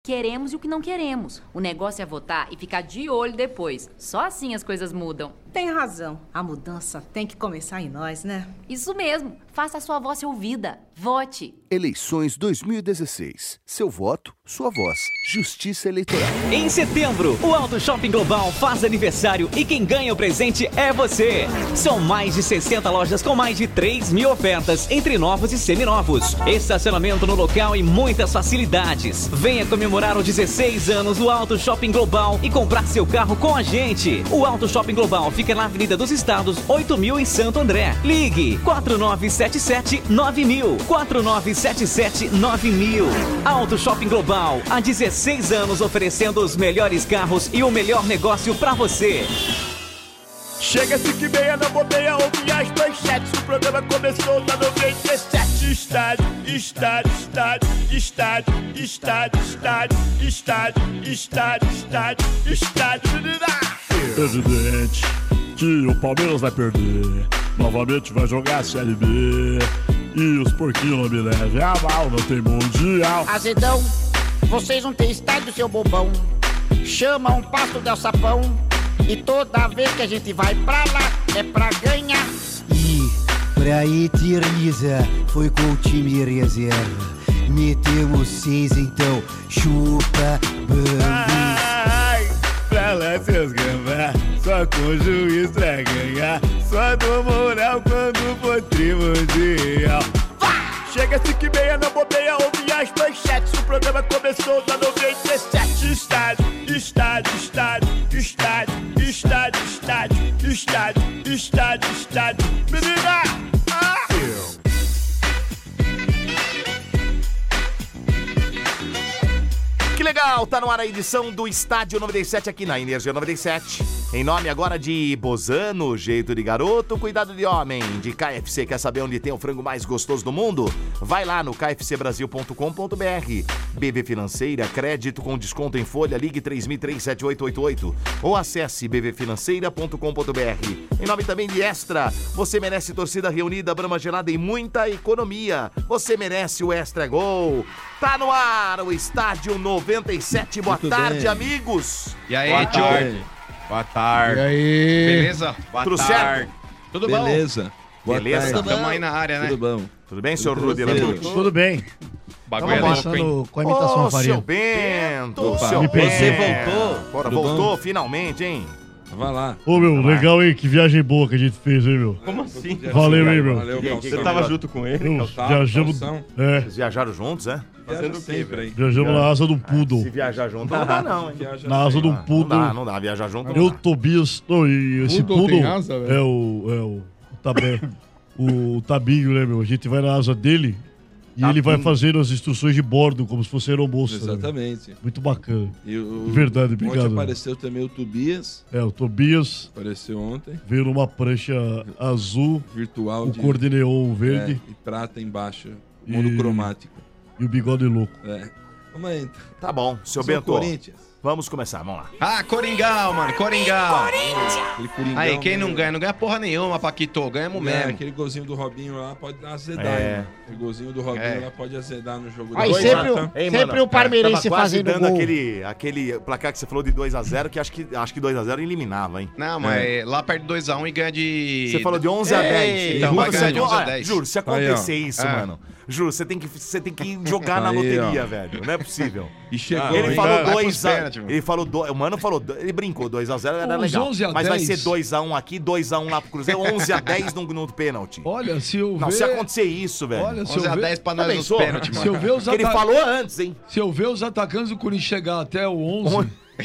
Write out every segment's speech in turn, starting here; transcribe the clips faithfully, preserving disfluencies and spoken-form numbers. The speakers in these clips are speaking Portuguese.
Queremos e o que não queremos. O negócio é votar e ficar de olho depois. Só assim as coisas mudam. Tem razão. A mudança tem que começar em nós, né? Isso mesmo. Faça a sua voz ser ouvida. Vote. Eleições dois mil e dezesseis. Seu voto, sua voz. Justiça Eleitoral. Em setembro, o Auto Shopping Global faz aniversário e quem ganha o presente é você. São mais de sessenta lojas com mais de três mil ofertas entre novos e seminovos. Estacionamento no local e muitas facilidades. Venha comemorar os dezesseis anos do Auto Shopping Global e comprar seu carro com a gente. O Auto Shopping Global fica na Avenida dos Estados, oito mil em Santo André. Ligue quatro nove sete sete nove mil. quatro nove sete sete nove mil. Auto Shopping Global, há dezesseis anos oferecendo os melhores carros e o melhor negócio pra você. Chega cinco e meia, não bobeia, ouve as manchetes. O programa começou na noventa e sete. Estádio, estádio, estádio, estádio, estádio, estádio, estádio, estádio, estádio, estádio. Evidente que o Palmeiras vai perder. Novamente vai jogar a Série B. E os porquinhos não me levem a mal, não tem mundial. Azedão, vocês não têm estádio, seu bobão. Chama um pasto del sapão. E toda vez que a gente vai pra lá, é pra ganhar. E pra Eterniza foi com o time reserva. Metemos seis, então chupa bambu. Ai, pra lá seus gambá, só com o juiz pra ganhar. Só do moral quando for primordial. Chega cinco e meia, não bobeia, ouve as manchetes. O programa começou na noventa e sete. Estádio, estádio, estádio, estádio, estádio, estádio, estádio, estádio, estádio. Menina! Ah! Que legal, tá no ar a edição do Estádio noventa e sete aqui na Energia noventa e sete. Em nome agora de Bozano, jeito de garoto, cuidado de homem. De K F C, quer saber onde tem o frango mais gostoso do mundo? Vai lá no k f c brasil ponto com ponto b r. B V Financeira, crédito com desconto em folha, ligue três mil e três, sete oito oito oito ou acesse b v financeira ponto com ponto b r. Em nome também de Extra, você merece torcida reunida, Brahma gelada e muita economia. Você merece o Extra Gol. Tá no ar o Estádio noventa e sete. Boa Muito tarde, bem. amigos. E aí, Boa tio? tarde. Boa tarde. E aí? Beleza? Boa Tudo tarde. certo? Tudo Beleza. bom? Boa Beleza? tarde. Tamo aí na área, né? Tudo bom. Tudo bem, senhor Rudy? tranquilo. Landucci? Tudo bem. Bagulho é Tava louco, hein? pensando com a imitação Ô, Faria. seu Bento, Opa, seu me Bento. Você voltou? Bora, Tudo voltou bom? finalmente, hein? Vai lá. Ô, meu, legal, hein? Que viagem boa que a gente fez, hein, meu? Como assim? Valeu, hein, meu? Valeu, Quem- Calção. Você tava junto com ele? Eu, viajamos, é, Vocês viajaram juntos, é? Fazendo o quê, velho? viajamos na asa de um poodle. Se viajar junto, não dá não, hein? Na asa de um Não poodle. dá, não dá. Viajar junto não Eu, dá. Tobias, não, e esse Poodle poodle tem asa, velho? é o, é o, o tabé, o tabinho, né, meu? A gente vai na asa dele e ele vai fazendo as instruções de bordo, como se fosse aeromoça. né, meu? Exatamente. Muito bacana. E o, De verdade, ontem obrigado. apareceu também o Tobias. É, o Tobias Apareceu ontem. veio numa prancha azul, Virtual o de cor de neon verde é, e prata embaixo. E- Monocromático. e o bigode louco. É. Vamos aí, então. Tá bom, seu São Bento. Corinthians. Vamos começar, vamos lá. Ah, Coringão, mano. Coringão. Aquele Coringão, Aí, quem não né? ganha? Não ganha porra nenhuma, Paquito. Ganhamos É, mesmo. aquele golzinho do Robinho lá pode azedar. É. né? Aquele golzinho do Robinho É. lá pode azedar no jogo Aí da sempre, Prata. o, sempre mano, o Parmeirense Tava quase fazendo dando gol. aquele, aquele placar que você falou de dois a zero, que acho que, acho que dois a zero eliminava, hein? Não, mas lá perde dois a um e ganha de... Você falou de onze a dez. Ei, então vai Você- ganhar de onze a olha, dez. Juro, se Aí, acontecer ó. isso, É. mano. Juro, você tem que, você tem que jogar na Aí, loteria, ó. velho. Não é possível. E chegou, Ele hein? falou Vai dois pros a pênaltis, mano. Ele falou do, o mano falou, do- ele brincou, dois a zero era Uns legal. onze a Mas vai dez. ser dois a um aqui, dois a um lá pro Cruzeiro, onze a dez no, no pênalti. Olha, se eu ver... Não, se acontecer isso, velho. Olha, se onze eu a ver... dez pra nós Já nos pensou? pênaltis, Se eu mano. ver os Que ele ata- falou antes, hein? Se eu ver os atacantes do Corinthians chegar até o onze...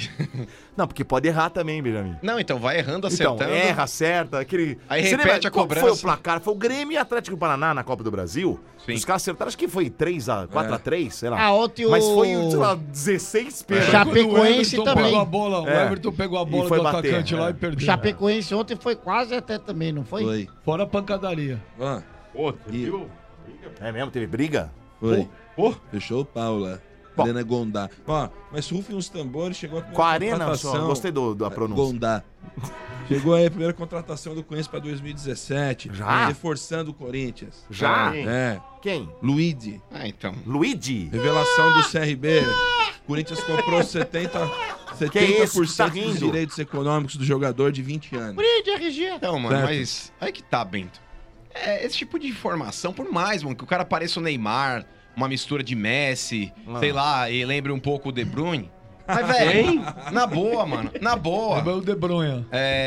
Não, porque pode errar também, Benjamin. Não, então vai errando, Então, acertando. erra, acerta, aquele... Aí Você repete lembra a qual cobrança. foi o placar? Foi o Grêmio e Atlético do Paraná na Copa do Brasil. Sim. Os caras acertaram, acho que foi três a quatro a três, sei lá. Ah, ontem o... Mas foi, sei lá, dezesseis pênaltis. Já- Quando Chapecoense o Everton também. Pegou a bola, O É. Everton pegou a E bola foi do bater, atacante é. lá e O perdeu. Chapecoense ontem foi quase até também, não foi? Foi. Fora a pancadaria. Ó, Pô, E- É mesmo? Teve briga? foi. Pô. Fechou o pau lá. Bom. Helena Gondá. Ó, mas rufem os tambores, chegou a Com a arena, contratação. só, gostei do, da pronúncia. Gondá. Chegou aí a primeira contratação do Corinthians para dois mil e dezessete. Já? Reforçando o Corinthians. Já? É. Quem? Luigi. Ah, então. Luigi? Revelação do C R B. O Corinthians comprou setenta por cento Que isso? dos Tá direitos econômicos do jogador de vinte anos. Brinde, R G. Então, mano, Certo. mas aí que tá, Bento. É, esse tipo de informação, por mais, mano, que o cara pareça o Neymar, uma mistura de Messi, Ah. sei lá, e lembre um pouco o De Bruyne. Mas, velho, na boa, mano, na boa. É o De Bruyne.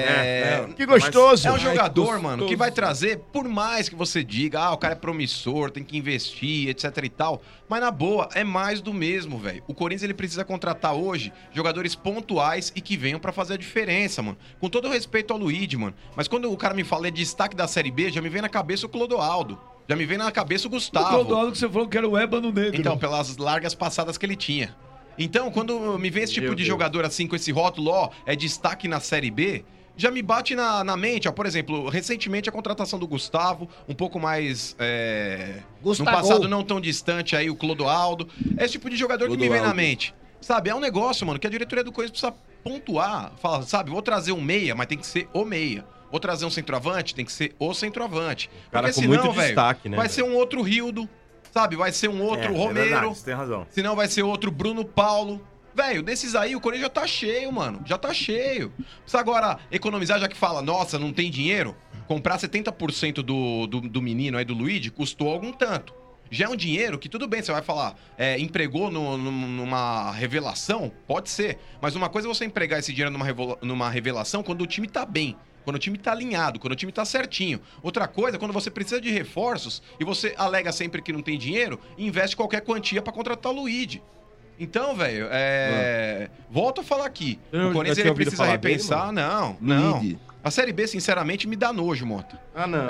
É, Que gostoso. é um Ai, jogador, gostoso. mano, que vai trazer, por mais que você diga, ah, o cara é promissor, tem que investir, etc e tal, mas na boa, é mais do mesmo, velho. O Corinthians, ele precisa contratar hoje jogadores pontuais e que venham pra fazer a diferença, mano. Com todo o respeito ao Luigi, mano, mas quando o cara me fala é destaque da Série B, já me vem na cabeça o Clodoaldo. Já me vem na cabeça o O Gustavo. Clodoaldo que você falou que era o Ébano Negro. Então, pelas largas passadas que ele tinha. Então, quando me vem esse tipo Meu de Deus. jogador assim, com esse rótulo, ó, é destaque na Série B, já me bate na, na mente, ó, por exemplo, recentemente a contratação do Gustavo, um pouco mais, é... Gustavo. num passado não tão distante aí, o Clodoaldo, é esse tipo de jogador que me vem na Clodoaldo. mente. Sabe, é um negócio, mano, que a diretoria do Corinthians precisa pontuar, fala, sabe, vou trazer um meia, mas tem que ser o meia. Vou trazer um centroavante, tem que ser o centroavante. Cara Porque com senão, muito velho, destaque, né, vai velho? ser um outro Rildo, sabe, vai ser um outro É, é Romero. verdade, você tem razão. Senão vai ser outro Bruno Paulo. Velho, desses aí o Corinthians já tá cheio, mano. Já tá cheio. Precisa agora economizar, já que fala, nossa, não tem dinheiro? Comprar setenta por cento do, do, do menino aí, do Luigi, custou algum tanto. Já é um dinheiro que, tudo bem, você vai falar, é, empregou no, no- numa revelação? Pode ser. Mas uma coisa é você empregar esse dinheiro numa, revola- numa revelação quando o time tá bem. Quando o time tá alinhado, quando o time tá certinho. Outra coisa é quando você precisa de reforços e você alega sempre que não tem dinheiro e investe qualquer quantia pra contratar o Luigi. Então, velho, é... volto a falar aqui. Eu já O Corinthians tinha ele ouvido precisa falar dele, repensar. mano. não, não. Luigi. A Série B, sinceramente, me dá nojo, Mota. Ah, não.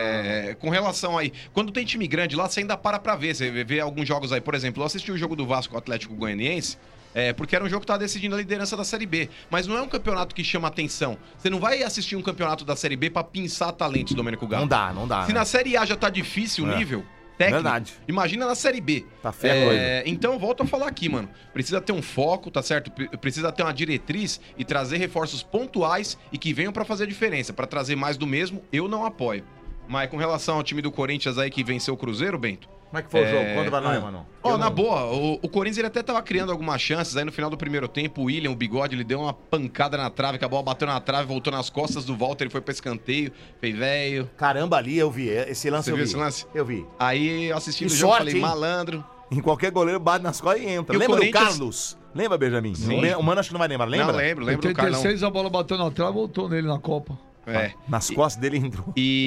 É, com relação aí, quando tem time grande lá, você ainda para pra ver. Você vê alguns jogos aí, por exemplo, eu assisti o jogo do Vasco Atlético Goianiense, é, porque era um jogo que tava decidindo a liderança da Série B. Mas não é um campeonato que chama atenção. Você não vai assistir um campeonato da Série B pra pinçar talentos, Domênico Galo. Não dá, não dá. Se né? na Série A já tá difícil o É. nível técnico, Verdade. imagina na Série B. Tá feio, É, então, volto a falar aqui, mano. Precisa ter um foco, tá certo? Pre- Precisa ter uma diretriz e trazer reforços pontuais e que venham pra fazer a diferença. Pra trazer mais do mesmo, eu não apoio. Mas com relação ao time do Corinthians aí que venceu o Cruzeiro, Bento... Como é que foi o É, jogo? Conta pra nós, é. mano. Ó, Eu na não- boa, o, o Corinthians ele até tava criando algumas chances. Aí no final do primeiro tempo, o William, o bigode, ele deu uma pancada na trave, que a bola bateu na trave, voltou nas costas do Walter, ele foi pra escanteio, fez velho. Caramba, ali eu vi. Esse lance Você eu viu vi. esse lance? Eu vi. Aí, assistindo Que o jogo, sorte, falei, hein? malandro. Em qualquer goleiro bate nas costas e entra. E o Lembra Corinthians- do Carlos? Lembra, Benjamin? Sim. Lem- O Mano acho que não vai lembrar. Lembra? Não, lembro, lembro do oitenta e Carlão. seis a bola bateu na trave e voltou nele na Copa. É. Nas costas dele entrou.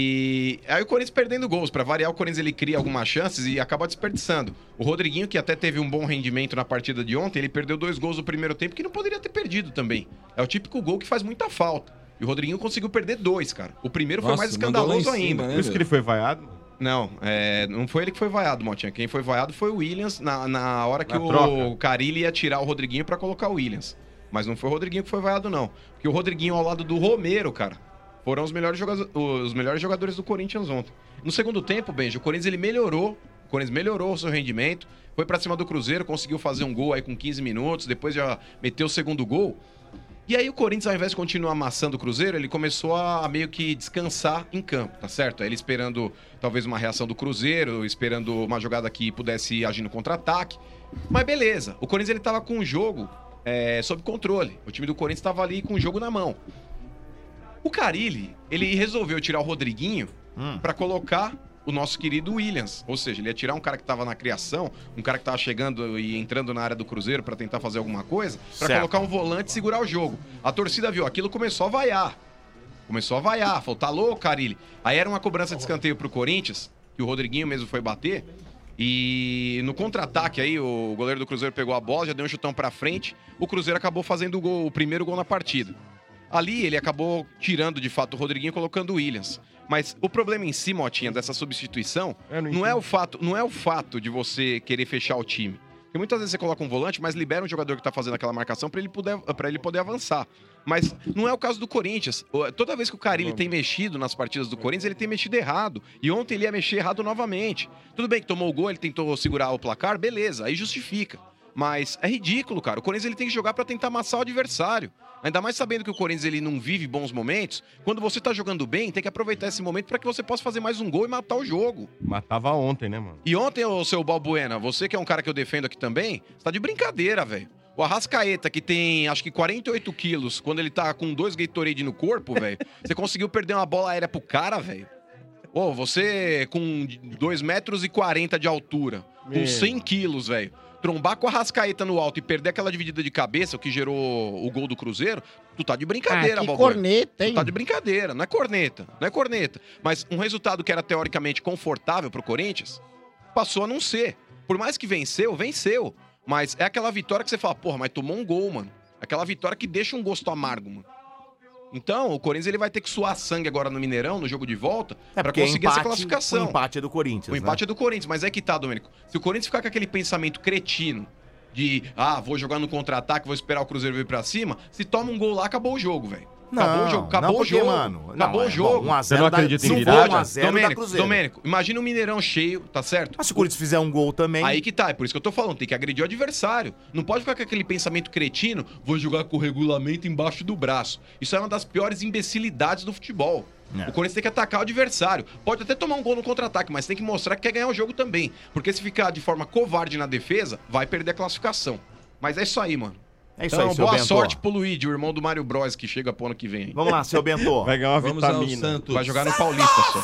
E aí o Corinthians perdendo gols. Pra variar, o Corinthians ele cria algumas chances e acaba desperdiçando. O Rodriguinho, que até teve um bom rendimento na partida de ontem, ele perdeu dois gols no primeiro tempo que não poderia ter perdido também. É o típico gol que faz muita falta. E o Rodriguinho conseguiu perder dois, cara. O primeiro foi Nossa, mais mandou lá em escandaloso cima, ainda. né, Por isso que ele foi vaiado? Não, é, não foi ele que foi vaiado, Motinha. Quem foi vaiado foi o Williams na, na hora que Na o troca. Carille ia tirar o Rodriguinho pra colocar o Williams. Mas não foi o Rodriguinho que foi vaiado, não. Porque o Rodriguinho ao lado do Romero, cara, foram os melhores, joga- os melhores jogadores do Corinthians ontem. No segundo tempo, Benji, o Corinthians ele melhorou. O Corinthians melhorou o seu rendimento. Foi pra cima do Cruzeiro, conseguiu fazer um gol aí com quinze minutos. Depois já meteu o segundo gol. E aí o Corinthians, ao invés de continuar amassando o Cruzeiro, ele começou a meio que descansar em campo, tá certo? Aí ele esperando talvez uma reação do Cruzeiro, esperando uma jogada que pudesse agir no contra-ataque. Mas beleza, o Corinthians ele tava com o jogo é, sob controle. O time do Corinthians tava ali com o jogo na mão. O Carille, ele resolveu tirar o Rodriguinho Hum. pra colocar o nosso querido Williams. Ou seja, ele ia tirar um cara que tava na criação, um cara que tava chegando e entrando na área do Cruzeiro pra tentar fazer alguma coisa, pra Certo. colocar um volante e segurar o jogo. A torcida viu aquilo, começou a vaiar. Começou a vaiar, falou, tá louco, Carille? Aí era uma cobrança de escanteio pro Corinthians, que o Rodriguinho mesmo foi bater, e no contra-ataque aí, o goleiro do Cruzeiro pegou a bola, já deu um chutão pra frente, o Cruzeiro acabou fazendo o, gol, o primeiro gol na partida. Ali ele acabou tirando de fato o Rodriguinho e colocando o Williams. Mas o problema em si, Motinha, dessa substituição, Eu não não é entendo. o fato, não é o fato de você querer fechar o time. Porque muitas vezes você coloca um volante, mas libera um jogador que tá fazendo aquela marcação pra ele poder, pra ele poder avançar. Mas não é o caso do Corinthians. O- Toda vez que o Carille tem mexido nas partidas do Corinthians, ele tem mexido errado. E ontem ele ia mexer errado novamente. Tudo bem que tomou o gol, ele tentou segurar o placar, beleza, aí justifica. Mas é ridículo, cara. O Corinthians ele tem que jogar pra tentar amassar o adversário. Ainda mais sabendo que o Corinthians ele não vive bons momentos. Quando você tá jogando bem, tem que aproveitar esse momento pra que você possa fazer mais um gol e matar o jogo. Matava ontem, né, mano? E ontem, ô seu Balbuena, você que é um cara que eu defendo aqui também, você tá de brincadeira, velho. O Arrascaeta, que tem acho que quarenta e oito quilos, quando ele tá com dois Gatorade no corpo, velho, você conseguiu perder uma bola aérea pro cara, velho? Ô, você com dois metros e quarenta de altura, com Meu. cem quilos, velho, trombar com a Arrascaeta no alto e perder aquela dividida de cabeça, o que gerou o gol do Cruzeiro, tu tá de brincadeira, Ah, que Balbuena. corneta, hein? Tu tá de brincadeira, não é corneta, não é corneta. Mas um resultado que era teoricamente confortável pro Corinthians, passou a não ser. Por mais que venceu, venceu. Mas é aquela vitória que você fala, porra, mas tomou um gol, mano. Aquela vitória que deixa um gosto amargo, mano. Então, o Corinthians ele vai ter que suar sangue agora no Mineirão, no jogo de volta, É pra porque conseguir empate- essa classificação. o empate é do Corinthians, O empate né? é do Corinthians, mas é que tá, Domênico. Se o Corinthians ficar com aquele pensamento cretino de, ah, vou jogar no contra-ataque, vou esperar o Cruzeiro vir pra cima, se toma um gol lá, acabou o jogo, velho. Acabou Não, o jogo, acabou não, o porque, jogo. mano, acabou não, o é jogo. bom, um a zero Você não dá- acredita em Se for virada? um a zero, dá Domênico, Cruzeiro. Domênico, imagina o Mineirão cheio, tá certo? Mas se o Corinthians fizer um gol também... Aí que tá, é por isso que eu tô falando, tem que agredir o adversário. Não pode ficar com aquele pensamento cretino, vou jogar com o regulamento embaixo do braço. Isso é uma das piores imbecilidades do futebol. É. O Corinthians tem que atacar o adversário. Pode até tomar um gol no contra-ataque, mas tem que mostrar que quer ganhar o jogo também. Porque se ficar de forma covarde na defesa, vai perder a classificação. Mas é isso aí, mano. É isso então, aí, seu boa Bento. sorte pro Luigi, o irmão do Mário Bros, que chega pro ano que vem. Aí. Vamos lá, seu Bento. Vai ganhar uma Vamos ao vitamina. Santos. Vai jogar no Paulista só.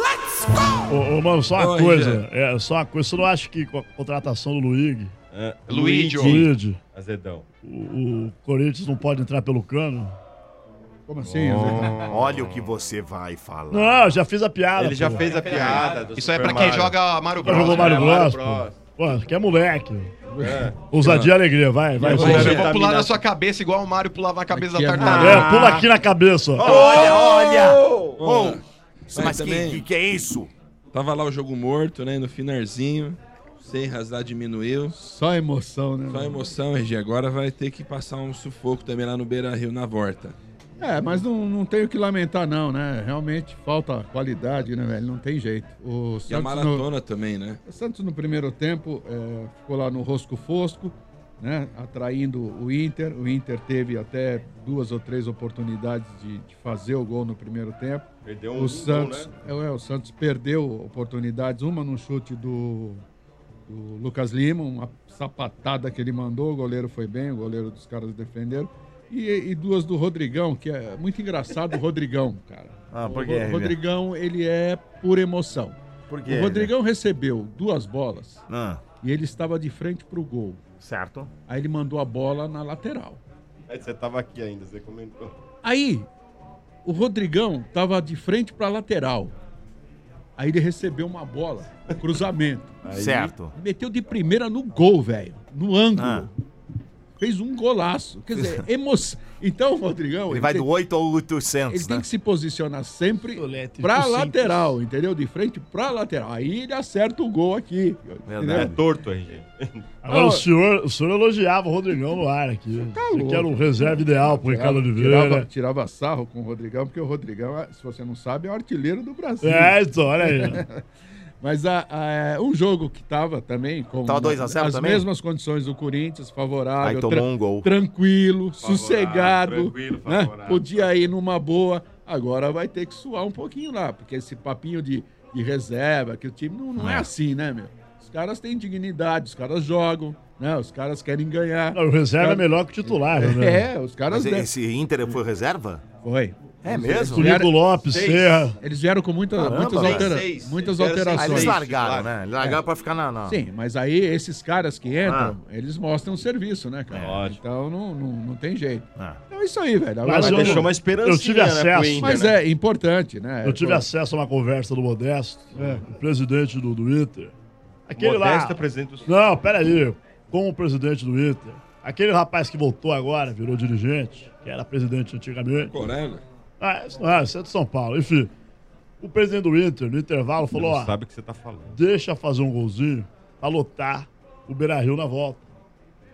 Ô, ô, mano, só uma Oi, coisa. É, só uma coisa. Você não acha que com a contratação do Luigi, É, Luigi, Luigi, Azedão. o, o Corinthians não pode entrar pelo cano? Como assim? Oh, olha o que você vai falar. Não, já fiz a piada. Ele já pô. fez a piada. do Isso é Super pra quem Mario. joga Mário Já Bros. jogou Mario É, Bros, Mario pô. Bros. Pô, que é moleque. É. Ousadia e alegria, vai, vai. Eu vai. vou, Vai. eu vou pular Vitamina- na sua cabeça igual o Mário pulava na cabeça Aqui da é tartaruga. É, pula aqui na cabeça. ó. Olha, olha! Bom, Oh, mas mas que, também- que, que é isso? Tava lá o jogo morto, né? No finalzinho. Sem rasar diminuiu. Só emoção, né? Só emoção, R G. Agora vai ter que passar um sufoco também lá no Beira Rio na volta. É, mas não, não tenho o que lamentar, não, né? Realmente falta qualidade, né, velho? Não tem jeito. O E a maratona também, né? O Santos no primeiro tempo é, ficou lá no Rosco Fosco, né? Atraindo o Inter. O Inter teve até duas ou três oportunidades de, de fazer o gol no primeiro tempo. Perdeu um o gol, Santos, né? é, é, o Santos perdeu oportunidades, uma no chute do, do Lucas Lima, uma sapatada que ele mandou, o goleiro foi bem, o goleiro dos caras defenderam. E, e duas do Rodrigão, que é muito engraçado o Rodrigão, cara. Ah, por o quê, Ro- Rodrigão, ele é por emoção. Por quê, O Rodrigão recebeu duas bolas Ah, e ele estava de frente pro gol. certo. Aí ele mandou a bola na lateral. Aí você tava aqui ainda, você comentou. Aí o Rodrigão estava de frente pra lateral. Aí ele recebeu uma bola, um cruzamento. Aí- Certo. Meteu de primeira no gol, velho. No ângulo. Ah. Fez um golaço. Quer dizer, emoção. Então, o Rodrigão. Ele vai tem- do oito ao oitocentos, Ele tem né? que se posicionar sempre pra simples. lateral, entendeu? De frente pra lateral. Aí ele acerta o gol aqui. entendeu? É torto, R G. Agora, Ó, o senhor, o senhor elogiava o Rodrigão no ar aqui. Tá Você louco. que era o reserva ideal pro Ricardo Tirava, Oliveira. tirava sarro com o Rodrigão, porque o Rodrigão, se você não sabe, é o artilheiro do Brasil. É, então, olha aí. Mas a, a- um jogo que tava também com Tava dois a zero as também? mesmas condições do Corinthians, favorável, Aí tomou um gol. tranquilo, Favorável, sossegado, tranquilo, né? favorável. Podia ir numa boa. Agora vai ter que suar um pouquinho lá, porque esse papinho de, de reserva, que o time não, não é. É. assim, né, meu? Os caras têm dignidade, os caras jogam, né? Os caras querem ganhar. Não, o reserva Os é melhor que o titular, né? É, os caras... Mas de- esse Inter foi reserva? Foi. É Eles- mesmo? eles Tonico vieram- Lopes, Seis. Serra. Eles vieram com muita, Caramba, muitas, velho. altera- Seis. muitas Eles vieram Aí alterações. eles Seis, largaram, claro. né? Eles largaram pra ficar na... na... Sim, mas aí esses caras que entram, Ah. eles mostram o serviço, né, cara? Lógico. Então não, não, não tem jeito. Ah. Então é isso aí, velho. Agora Mas vai eu- ter- Deixou uma esperança. eu tive acesso. Mas é importante, né? Eu tive Pô, acesso a uma conversa do Modesto, É. o presidente do, do Inter. Aquele Modesto é lá. presidente do... Não, peraí. Com o presidente do Inter. Aquele rapaz que voltou agora, virou dirigente, que era presidente antigamente. Colega. Ah, isso não é, isso é de São Paulo. Enfim, o presidente do Inter, no intervalo, falou: Não ó, sabe o que você tá falando. deixa fazer um golzinho pra lotar o Beira Rio na volta.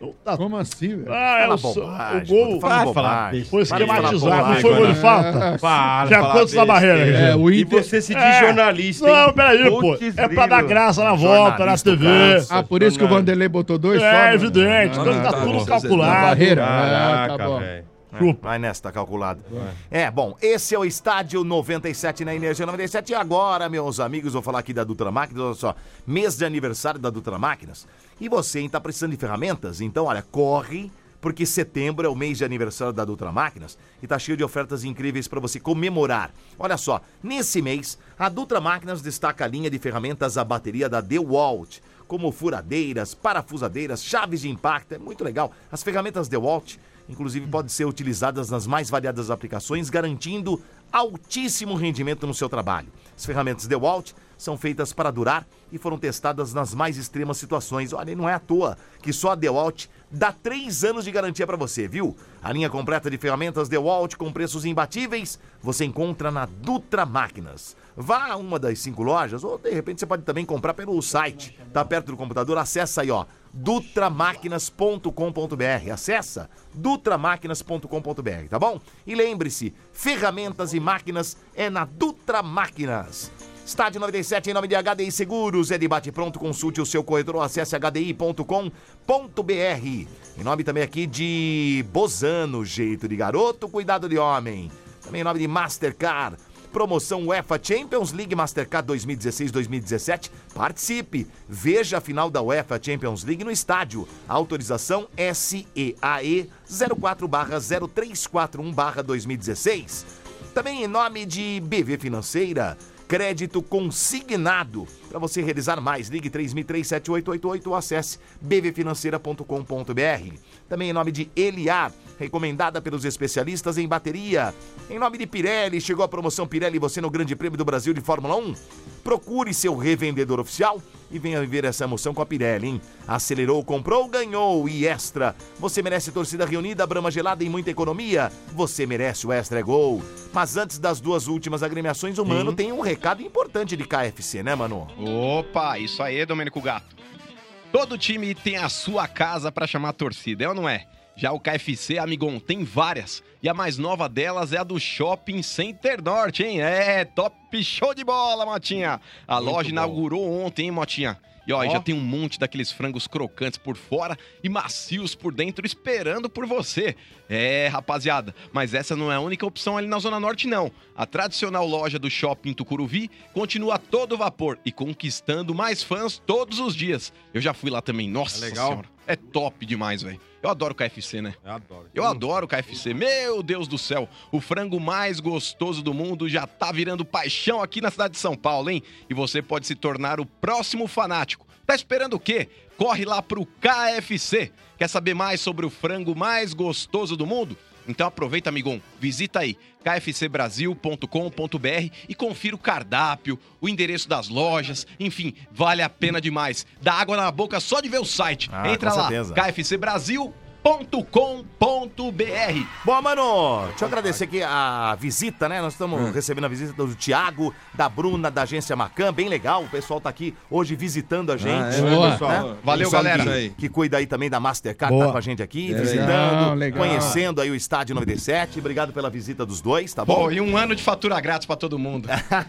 Tá. Como assim, velho? Ah, é o, bobagem, o gol fala bobagem. foi Para de falar esquematizado, não bobagem. foi gol de falta? Para, Tinha fala quantos na besteira. barreira? É, o E Inter... você se diz É. jornalista, hein? Não, peraí, pô. Putz, É pra dar grilo. graça na volta, na T V. Jornalista, Ah, por isso que o Vanderlei botou dois só? É né? evidente, Não, então não, tá tá tudo bom. calculado. Na barreira? Caraca, Ah, tá bom. velho. É, vai nessa, tá calculado. É, bom, esse é o Estádio noventa e sete na Energia noventa e sete. E agora, meus amigos, vou falar aqui da Dutra Máquinas. Olha só, mês de aniversário da Dutra Máquinas. E você, hein, tá precisando de ferramentas? Então, olha, corre, porque setembro é o mês de aniversário da Dutra Máquinas e tá cheio de ofertas incríveis para você comemorar. Olha só, nesse mês, a Dutra Máquinas destaca a linha de ferramentas à bateria da DeWalt, como furadeiras, parafusadeiras, chaves de impacto, é muito legal. As ferramentas DeWalt, inclusive, podem ser utilizadas nas mais variadas aplicações, garantindo altíssimo rendimento no seu trabalho. As ferramentas DeWalt são feitas para durar e foram testadas nas mais extremas situações. Olha, não é à toa que só a DeWalt dá três anos de garantia para você, viu? A linha completa de ferramentas DeWalt com preços imbatíveis você encontra na Dutra Máquinas. Vá a uma das cinco lojas ou, de repente, você pode também comprar pelo site. Tá perto do computador? Acessa aí, ó, dutramáquinas ponto com ponto br. Acessa dutramáquinas ponto com ponto br, tá bom? E lembre-se, ferramentas e máquinas é na Dutra Máquinas. Estádio noventa e sete em nome de H D I Seguros, é de bate pronto, consulte o seu corretor ou acesse h d i ponto com ponto b r. Em nome também aqui de Bozano, jeito de garoto, cuidado de homem. Também em nome de Mastercard, promoção UEFA Champions League Mastercard dois mil e dezesseis dois mil e dezessete. Participe, veja a final da UEFA Champions League no estádio. Autorização S E A E zero quatro barra zero três quatro um barra dois mil e dezesseis. Também em nome de B V Financeira, crédito consignado. Para você realizar mais, ligue três mil e três sete oito oito oito ou acesse b v financeira ponto com ponto b r. Também em nome de Eliar, recomendada pelos especialistas em bateria. Em nome de Pirelli, chegou a promoção Pirelli você no Grande Prêmio do Brasil de Fórmula um. Procure seu revendedor oficial e venha viver essa emoção com a Pirelli, hein? Acelerou, comprou, ganhou e Extra. Você merece torcida reunida, Brahma gelada e muita economia. Você merece o Extra é Gol. Mas antes das duas últimas agremiações, o Mano tem um recado importante de K F C, né, Mano? Opa, isso aí, Domênico Gato. Todo time tem a sua casa pra chamar a torcida, é ou não é? Já o K F C, amigão, tem várias. E a mais nova delas é a do Shopping Center Norte, hein? É, top show de bola, Motinha. A Muito loja bom. inaugurou ontem, hein, Motinha? E ó, Ó. já tem um monte daqueles frangos crocantes por fora e macios por dentro esperando por você. É, rapaziada, mas essa não é a única opção ali na Zona Norte, não. A tradicional loja do Shopping Tucuruvi continua a todo vapor e conquistando mais fãs todos os dias. Eu já fui lá também, nossa É legal? senhora. É top demais, velho. Eu adoro o K F C, né? Eu adoro. Eu adoro o K F C. Meu Deus do céu. O frango mais gostoso do mundo já tá virando paixão aqui na cidade de São Paulo, hein? E você pode se tornar o próximo fanático. Tá esperando o quê? Corre lá pro K F C. Quer saber mais sobre o frango mais gostoso do mundo? Então aproveita, amigão, visita aí k f c brasil ponto com ponto b r e confira o cardápio, o endereço das lojas, enfim, vale a pena demais. Dá água na boca só de ver o site. Ah, Entra com lá, certeza. k f c brasil ponto com ponto b r. Bom, mano, deixa eu agradecer aqui a visita, né? Nós estamos Hum. recebendo a visita do Thiago, da Bruna, da agência Macan, bem legal. O pessoal tá aqui hoje visitando a gente. é, Boa. pessoal. Valeu, Pessoal galera. Que, Isso aí. que cuida aí também da Mastercard, Boa. tá com a gente aqui, É, visitando, legal, legal. conhecendo aí o Estádio noventa e sete. Obrigado pela visita dos dois, tá bom? Pô, e um ano de fatura grátis pra todo mundo.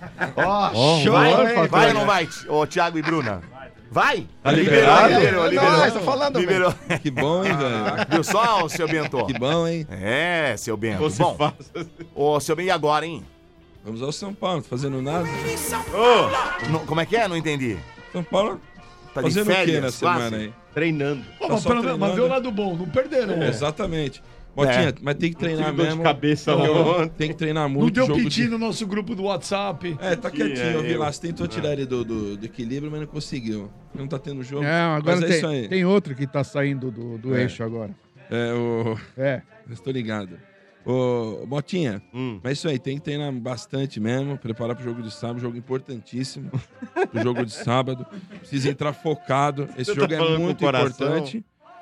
Ó, Ó, show, Vai, hein? vai ou não vai, ô Thiago e Bruna? Vai? Tá liberado? Liberou, liberou. Nós, tô falando, Liberou. Que bom, hein, velho? Viu só, ô, seu Bento? Que bom, hein? É, seu Bento. Você Bom, faz. ô, seu Bento, e agora, hein? Vamos ao São Paulo, não tô fazendo nada. Não- como é que é? Não entendi. São Paulo Tá de fazendo o quê férias, na semana quase? aí? Treinando. Pô, Tá mas, só pelo menos- mas treinando. vê o lado bom, não perderam. né? Exatamente. Botinha, mas tem que treinar Tive dor de mesmo. cabeça Não, ontem. Tem que treinar muito. Não deu jogo piti de... no nosso grupo do WhatsApp. É, tá quietinho, eu vi eu. lá. Você tentou tirar ele do, do, do equilíbrio, mas não conseguiu. Não tá tendo jogo. Não, agora mas é isso tem, aí. tem outro que tá saindo do, do É. eixo agora. É, o... É. Estou ligado. Ô, Botinha, Hum. mas isso aí, tem que treinar bastante mesmo, preparar pro jogo de sábado, jogo importantíssimo, pro jogo de sábado, precisa entrar focado, esse Você tá jogo é falando com muito o coração? importante,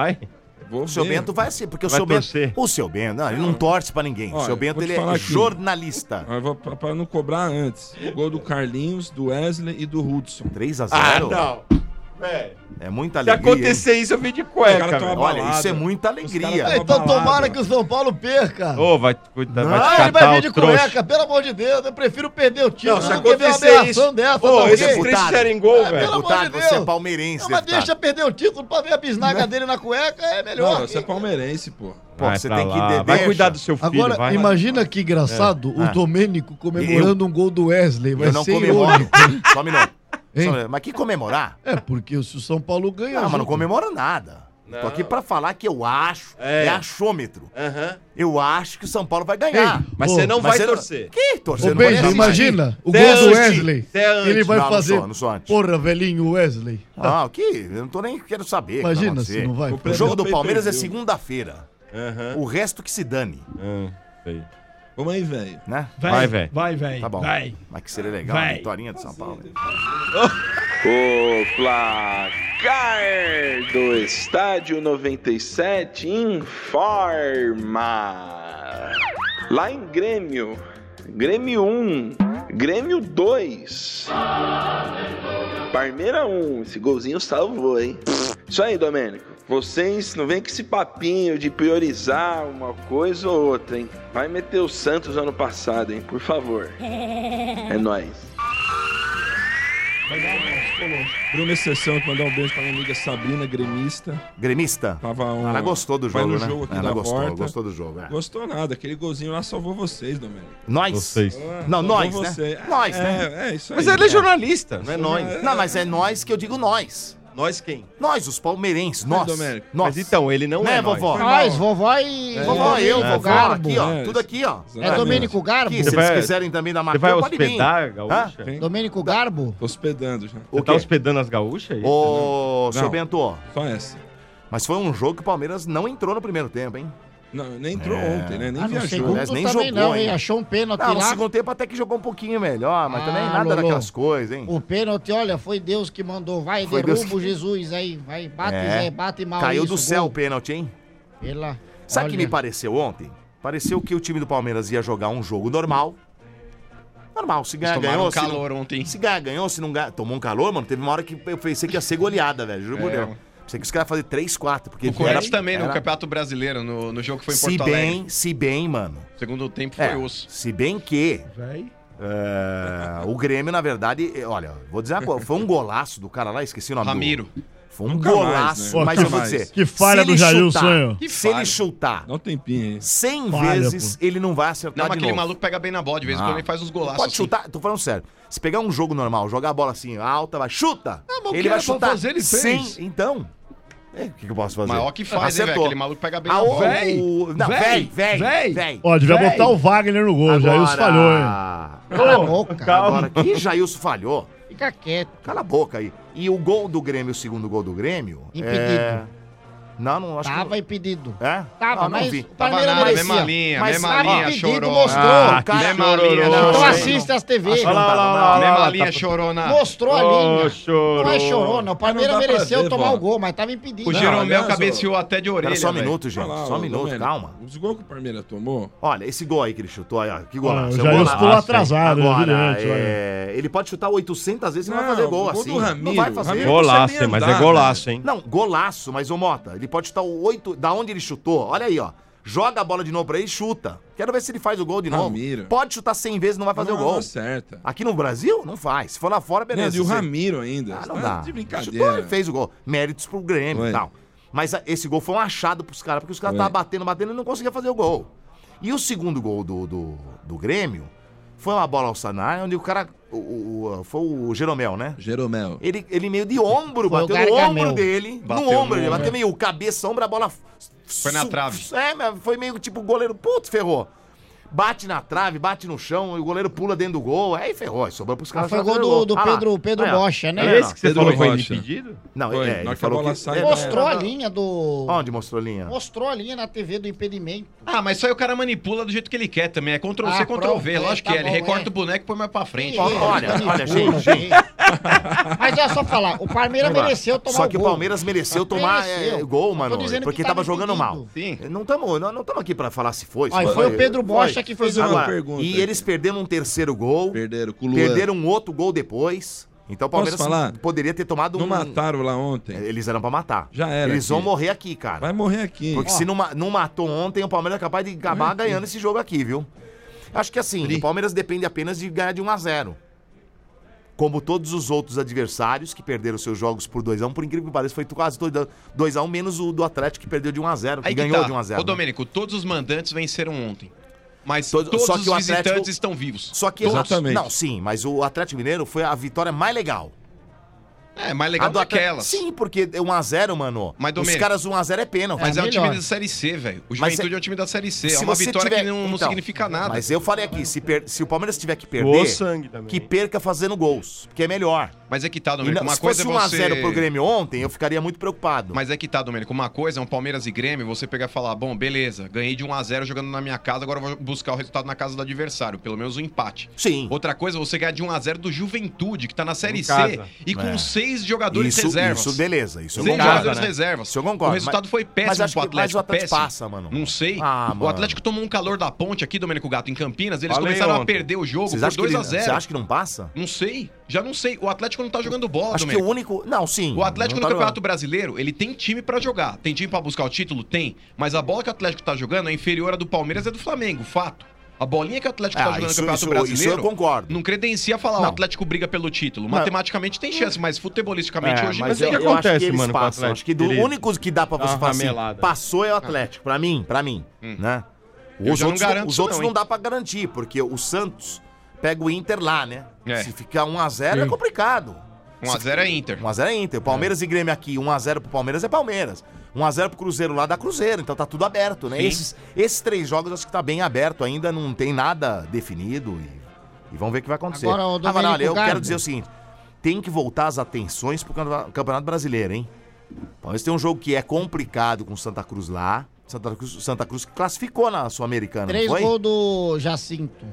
vai? Vou O seu ver. Bento vai assim, porque o Vai seu Bento. torcer. O seu Bento, não, ele não torce pra ninguém. O Olha, seu Bento, vou te ele falar é aqui. jornalista. Eu vou, pra, pra não cobrar antes. Gol do Carlinhos, do Wesley e do Hudson. três a Ah, zero? não. É. É muita Se alegria. acontecer hein? isso, eu vim de cueca, Cara, velho. olha, isso é muita alegria. Então tomara que o São Paulo perca. Ô, vai, cuidar, vai te Não, ele catar vai vir o de trouxa. cueca, pelo amor de Deus. Eu prefiro perder o título Não, se do que ver uma acontecer aberração isso- dessa. Ô, tá esses ok? tristes serem gol, É, velho. Pelo amor de Deputado, Deus. você é palmeirense, Não, mas deputado. deixa perder o título pra ver a bisnaga dele na cueca, é melhor. Não, você é palmeirense, pô. Pô, Vai você pra tem que lá. de- Vai deixa. cuidar do seu filho, Agora, vai. imagina que engraçado É. o Ah. Domênico comemorando um gol do Wesley. Vai Eu não ser comemoro. irônico. Só um minuto. Hein? Só um minuto. Mas que comemorar? É, porque se o São Paulo ganha... Não, mas não junto. comemora nada. Tô aqui pra falar que eu acho, É. é, achômetro. Aham. Eu acho que o São Paulo vai ganhar. Ei, Mas Ô, você não mas vai você não- torcer. Que torcer? Ô, Não vai Benja, assistir. imagina, o Cê gol é do anti, Wesley. cê é anti. Ele vai Não, não fazer. sou, não sou anti. Porra, velhinho Wesley. Ah, o que? Eu não tô nem quero saber. o que vai Imagina acontecer. se não vai. O jogo do Pay-per-view. Palmeiras é segunda-feira. Aham. O resto que se dane, Ah, sei. Vamos aí, velho. né? Vai, velho. Vai, velho. Tá bom. Vai. Mas que seria legal, Vai. a vitórinha de São Paulo. O placar do Estádio noventa e sete informa. Lá em Grêmio, Grêmio um, Grêmio dois, Parmeira um. Esse golzinho salvou, hein? Isso aí, Domênico. Vocês não vem com esse papinho de priorizar uma coisa ou outra, hein? Vai meter o Santos ano passado, hein? Por favor. É nóis. Bruno Exceção, mandar um beijo pra minha amiga Sabrina, gremista. Gremista? Tava um... Ela gostou do vai jogo, no né? jogo aqui Ela da gostou, porta. gostou do jogo, é. Gostou nada, aquele golzinho lá salvou vocês, Domênico. Nós? Vocês. Ah, Não, salvou nós, você. né? Nós, é, né? É, isso aí. Mas ele é jornalista, não é nós. É. Não, mas é nós que eu digo nós. Nós quem? Nós, os palmeirenses, Mas, nós. Domênico, nós. Mas então, ele não Né, é nós. vovó? Nós, vovó e... Vovó, eu, Domênico vovó, Garbo. aqui, ó. É, Tudo aqui, ó. É Domênico Garbo? Aqui, se Você eles vai- quiserem também dar Você vai marca, pode vir. hospedar a gaúcha? Quem? Domênico Garbo? Tô hospedando já. Você tá hospedando as gaúchas aí? Ô, seu Não. Bento, ó. Só essa. Mas foi um jogo que o Palmeiras não entrou no primeiro tempo, hein? Não, nem entrou É. ontem, né? Nem Ah, no viajou. segundo Aliás, nem também jogou, não, hein? hein? Achou um pênalti Não, no lá. segundo tempo até que jogou um pouquinho melhor, mas Ah, também nada Lolo. daquelas coisas, hein? O pênalti, olha, foi Deus que mandou. Vai, Foi derruba Deus o Jesus aí. Vai, bate, É. Zé, bate mal. Caiu isso, do céu o gol. pênalti, hein? Pela... Sabe o que olha. me pareceu ontem? Pareceu que o time do Palmeiras ia jogar um jogo normal. Normal, se ganhar, Eles tomaram ganhou. um se calor não... ontem. Se ganhar, ganhou, se não ganhar. Tomou um calor, mano. Teve uma hora que eu pensei que ia ser goleada, velho. Juro por É. Deus. Pensei que os caras iam fazer três, quatro. Porque O Corinthians era- também, no era- Campeonato Brasileiro, no, no jogo que foi em Se Porto Alegre. bem, se bem, mano. Segundo tempo foi É, osso. se bem que Véi. é, o Grêmio, na verdade, é, olha, vou dizer uma coisa, foi um golaço do cara lá, esqueci o nome Ramiro. do... Foi um Nunca mais, golaço, né? mas Nunca eu vou mais. dizer... Que falha se do ele Jailson, chutar- hein? Que Se ele falha. chutar Dá um tempinho aí. cem Falha, vezes, ele não vai acertar Não, mas de aquele novo. maluco pega bem na bola, de vez em Ah. quando ele faz uns golaços. Pode assim. chutar, tô falando sério. Se pegar um jogo normal, jogar a bola assim, alta, vai, chuta! Ah, mas o ele que vai era pra chutar fazer, ele sem... fez. Então... é, o que, que eu posso fazer? Mas ó que faz, hein, velho? Acertou. Aquele maluco pega bem Ah, na o- bola. Véi, o- Não, véi, véi, véi, véi. véi. Ó, devia Véi. botar o Wagner no gol. Já isso falhou, hein? Cala a boca. Agora, que Jailson falhou? Fica quieto. Cala a boca aí. E o gol do Grêmio, o segundo gol do Grêmio... Impedido. É... Não, não, acho Tava que... impedido. É? Tava, Ah, não mas vi. o Palmeiras Tava nada, merecia. mesma linha, Mas mesma tava linha, impedido, chorona. mostrou. Ah, cara, mesma linha, chororô. não, Então sei. assista as T V. Acho que não Lá, tava, lá, não. lá, Mesma lá, linha, tá- chorona. Mostrou a Ô, linha. chorou. Não é chorona. O Palmeiras Mas não dá pra mereceu ver, tomar vó. o gol, mas tava impedido. O Não, Jeromel aliás, ó, cabeceou até de orelha, Espera só um velho. minuto, gente. Olha lá, Só um ô, minuto, Domênico, calma. Os gols que o Palmeiras tomou... Olha, esse gol aí que ele chutou, aí, ó, que Ó, golaço. o é um Jailson golaço, pulou hein? atrasado, Agora, evidente. olha. é, ele pode chutar oitocentas vezes e não vai Não, fazer gol o gol assim. do Ramiro, não vai fazer. Ramiro- Golaço, consegue hein? Mas andar, é golaço, hein? Não, golaço, mas ô Mota, ele pode chutar o oito, da onde ele chutou, olha aí, ó. Joga a bola de novo pra ele e chuta. Quero ver se ele faz o gol de novo. Ramiro. Pode chutar cem vezes e não vai fazer não, o gol. Não acerta. Aqui no Brasil, não faz. Se for lá fora, beleza. Não, e o Você- Ramiro ainda. Ah, Você não tá dá. De Chutou brincadeira. e fez o gol. Méritos pro Grêmio Ué. e tal. Mas a- esse gol foi um achado pros caras, porque os caras Ué. estavam batendo, batendo e não conseguiam fazer o gol. E o segundo gol do, do, do Grêmio foi uma bola ao Sanar, onde o cara. O, o- o- foi o Jeromel, né? Jeromel. Ele, ele meio de ombro, Foi o bateu no Gargamel. ombro dele. Bateu no ombro, no ele ombro. bateu meio cabeça, ombro, a bola. Foi na su- trave. É, mas foi meio tipo o goleiro. Putz, ferrou. Bate na trave, bate no chão, e o goleiro pula dentro do gol. Aí ferrou, aí sobrou pros Ah, caras. foi fazerem gol do, do Ah lá. Pedro, Pedro Aí, ó. Bocha, né? É, Esse que você Pedro falou foi Rocha. impedido? Não, Foi, é, na ele hora que a falou bola que... sai, é, Mostrou a não. linha do... Onde mostrou a linha? Mostrou a linha na T V do impedimento. Ah, mas isso aí o cara manipula do jeito que ele quer também. É Ctrl C, Ah, Ctrl pronto, V. é, Lógico tá que é. Ele bom, recorta é. o boneco e põe mais pra frente. Ih, Olha, manipula, olha, gente, gente. Mas é só falar, o Palmeiras Vai lá. mereceu tomar Só o que gol. o Palmeiras mereceu tomar Mereceu. é, gol, Tô mano, dizendo porque que tava tava jogando mal. Sim. Não estamos não não tamo aqui pra falar se foi. se Olha, não foi o Pedro Bocha Foi. que fez Fazer o uma Agora, pergunta e aqui. eles perderam um terceiro gol, Perderam com o Luan. perderam um outro gol depois, Então o Palmeiras Posso falar? poderia ter tomado Não um... mataram lá ontem. Eles eram pra matar. Já era. Eles aqui. vão morrer aqui, cara. Vai morrer aqui. Porque Ó. se não, ma- não matou ontem, o Palmeiras é capaz de acabar ganhando esse jogo aqui, viu? Acho que assim, o Palmeiras depende apenas de ganhar de um a zero. Como todos os outros adversários que perderam seus jogos por dois a um, por incrível que pareça, foi quase dois a um, menos o do Atlético que perdeu de um a zero, que Aí que ganhou tá. de um a zero. Ô, Domênico, todos os mandantes venceram ontem. Mas Todo- todos só que os o Atlético- visitantes estão vivos. Só que Todos. Não, sim, mas o Atlético Mineiro foi a vitória mais legal. É, mais legal A do Atlético- daquelas. Sim, porque um a zero, mano. Mas, os Domênico, caras um a zero é pênalti. Mas é, o time da Série C, velho. O Mas Juventude é- é o time da Série C. É Se uma você vitória tiver- que não, não então, significa nada. Mas eu falei aqui, se, per- se o Palmeiras tiver que Doou perder, sangue também. que perca fazendo gols, porque é melhor. Mas é que tá, E Domênico, não- uma se coisa fosse é um a você... zero pro Grêmio ontem, eu ficaria muito preocupado. Mas é que tá, Domênico, uma coisa é um Palmeiras e Grêmio, você pegar e falar, bom, beleza, ganhei de um a zero jogando na minha casa, agora eu vou buscar o resultado na casa do adversário, pelo menos um empate. Sim. Outra coisa é você ganhar de um a zero do Juventude, que tá na Série Em C, casa. e com É. seis jogadores Isso- reservas. isso, beleza, isso eu Seis concordo, jogadores né? reservas. Isso eu concordo, O resultado mas- foi péssimo mas acho pro que- mas Atlético. o Atlético péssimo. passa, mano. Não sei. Ah, o mano. Atlético tomou um calor da ponte aqui, Domênico Gato, em Campinas, eles Falei começaram a ontem. perder o jogo Vocês por acham que dois a ele- zero. Você acha que não passa? Não sei. Já não sei. O Atlético não tá jogando bola, Acho que Domênico. o único... Não, sim. O Atlético não no tá Campeonato jogando. Brasileiro, ele tem time pra jogar. Tem time pra buscar o título? Tem. Mas a bola que o Atlético tá jogando é inferior à do Palmeiras e à do Flamengo, fato. A bolinha que o Atlético Ah, tá jogando isso- no Campeonato isso- Brasileiro... isso eu concordo. Não credencia falar, o Não. Atlético briga pelo título. Não. Matematicamente tem chance, mas futebolisticamente É, hoje mas não eu, tem. eu acho que eles passam. Acho que do Ele- único que dá pra Dá você uma falar assim, ramelada. passou é o Atlético. Pra mim, pra mim, né? Eu Os já não outros, garanto os isso outros não, não, hein? dá pra garantir, porque o Santos pega o Inter lá, né? É. Se ficar um a zero é Sim. complicado. um a zero é Inter. um a zero é Inter. Palmeiras e Grêmio aqui, um a zero pro Palmeiras é Palmeiras. um a zero pro Cruzeiro lá dá Cruzeiro, então tá tudo aberto, né? Sim. Esses, esses três jogos acho que tá bem aberto ainda, não tem nada definido e, e vamos ver o que vai acontecer. Agora, o Domênico olha, eu Garbo. quero dizer o seguinte, tem que voltar as atenções pro Campeonato Campeonato Brasileiro, hein? O Palmeiras tem um jogo que é complicado com Santa Cruz lá, Santa Cruz, Santa Cruz que classificou na Sul-Americana, Três não foi? gols do Jacinto.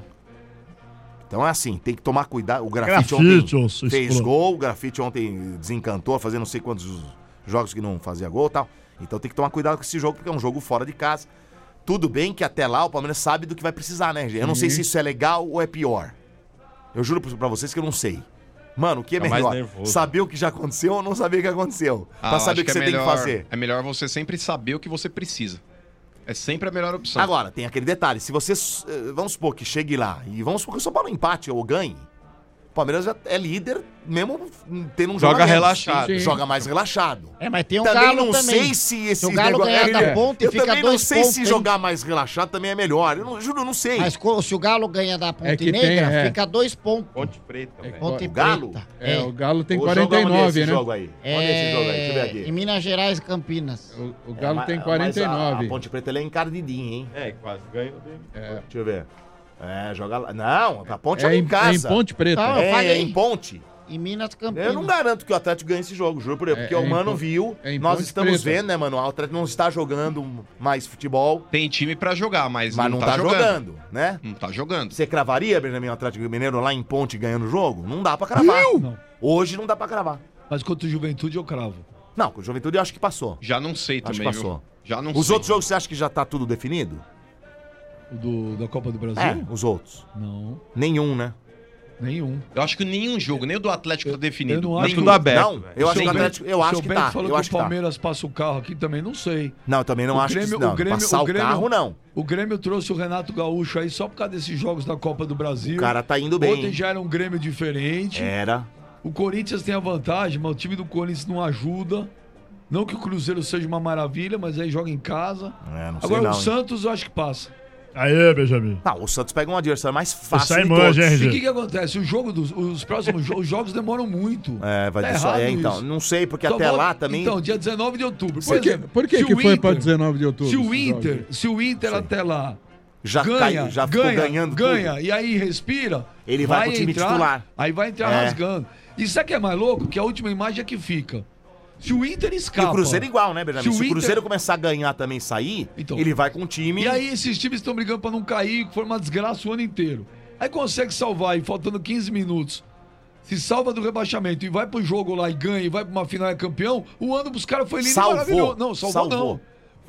Então é assim, tem que tomar cuidado. O Grafite, Grafite, ô, ontem seu fez escroto. gol, o Grafite ontem desencantou, fazendo não sei quantos jogos que não fazia gol e tal. Então tem que tomar cuidado com esse jogo, porque é um jogo fora de casa. Tudo bem que até lá o Palmeiras sabe do que vai precisar, né, gente? Eu não sei Sim. se isso é legal ou é pior. Eu juro pra vocês que eu não sei. Mano, o que é Tá mais melhor? nervoso. Saber o que já aconteceu ou não saber o que aconteceu? Ah, pra eu saber acho o que, é você melhor- tem que fazer. É melhor você sempre saber o que você precisa. É sempre a melhor opção. Agora, tem aquele detalhe. Se você, eh, vamos supor que chegue lá e vamos supor que o São Paulo empate ou ganhe, o Palmeiras já é líder, mesmo tendo um Joga jogo a menos. relaxado. Sim. Joga mais relaxado. É, mas tem um também Galo não também. sei se esse Se o Galo negócio- ganhar da É, ponte, eu fica também não dois sei pontos, se hein? jogar mais relaxado também é melhor. Eu não, juro, eu não sei. Mas co- se o Galo ganha da Ponte É que tem, Negra, é. fica dois pontos. Ponte Preta, velho. Ponte O Galo? Preta. É, o Galo tem O quarenta e jogo, onde é nove, esse né? jogo aí? Onde é esse jogo aí? Deixa eu ver aqui. Em Minas Gerais e Campinas. O, o Galo É, tem mas- quarenta e mas nove. A, a Ponte Preta ela é encardidinha, hein? É, quase ganhou dele. É. Deixa eu ver. É, joga lá. Não, a Ponte é, É em em- casa. é em Ponte Preta. Não, eu É, falei. é em Ponte. Em Minas Campinas. Eu não garanto que o Atlético ganhe esse jogo, juro por Deus. É, Porque é o em Mano Pon- viu, é em nós Ponte estamos Preta. vendo, né, mano? O Atlético não está jogando mais futebol, Tem time pra jogar, mas, mas não, tá, jogando. né? Não tá jogando. Você cravaria, Benjamin, o Atlético Mineiro lá em Ponte ganhando o jogo? Não dá pra cravar. Não. Hoje não dá pra cravar. Mas contra o Juventude eu cravo. Não, com o Juventude eu acho que passou. Já não sei Acho também, que passou. viu? Já não Os sei. outros jogos você acha que já tá tudo definido? O do, da Copa do Brasil? É, os outros. Não, Nenhum, né? nenhum. Eu acho que nenhum jogo, nem o do Atlético tá definido. eu não Nem acho tudo que- aberto. Não, eu acho que o Atlético, eu o acho seu que Bento tá. falou Eu que acho o que tá. Palmeiras passa o carro aqui também, não sei. Não, eu também não O acho Grêmio- que não. o Grêmio- Passar o o, Grêmio- carro, não. O Grêmio trouxe o Renato Gaúcho aí só por causa desses jogos da Copa do Brasil. O cara tá indo bem, Ontem hein? já era um Grêmio diferente. Era. O Corinthians tem a vantagem, mas o time do Corinthians não ajuda. Não que o Cruzeiro seja uma maravilha, mas aí joga em casa. É, não sei Agora não, o hein? Santos eu acho que passa. Aê, Benjamin. Não, o Santos pega um adversário mais fácil sai de manja, todos. hein, E o que, que acontece? O jogo dos, os próximos jogos, os jogos demoram muito. É, vai Tá ter só, errado é, então, isso. não sei, porque Só até volta- lá também... Então, dia dezenove de outubro. Por, Por que, exemplo, por que, se que o foi Inter- para dezenove de outubro? Se o esses Inter, jogos? se o Inter até lá Já ganha, caiu, já ficou ganha, ganhando ganha, tudo. e aí respira, Ele vai pro time entrar, titular. Aí vai entrar É. rasgando. E sabe o que é mais louco? Que a última imagem é que fica. Se o Inter E escapa... o Cruzeiro igual, né, Benjamin? Se o Se o Inter- Cruzeiro começar a ganhar também e sair, Então. ele vai com o time... E aí esses times estão brigando pra não cair, que foi uma desgraça o ano inteiro. Aí consegue salvar e faltando quinze minutos. Se salva do rebaixamento e vai pro jogo lá e ganha e vai pra uma final e é campeão, o ano pros caras foi lindo Salvou. e maravilhoso. Não, salvou, Salvou. não.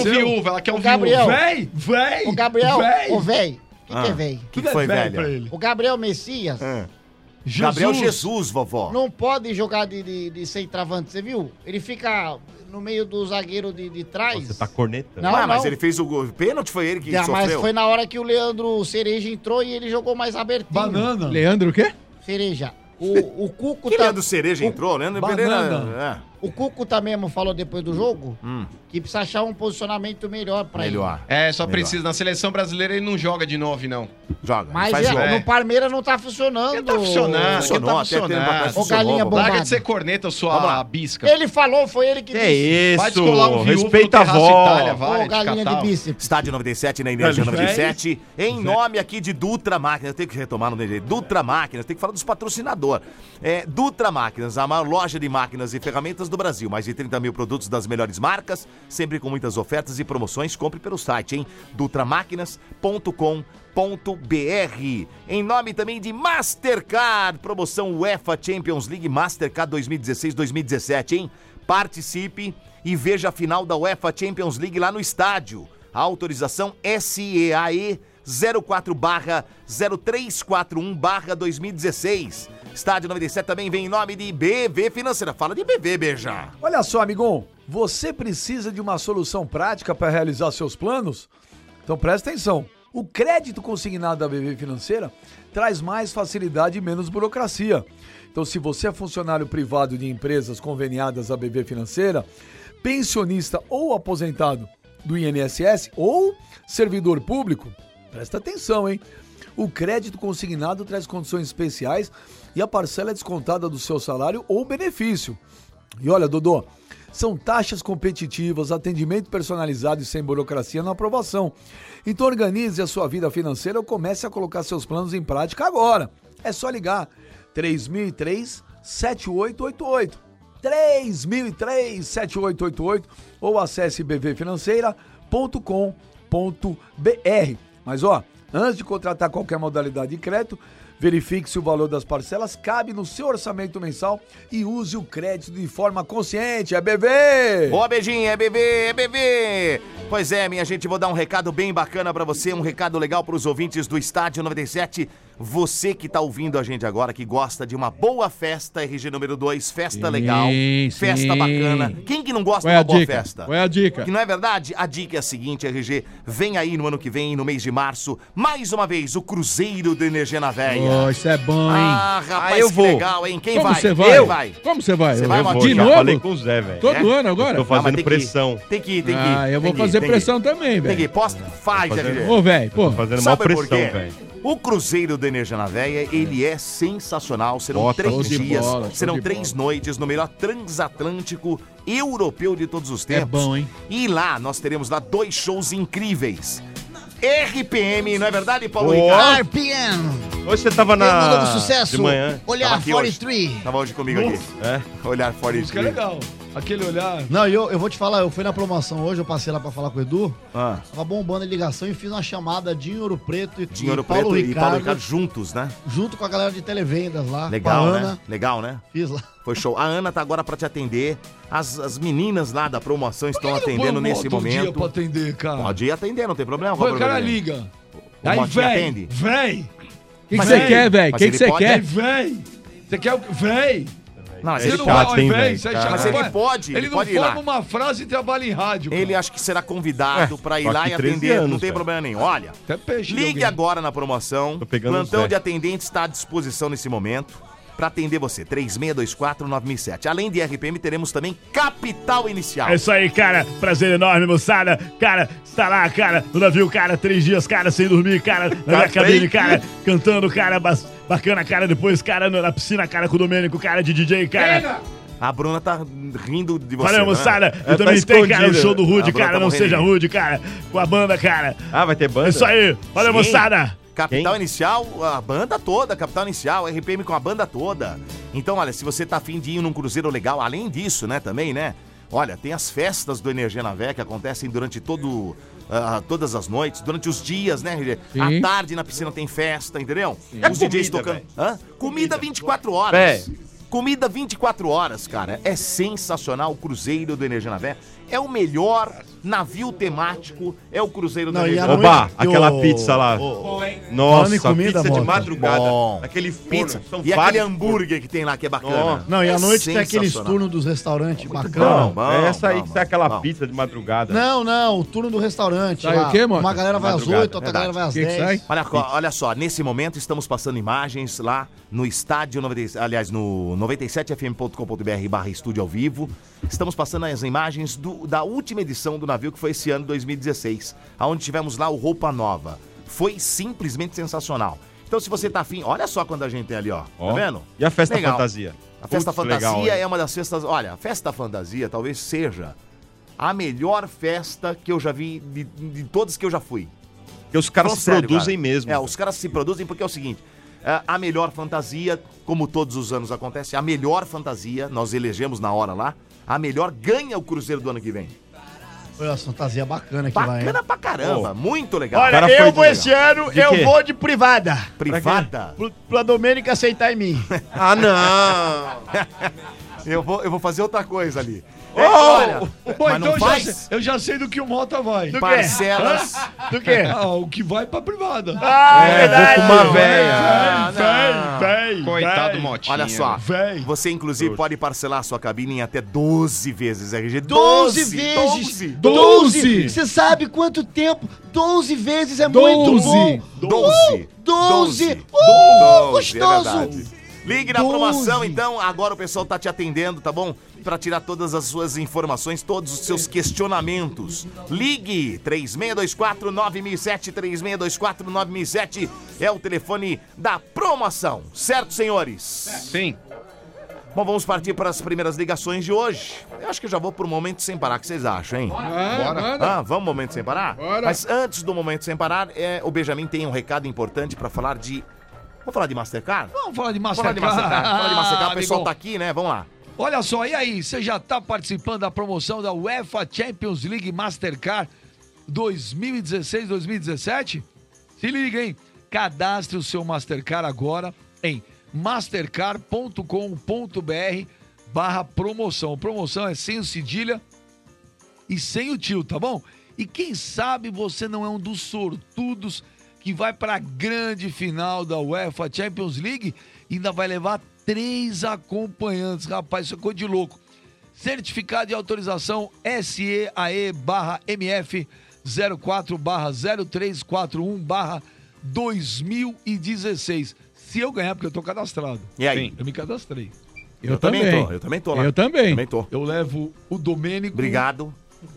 um viúva, ela quer um Ô, Gabriel. viúva. Véi, véi, Ô, Gabriel, véi. ô, véi. O que, Ah, que é véi? que que foi, véi velha? pra ele? O Gabriel Messias Ah. Gabriel Jesus, vovó. não pode jogar de, de, de centroavante, você viu? Ele fica no meio do zagueiro de, de trás. Você tá cornetando. Não, Ah, mas não. ele fez o gol. Pênalti foi ele que Já, mas sofreu. foi na hora que o Leandro Cereja entrou e ele jogou mais abertinho. Banana. Leandro o quê? Cereja. O, o Cuco Que tá... Leandro Cereja entrou? Leandro Banana. Pereira. O Cuco também falou depois do jogo Hum. que precisa achar um posicionamento melhor pra Melhor. É, só Melhor. precisa. Na seleção brasileira ele não joga de nove, não. Joga. Mas faz é, jogo. no Palmeiras não tá funcionando. Ele tá funcionando, Funcionou, ele tá até tempo funcionando. atrás Ô, funcionou, galinha vamos. bombada. Larga de ser corneta, Vamos lá. sua bisca. Ele falou, foi ele que, Que disse. Vai isso? descolar um viúvo Respeita no a Terraço avó. Itália, vai, Ô, galinha de catal. bíceps. Estádio noventa e sete na Energia Velho, noventa e sete. Em nome aqui de Dutra Máquinas. Eu tenho que retomar no D J. Dutra Máquinas. Tem que falar dos patrocinadores. É, Dutra Máquinas, a maior loja de máquinas e ferramentas do Brasil. Mais de trinta mil produtos das melhores marcas. Sempre com muitas ofertas e promoções. Compre pelo site, hein? dutra máquinas ponto com ponto b r. Em nome também de Mastercard. Promoção UEFA Champions League Mastercard dois mil e dezesseis dois mil e dezessete, hein? Participe e veja a final da UEFA Champions League lá no estádio. A autorização S E A E zero quatro barra zero três quatro um barra dois mil e dezesseis. Estádio noventa e sete também vem em nome de B V Financeira. Fala de B V, beija. Olha só, amigão, você precisa de uma solução prática para realizar seus planos? Então presta atenção. O crédito consignado da B V Financeira traz mais facilidade e menos burocracia. Então, se você é funcionário privado de empresas conveniadas à B V Financeira, pensionista ou aposentado do I N S S ou servidor público, presta atenção, hein? O crédito consignado traz condições especiais e a parcela é descontada do seu salário ou benefício. E olha, Dodô, são taxas competitivas, atendimento personalizado e sem burocracia na aprovação. Então organize a sua vida financeira ou comece a colocar seus planos em prática agora. É só ligar três mil e três, sete oito oito oito. três mil e três, sete oito oito oito ou acesse b v financeira ponto com ponto b r. Mas ó, antes de contratar qualquer modalidade de crédito, verifique se o valor das parcelas cabe no seu orçamento mensal e use o crédito de forma consciente. É B V! Boa, beijinho, é B V, é B V! Pois é, minha gente, vou dar um recado bem bacana pra você, um recado legal pros ouvintes do Estádio noventa e sete. Você que tá ouvindo a gente agora, que gosta de uma boa festa, R G número dois, festa Sim, legal, sim. festa bacana. Quem que não gosta Qual de é uma a boa dica? festa? Qual é a dica? Que não é verdade? A dica é a seguinte, R G, vem aí no ano que vem, no mês de março, mais uma vez, o Cruzeiro do Energia na Véia. Oh, isso é bom, hein? Ah, rapaz, Ah, eu que vou. legal, hein? Quem Como vai? você vai? Eu vai. Como você vai? Você Eu vai, vou. Maurício? De Já novo? falei com o Zé, velho. Todo É? ano agora? Eu tô fazendo Ah, mas tem que ir. pressão. Tem que ir, tem que ir. Ah, eu vou Tem que ir, fazer tem que ir. pressão também, velho. Tem que ir, posta? Faz, R G. Ô, velho, pô. Fazendo Sabe mal por pressão, quê? velho. O Cruzeiro do Energia na Véia, ele é sensacional. Serão Bota, três show de dias, bola, show serão de três noites no melhor transatlântico europeu de todos os tempos. É bom, hein? E lá nós teremos lá dois shows incríveis. R P M, não é verdade, Paulo Ó. Ricardo? R P M. Hoje você tava na... Tem um novo sucesso, De manhã. Olhar Tava aqui quarenta e hoje. três. Tava hoje comigo aqui. É? Olhar quarenta e Música é três. legal. Aquele olhar. Não, e eu, eu vou te falar, eu fui na promoção hoje, eu passei lá pra falar com o Edu. Ah. Tava bombando a ligação e fiz uma chamada de Ouro Preto e, Dinheiro e Paulo Preto Ricardo, e Paulo Ricardo juntos, né? junto com a galera de televendas lá. Legal, com a né? Ana. Legal, né? Fiz lá. Foi show. A Ana tá agora pra te atender. As, as meninas lá da promoção estão Por que que não põe atendendo um nesse outro dia momento. pra atender, cara? Pode ir atender, não tem problema. Põe qual o cara problema? liga. O Aí, Motinha véi, atende? véi. O que você quer, velho? O que ele você pode? quer? Aí, véi. Você quer o que? Véi. Não, mas Você ele não pode, vai, hein, véi, velho? isso aí Cara, já mas não ele vai. pode, Ele ele não pode ir forma lá. uma frase e trabalha em rádio. Ele acho que será convidado É, pra ir só lá que e treze atender. não anos, tem velho. problema nenhum. Olha, Até peixe de ligue alguém. agora na promoção. pegando Plantão o Zé. de atendente está à disposição nesse momento para atender você. três seis dois quatro nove seis sete. Além de R P M, teremos também Capital Inicial. É isso aí, cara. Prazer enorme, moçada. Cara, está lá, cara, no navio, cara, três dias, cara, sem dormir, cara, na minha cabine, cara, cantando, cara, bas- bacana, cara, depois, cara, na piscina, cara, com o Domênico, cara, de D J, cara. A Bruna tá rindo de você. Valeu, né? moçada. Ela E também tá tem, cara, o escondida. show do A Rude, Bruna cara, tá não morrendo seja de rir. rude, cara, com a banda, cara. Ah, vai ter banda? É isso aí. Valeu, Sim. moçada. Capital Quem? Inicial, a banda toda, Capital Inicial, R P M com a banda toda. Então, olha, se você tá afim de ir num cruzeiro legal, além disso, né, também, né? Olha, tem as festas do Energia na Véia que acontecem durante todo, ah, todas as noites, durante os dias, né, R G? Sim. À tarde na piscina tem festa, entendeu? É Os D Js comida, tocando. velho. Hã? Comida vinte e quatro horas. É. Comida vinte e quatro horas, cara. É sensacional o Cruzeiro do Energia na Véia. É o melhor navio temático, é o Cruzeiro Não, da e a Região. Oba, E aquela o- pizza lá. o- Nossa, Falando em comida, pizza de Mota. madrugada. Bom. Aquele Pizza. forno. São E aquele vários hambúrguer que tem lá, que é bacana. Nossa. Não, e à É noite tem aqueles sensacional. turnos dos restaurantes Bom, bacana. bom, É essa aí bom, que sai aquela bom. pizza de madrugada. Não, não, o turno do restaurante. Sai lá. o quê, Mota? Uma galera vai às Madrugada. oito, outra galera vai às Que que dez. sai? Olha, co- olha só, nesse momento estamos passando imagens lá no estádio, noventa, aliás, no noventa e sete f m ponto com ponto b r barra estúdio ao vivo. Estamos passando as imagens do- da última edição do navio, que foi esse ano, dois mil e dezesseis, onde tivemos lá o Roupa Nova. Foi simplesmente sensacional. Então, se você tá afim, olha só quanta gente tem ali, ó. Ó. Tá vendo? E a festa Legal. fantasia? A festa Putz, fantasia legal, hein? é uma das festas. Olha, a festa fantasia talvez seja a melhor festa que eu já vi de, de todas que eu já fui. Porque os caras Falando se sério, produzem cara. mesmo. É, os caras se produzem porque é o seguinte: é, a melhor fantasia, como todos os anos acontece, a melhor fantasia, nós elegemos na hora lá, a melhor ganha o Cruzeiro do ano que vem. Olha, as fantasia bacana que vai. Bacana pra caramba, Oh. muito legal. Olha, cara eu foi vou legal. esse ano, De eu quê? vou de privada. Privada? Pra, pra Domênica aceitar em mim. Ah, não! Eu vou, eu vou fazer outra coisa ali. Oh! É, olha, Bom, mas então não eu já, faz sei, eu já sei do que o Mota vai. Do quê? parcelas. Do quê? Ah, o que vai pra privada. Ah, É, verdade. vou com uma véia. Ah, não. Véi, Coitado véi. Motinha. Olha só, Véi. você inclusive pode parcelar a sua cabine em até doze vezes, R G. doze vezes. doze. Você sabe quanto tempo? doze vezes é muito bom. doze. doze. doze. Uh, doze, é gostoso. verdade. Ligue na doze. promoção, então. Agora o pessoal tá te atendendo, tá bom? Para tirar todas as suas informações, todos os seus questionamentos. Ligue três seis dois quatro nove mil e sete, três seis dois quatro nove mil e sete é o telefone da promoção. Certo, senhores? Sim. Bom, vamos partir para as primeiras ligações de hoje. Eu acho que eu já vou pro Momento Sem Parar, o que vocês acham, hein? Bora. Ah, vamos Momento Sem Parar? Bora. Mas antes do Momento Sem Parar, é, o Benjamin tem um recado importante para falar de... Vamos falar de Mastercard? Vamos falar de Vamos falar Mastercard. de Mastercard. Vamos falar de Mastercard, o pessoal amigão. tá aqui, né? Vamos lá. Olha só, e aí, você já tá participando da promoção da UEFA Champions League Mastercard dois mil e dezesseis, dois mil e dezessete? Se liga, hein? Cadastre o seu Mastercard agora em mastercard.com.br barra promoção. Promoção é sem o cedilha e sem o tio, tá bom? E quem sabe você não é um dos sortudos que vai para a grande final da UEFA Champions League e ainda vai levar três acompanhantes. Rapaz, isso é coisa de louco. Certificado de autorização S E A E barra M F zero quatro barra zero três quatro um barra dois mil e dezesseis. Se eu ganhar, porque eu tô cadastrado. E aí? Sim, eu me cadastrei. Eu, também. tô, eu também tô lá. Eu também. Também tô. Eu levo o Domênico. Obrigado.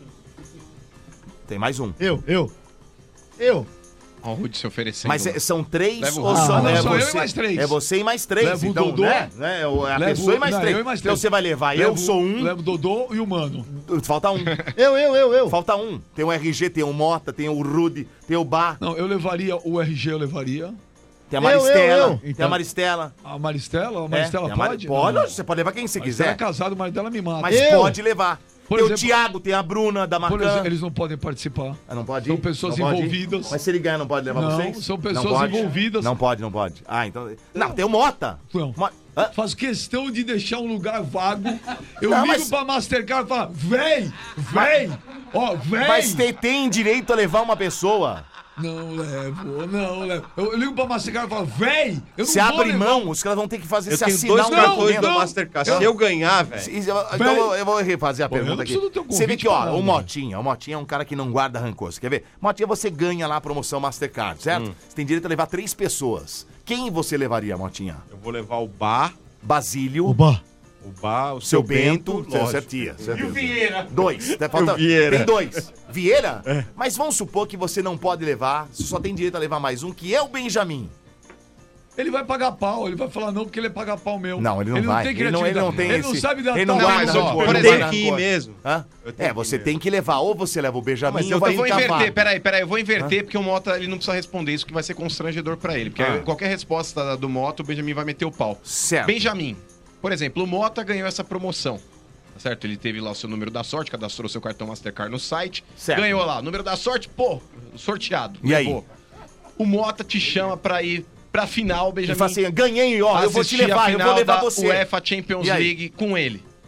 Tem mais um. Eu, eu. Eu. Ó, o Rude se oferecendo. Mas é- são três Leva o ou Rude. só Ah, não, é sou eu você? e mais três. É você e mais três. Leva o então, Dodô. né? né? É o- é a Levo- pessoa e mais não, três. eu e mais Então três. você vai levar. Levo- eu sou um. Levo o Dodô e o Mano. Falta um. Eu, eu, eu, eu. Falta um. Tem o R G, tem o Mota, tem o Rude, tem o Bar, Não, eu levaria o R G, eu levaria. tem a Eu, eu, Maristela. eu. Tem Então- a Maristela. A Maristela? A É, Maristela tem a Mari- pode? Pode, Não. você pode levar quem você Maristela é quiser. casado, o marido dela me mata. Mas Eu. pode levar. Por tem o exemplo- Thiago, tem a Bruna da Por Macan. exemplo, eles não podem participar. Ah, não pode São ir? pessoas Não pode ir? envolvidas. Mas se ele ganhar, não pode levar Não, vocês? são Não pessoas pode? envolvidas. Não pode, não pode. Ah, então... Não, tem o Mota. Não. Mo- Hã? Faz questão de deixar um lugar vago. Eu Não, ligo mas- pra Mastercard e falo, vem, vem, ó, vem. Mas tem, tem direito a levar uma pessoa. Não levo, não levo. Eu, eu ligo pra Mastercard e falo, vem. Eu Se não vou abre levar. mão, os caras vão ter que fazer Eu se tenho assinar dois um cartões documento. da não. Mastercard. Eu- Se eu ganhar, velho. Se- Então eu- eu vou refazer a Pô, eu pergunta não aqui. preciso do teu Você vê convite que, ó, pra nada. o Motinha, o Motinha é um cara que não guarda rancor. Você quer ver? Motinha, você ganha lá a promoção Mastercard, certo? Você tem direito a levar três pessoas. Quem você levaria, Motinha? Eu vou levar o Bar, Basílio, Oba. o Bar, o seu seu Bento, Bento, seu lógico. certia. E o Vieira. Dois. Tá, E o Vieira. Tem dois. Vieira? Mas vamos supor que você não pode levar, você só tem direito a levar mais um, que é o Benjamin. Ele vai pagar pau, ele vai falar não porque ele é pagar pau meu. Não, ele não vai. tem Ele não, ele não tem Ele esse... não sabe dar Ele não tapa guarda nos outros. rancor. Eu não tenho guarda que ir rancor. mesmo. Hã? Eu tenho É, que ir você mesmo. tem que levar. Ou você leva o Benjamin Mas eu, ou vai eu vou encapar. inverter, peraí, peraí, eu vou inverter porque o Mota ele não precisa responder isso que vai ser constrangedor pra ele. Porque Ah. qualquer resposta do Mota, o Benjamin vai meter o pau. Certo. Benjamin, por exemplo, o Mota ganhou essa promoção. Tá certo? Ele teve lá o seu número da sorte, cadastrou seu cartão Mastercard no site. Certo. Ganhou lá, número da sorte, pô, sorteado. E aí? O Mota te chama pra ir pra final, Benjamin. Ele fala assim, ganhei, ó, eu vou te assistir a levar, eu vou final levar da você. UEFA Champions E aí? League com ele.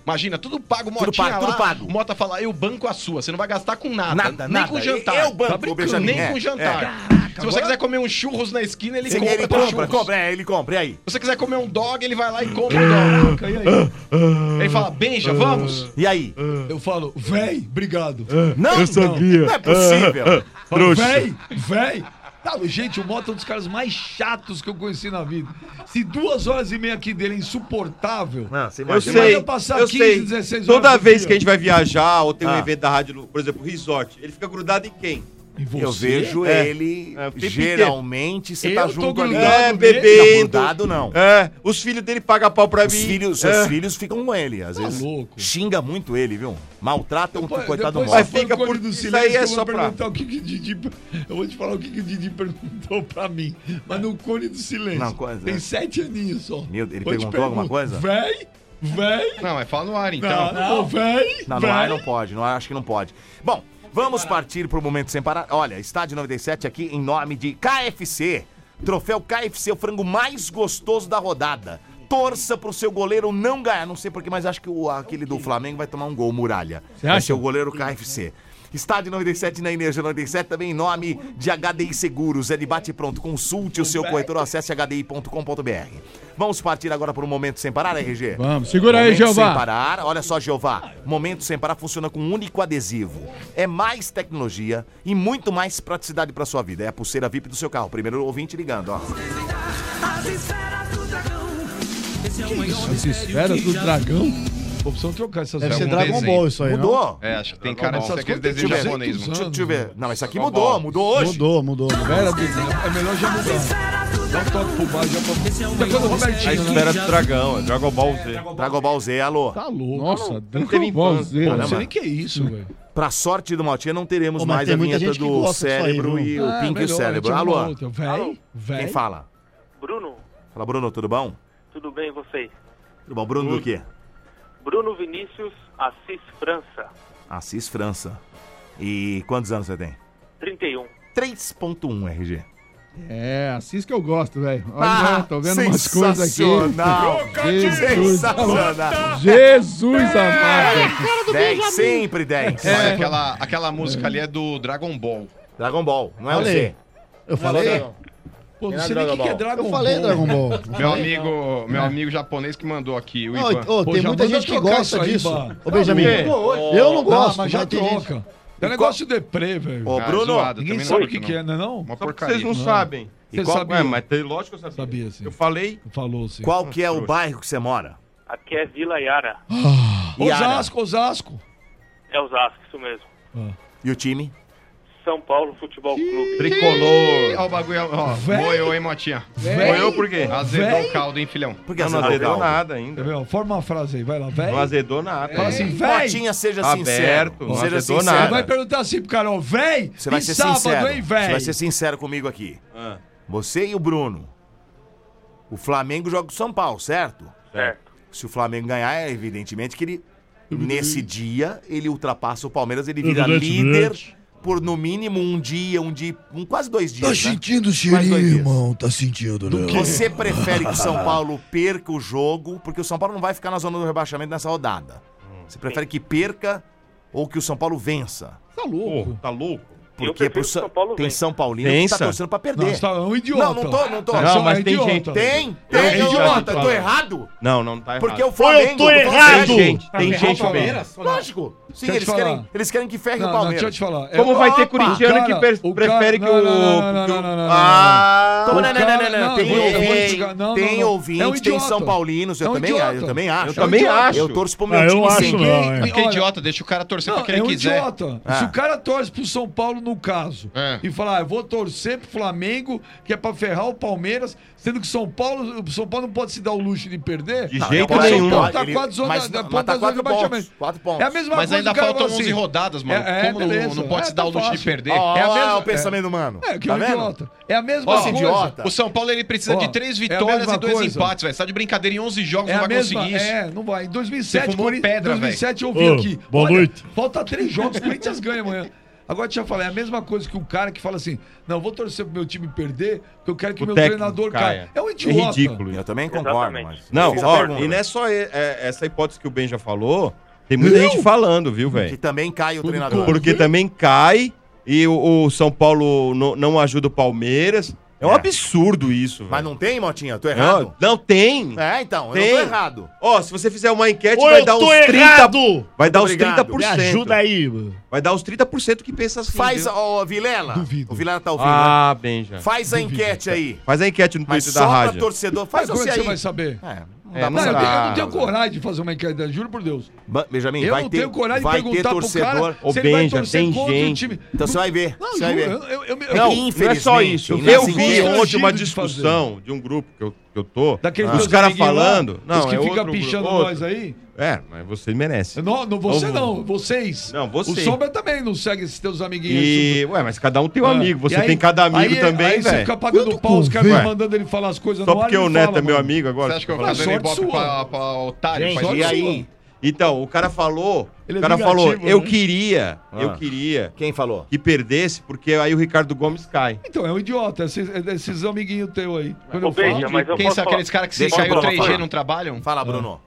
Imagina, tudo pago, Tudo Motinha pago, lá, tudo pago. o Mota fala, eu banco a sua, você não vai gastar com nada. Nada, nem nada. com jantar. Eu banco, tá brincando, Benjamin, nem é, com jantar. é. Se você quiser comer um churros na esquina, ele Sim, compra ele teu compra, churros. compra, é, ele compra, e aí? Se você quiser comer um dog, ele vai lá e compra um dog. E aí? Ele fala, Benja, vamos? E aí? Eu falo, véi, obrigado. Não, eu sabia. Não é possível. Falo, véi, véi. Tá, gente, o Mota é um dos caras mais chatos que eu conheci na vida. Se duas horas e meia aqui dele é insuportável, não, você Eu sei, passar eu quinze, sei. dezesseis Toda horas por vez dia. que a gente vai viajar ou tem um Ah. evento da rádio, por exemplo, resort, ele fica grudado em quem? Eu vejo É. ele, É, o tempo geralmente, você inteiro. tá Eu tô junto ali. grudado É, Não, bebendo. grudado não. É, os filhos dele pagam pau pra Os mim. filhos, seus É. filhos ficam com ele, às Tá vezes. louco. Xinga muito ele, viu? Maltrata o coitado Depois morto. você fica por do isso aí é eu só vou pra- perguntar o que, que o Didi. Eu vou te falar o que, que o Didi perguntou pra mim. Mas no cone do silêncio. Não, coisa- Tem sete aninhos só. Meu, ele Eu te perguntou pergunto, alguma coisa? Véi, véi. Não, mas fala no ar, então. Não, não, véi. Não, no ar não pode, no ar acho que não pode. Bom, vamos partir pro Momento Sem Parar. Olha, Estádio noventa e sete aqui em nome de K F C. Troféu K F C, o frango mais gostoso da rodada. Torça pro seu goleiro não ganhar. Não sei porquê, mas acho que o, aquele do Flamengo vai tomar um gol, Muralha. Você Vai acha? ser o goleiro K F C. Estádio noventa e sete na Energia noventa e sete, também em nome de H D I Seguros. É de bate pronto. Consulte o seu corretor, acesse h d i ponto com ponto b r. Vamos partir agora para o Momento Sem Parar, R G? Vamos, segura aí, Momento Jeová. Sem Parar, olha só, Jeová. Momento Sem Parar funciona com um único adesivo. É mais tecnologia e muito mais praticidade para sua vida. É a pulseira V I P do seu carro. Primeiro ouvinte ligando, ó. As esferas do dragão? Pô, precisam trocar essas Deve ser algum Dragon desenho. Ball isso aí, Mudou? É, acho que tem Dragon cara Ball. disso aqui, Essas desenho coisas tem japonês, duzentos mano. Deixa eu ver. Não, isso aqui Dragon mudou, Ball. mudou hoje. Mudou, mudou. Esfera do dragão. É melhor já mudar. Dá um toque pro baixo já pra. Já quando o Robertinho. A né? esfera do dragão, é Dragon Ball Z. Dragon Ball Z, alô. Tá louco. Nossa, Não Dragon teve Ball infância. Z. Pô, não Caramba. sei nem que é isso, velho. Pra sorte do Maltinha, não teremos Ô, mas mais tem a muita vinheta gente que do gosta disso aí, cérebro viu? e o Ah, Pink e o melhor, cérebro. a gente Alô? arruma outra. Véi, véi. Quem fala? Bruno, Fala, Bruno, tudo bom? tudo bem e vocês? Tudo bom, Bruno do quê? Bruno Vinícius Assis França, Assis França. E quantos anos você tem? trinta e um. três ponto um, R G. É, assim que eu gosto, velho. Olha, Ah, tô vendo umas coisas aqui. sensacional. Jesus, Sensacional. Jesus amado. dez, sempre dez. Olha, aquela, aquela música ali é do Dragon Ball. Dragon Ball, não é o Olha Z. aí. Eu falei? Pô, não sei nem o que, que é Dragon Eu falei Ball. Dragon Ball. Meu amigo, meu amigo japonês que mandou aqui, o Não, Ivan. ô, Pô, tem já muita manda gente que trocar gosta isso aí, disso. Bah. Ô, Benjamin. Mudou hoje. Eu não Não, gosto, mas já mas tem gente. troca. É um negócio deprê, velho. Ô, Ah, Bruno, zoado, Ninguém também sabe o não que, gosto, que é, não é não? Uma Só porque porcaria. vocês não Não. sabem. Você Qual- sabia? Ué, mas tem, lógico que eu sabia. Sabia, sim. Eu falei. Falou, sim. qual que é o bairro que você mora? Aqui é Vila Yara, Yara. Osasco, Osasco. é Osasco, isso mesmo. E o time? São Paulo Futebol Clube. Tricolor. Olha o bagulho, ó. Véi. Moiou, hein, Motinha? Véi. Moiou por quê? Azedou Véi. o caldo, hein, filhão? Porque Não, não azedou azedou o caldo. nada Quer ainda. ver, ó? Forma uma frase aí, vai lá, Não véi. azedou nada. Fala assim, véi. Motinha, seja Aberto, sincero. não Seja azedou sincero. nada. Vai perguntar assim pro cara, ó, véi, Você vai e ser sábado, sincero. hein, Você vai véi? ser sincero comigo aqui. Ah. Você e o Bruno. O Flamengo joga com o São Paulo, certo? Certo. Se o Flamengo ganhar, é evidentemente que ele, nesse dia, ele ultrapassa o Palmeiras, ele vira líder por no mínimo um dia, um dia, um, quase dois dias. Tá né? sentindo o Quase dois cheirinho, dias. irmão? Tá sentindo, né? Você prefere que o São Paulo perca o jogo, porque o São Paulo não vai ficar na zona do rebaixamento nessa rodada. Você prefere que perca ou que o São Paulo vença? Tá louco. Tá louco? Eu Porque prefiro pro que o São São Paulo tem vença. São Paulino que Vença. tá torcendo pra perder. Não, você tá um idiota. Não, não tô, não tô. É, Não, só mas é tem idiota. gente. Tem, Tem tem, gente idiota, que tô errado? Não, não tá errado. Porque o Flamengo... tô errado! Tem gente, tem Ferrar gente o Palmeiras? bem. Lógico. Sim, Deixa eu eles te querem, falar. eles querem que ferre Não, o não, Palmeiras. deixa eu te falar. É- Como vai ter Opa, corintiano cara, que per- o prefere cara- que o... não, não, não, que o- não, não, não, não. Ah... Então, O não, não, cara- não, não, não, Tem eu vou te ouvinte, explicar. Não, tem não, não. ouvinte, É um tem idiota. São Paulinos, eu É um também, idiota. eu também acho. Eu também idiota. acho. Eu torço pro meu Ah, eu time acho sempre. não, é. Porque é Olha- idiota, deixa o cara torcer Não, pra quem é um ele quiser. idiota. Ah. Se o cara torce pro São Paulo, no caso, É. e falar, ah, eu vou torcer pro Flamengo, que é pra ferrar o Palmeiras, sendo que São Paulo, o São Paulo não pode se dar o luxo de perder. De Não, jeito não, O São nenhum. Paulo tá Ele- quatro zonas, mas- da mas ponta tá da zona quatro de rebaixamento. pontos, quatro pontos. É a mesma Mas coisa ainda do cara faltam falar onze assim, rodadas, mano. É, é, Como não- beleza. não, pode É, se dar tá o luxo de fácil. perder? Ó, É a ó, mesma- o pensamento do mano. É, que Tá é um vendo? idiota. É a mesma Ó, coisa. idiota. O São Paulo ele precisa Ó, de três é a vitórias mesma e dois coisa. empates, velho. Você tá de brincadeira em onze jogos, É não a vai mesma, conseguir isso. é, não vai. Em dois mil e sete, Você fumou Corinthians- pedra, dois mil e sete eu velho. vi Ô, aqui. boa Olha, noite. Falta três jogos, o Corinthians ganha amanhã. Agora, deixa eu falar, é a mesma coisa que o cara que fala assim, não, vou torcer pro meu time perder, porque eu quero que O meu técnico treinador caia. caia. É um É idiota. ridículo. Eu também concordo. Mas Não, fiz a ó, pergunta. e não é só e- é- essa hipótese que o Ben já falou, tem muita gente falando, viu, velho? Que também cai o treinador. Porque também cai e o, o São Paulo no- não ajuda o Palmeiras. É um É. absurdo isso, velho. Mas não tem, Motinha? Eu tô errado? Não, não tem. É, então, eu Tem. não tô errado. Ó, se você fizer uma enquete, Ô, vai eu dar uns tô trinta. errado! Vai dar uns Obrigado. trinta por cento. Me ajuda aí, mano. Vai dar uns trinta por cento que pensa assim. Faz, viu? ó, Vilela. Duvido. O Vilela tá ouvindo. Ah, né? bem já. Faz a enquete aí. Faz a enquete no Mas Twitter só da pra rádio. torcedor. Faz Mas como é você que aí. você vai saber? É, não É, dá Não, pra eu, saber. tenho, eu não tenho coragem de fazer uma enquete, juro por Deus. Ba- Benjamin, Eu vai não ter, tenho coragem de vai ter perguntar pro torcedor. cara Ô, se ele vai Benja, torcer tem contra o gente. time. Então você vai ver. Não, você vai juro, ver. eu, eu, eu, eu, Não, eu- não é só infelizmente, isso. nas Eu vi enquetes- ontem uma de discussão de um grupo que eu, que eu tô, Daqueles os teus caras amiguinhos lá, falando... os que é fica outro pichando grupo, nós outro. aí. É, mas você merece. Não, não você Vamos- não, vocês. Não, você. O Sombra também não segue esses teus amiguinhos. E, aí, ué, mas cada um tem um Ah, amigo. Você e aí- tem cada amigo aí- também, Aí você velho. fica pagando Quando pau, os caras convém? vão mandando ele falar as coisas Só no ar. porque ele o Neto fala, é meu mano. amigo agora. Você acha que eu vou Não, ficar dando sorte ibope sua. pra, pra otário? Gente, faz e isso? aí? Então, o cara falou... Ele é o cara vingativo, falou, eu né? queria, eu Ah. queria Quem falou? que perdesse, porque aí o Ricardo Gomes cai. Então, é um idiota, esses, esses amiguinhos teus aí. Quando Ô, eu falo, Benja, mas eu Quem posso são falar? aqueles caras que se Deixa caiu eu o três G falar. não trabalham? Fala, Bruno.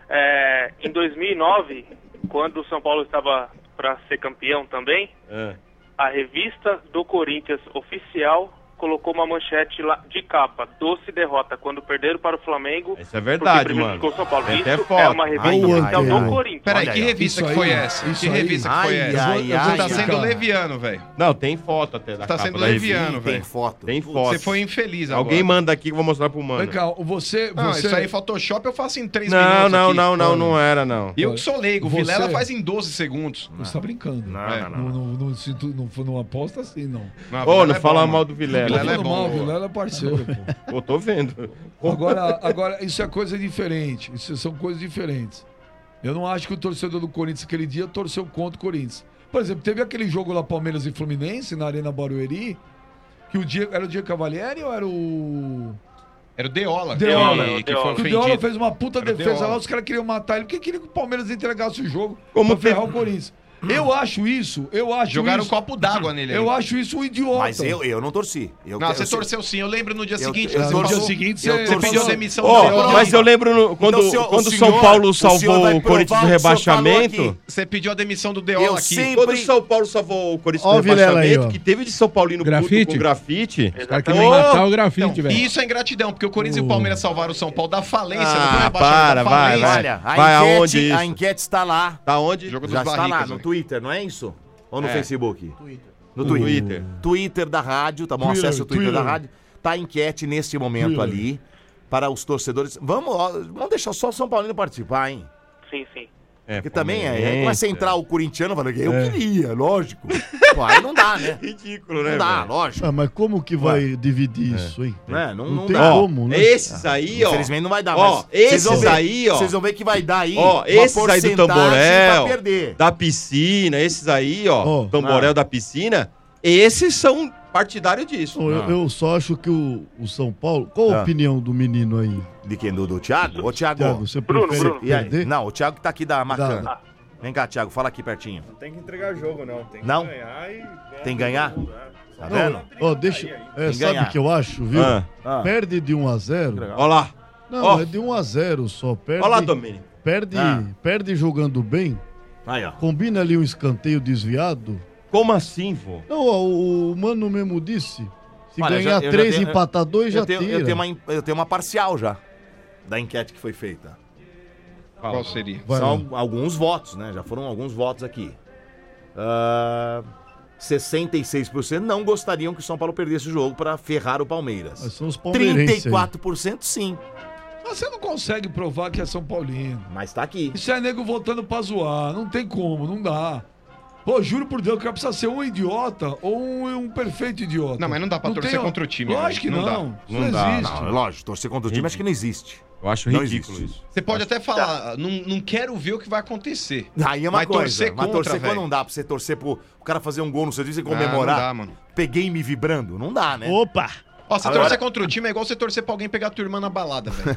É, em dois mil e nove, quando o São Paulo estava para ser campeão também, É. a revista do Corinthians oficial colocou uma manchete lá de capa, doce derrota, quando perderam para o Flamengo. Isso é verdade, porque mano. prejudicou o São Paulo. Tem Isso até foto. é uma revista Ai, oficial ai, do ai. Corinthians. Peraí, Olha que aí, ó. revista Isso que foi aí, essa? isso Que aí. revista que foi Ai, essa? ai, Você ai, tá ai, sendo cara. leviano, velho. Não, tem foto até da Tá capa sendo da revista. leviano, Tem velho. foto. Tem foto. Você foi infeliz agora. Alguém manda aqui que eu vou mostrar pro mano. Vem cá, você... Não, você... isso aí, Photoshop, eu faço em três Não, minutos não, aqui. não, não, não era, não. Eu que sou leigo, o Você- Vilela faz em doze segundos. Você tá brincando. Não, É. não, não. Não, não, não, se tu não for numa aposta assim, não. Não, Ô, Vilela não é fala bom, mal mano. do Vilela. Vilela é Tudo bom. mal, Vilela é parceiro, pô. Pô, tô vendo. Agora, agora, isso é coisa diferente. Isso são coisas diferentes. Eu não acho que o torcedor do Corinthians aquele dia torceu contra o Corinthians. Por exemplo, teve aquele jogo lá Palmeiras e Fluminense na Arena Barueri, que o dia era o Diego Cavalieri ou era o Era o Deola. Deola, que, que Deola. foi que o Deola ofendido. fez uma puta Era o defesa Deola. lá, os caras queriam matar ele porque queriam que o Palmeiras entregasse o jogo Como pra ferrar teve- o Corinthians. Eu acho isso, eu acho Jogaram um isso. copo d'água nele aí. Eu acho isso um idiota. Mas eu, eu não torci. Eu, Não, eu você sei- torceu sim. Eu lembro no dia Eu- seguinte. eu você no torço- dia falou- seguinte eu você, torço- Você pediu demissão Ó, do Deola. mas eu lembro no- quando, Então, senhor- quando o o São senhor- Paulo o senhor salvou vai o Corinthians do provar o que o senhor falou rebaixamento. aqui. Você pediu a demissão do Deola Eu aqui. sempre- Quando o São Paulo salvou o Corinthians Ó do o Vilela aí, rebaixamento, ó. que teve de São Paulino Grafite? puto com grafite. Os caras queriam matar o grafite, Então, velho. e isso é ingratidão, porque o Corinthians e o Palmeiras salvaram o São Paulo da falência. não foi Ah, rebaixamento, para, da vai, falência. vai. Olha, a Vai enquete, aonde isso? a enquete está lá. Tá onde? Jogo dos Já está lá barricas, no velho. Twitter, não é isso? Ou no É. Facebook? Twitter. No No Twitter. Twitter. Twitter da rádio, tá bom? Twitter, Acesse o Twitter Twitter. da rádio. Tá a enquete neste momento Twitter. ali para os torcedores. Vamos, ó, vamos deixar só o São Paulino participar, hein? Sim, sim. É, Porque também é, é palmeirense. começa a entrar o corintiano falando que eu É. queria, lógico. Pô, aí não dá, né? Ridículo, né, Não dá, velho? lógico. Ah, mas como que vai dividir isso, hein? É, não, Não não tem dá. como, né? Esses aí, ó. Infelizmente não vai dar, Ó, mas vocês vão esses ver- aí, ó. Vocês vão ver que vai dar aí Ó, uma esses aí do porcentagem Tamborel, pra perder. da piscina, esses aí, ó, Ó. Tamborel Ah. da piscina, esses são partidários disso. Não, eu, eu só acho que o, o São Paulo. Qual a Ah. opinião do menino aí? De quem? Do, do Thiago? Ô, Thiago. Thiago, você Bruno, prefere Bruno. E aí? perder? Não, o Thiago que tá aqui da Macan. Da- Vem cá, Thiago, fala aqui pertinho. Não tem que entregar jogo, não. Tem que Não? ganhar e... Tem que ganhar? Tá Não, vendo? ó, deixa. É, Tem sabe o ganhar. que eu acho, viu? Ah. Ah. Perde de um a zero. Ó lá. Não, Ó. é de um a zero só. Perde, Ó lá, Domênico. Perde, Ah. perde jogando bem. Aí, ó. Combina ali um escanteio desviado. Como assim, vô? Não, ó, o, o Mano mesmo disse. Se Olha, ganhar já- eu já três e tenho- empatar dois, já eu tenho, tira. eu, tenho uma, eu tenho uma parcial já da enquete que foi feita. Qual seria? Vai São lá. alguns votos, né? Já foram alguns votos aqui. Ah, sessenta e seis por cento não gostariam que o São Paulo perdesse o jogo para ferrar o Palmeiras. Mas são os palmeirenses trinta e quatro por cento sim. Mas você não consegue provar que é São Paulino. Mas tá aqui. Isso é nego voltando pra zoar. Não tem como, não dá. Pô, juro por Deus, o cara precisa ser um idiota ou um, um perfeito idiota. Não, mas não dá pra torcer tem- contra o time, Lógico que velho. não. Não dá. Isso Não dá, existe. não. Lógico, torcer contra o time acho que não existe. Eu acho Não ridículo existe. isso. Você pode até falar, não, não quero ver o que vai acontecer. Aí é uma Mas coisa. torcer mas contra, torcer quando velho. não dá pra você torcer pro o cara fazer um gol no seu dia e Ah, comemorar. não dá, mano. Peguei me vibrando. Não dá, né? Opa! Ó, você Agora- torcer contra o time é igual você torcer pra alguém pegar a tua irmã na balada, velho.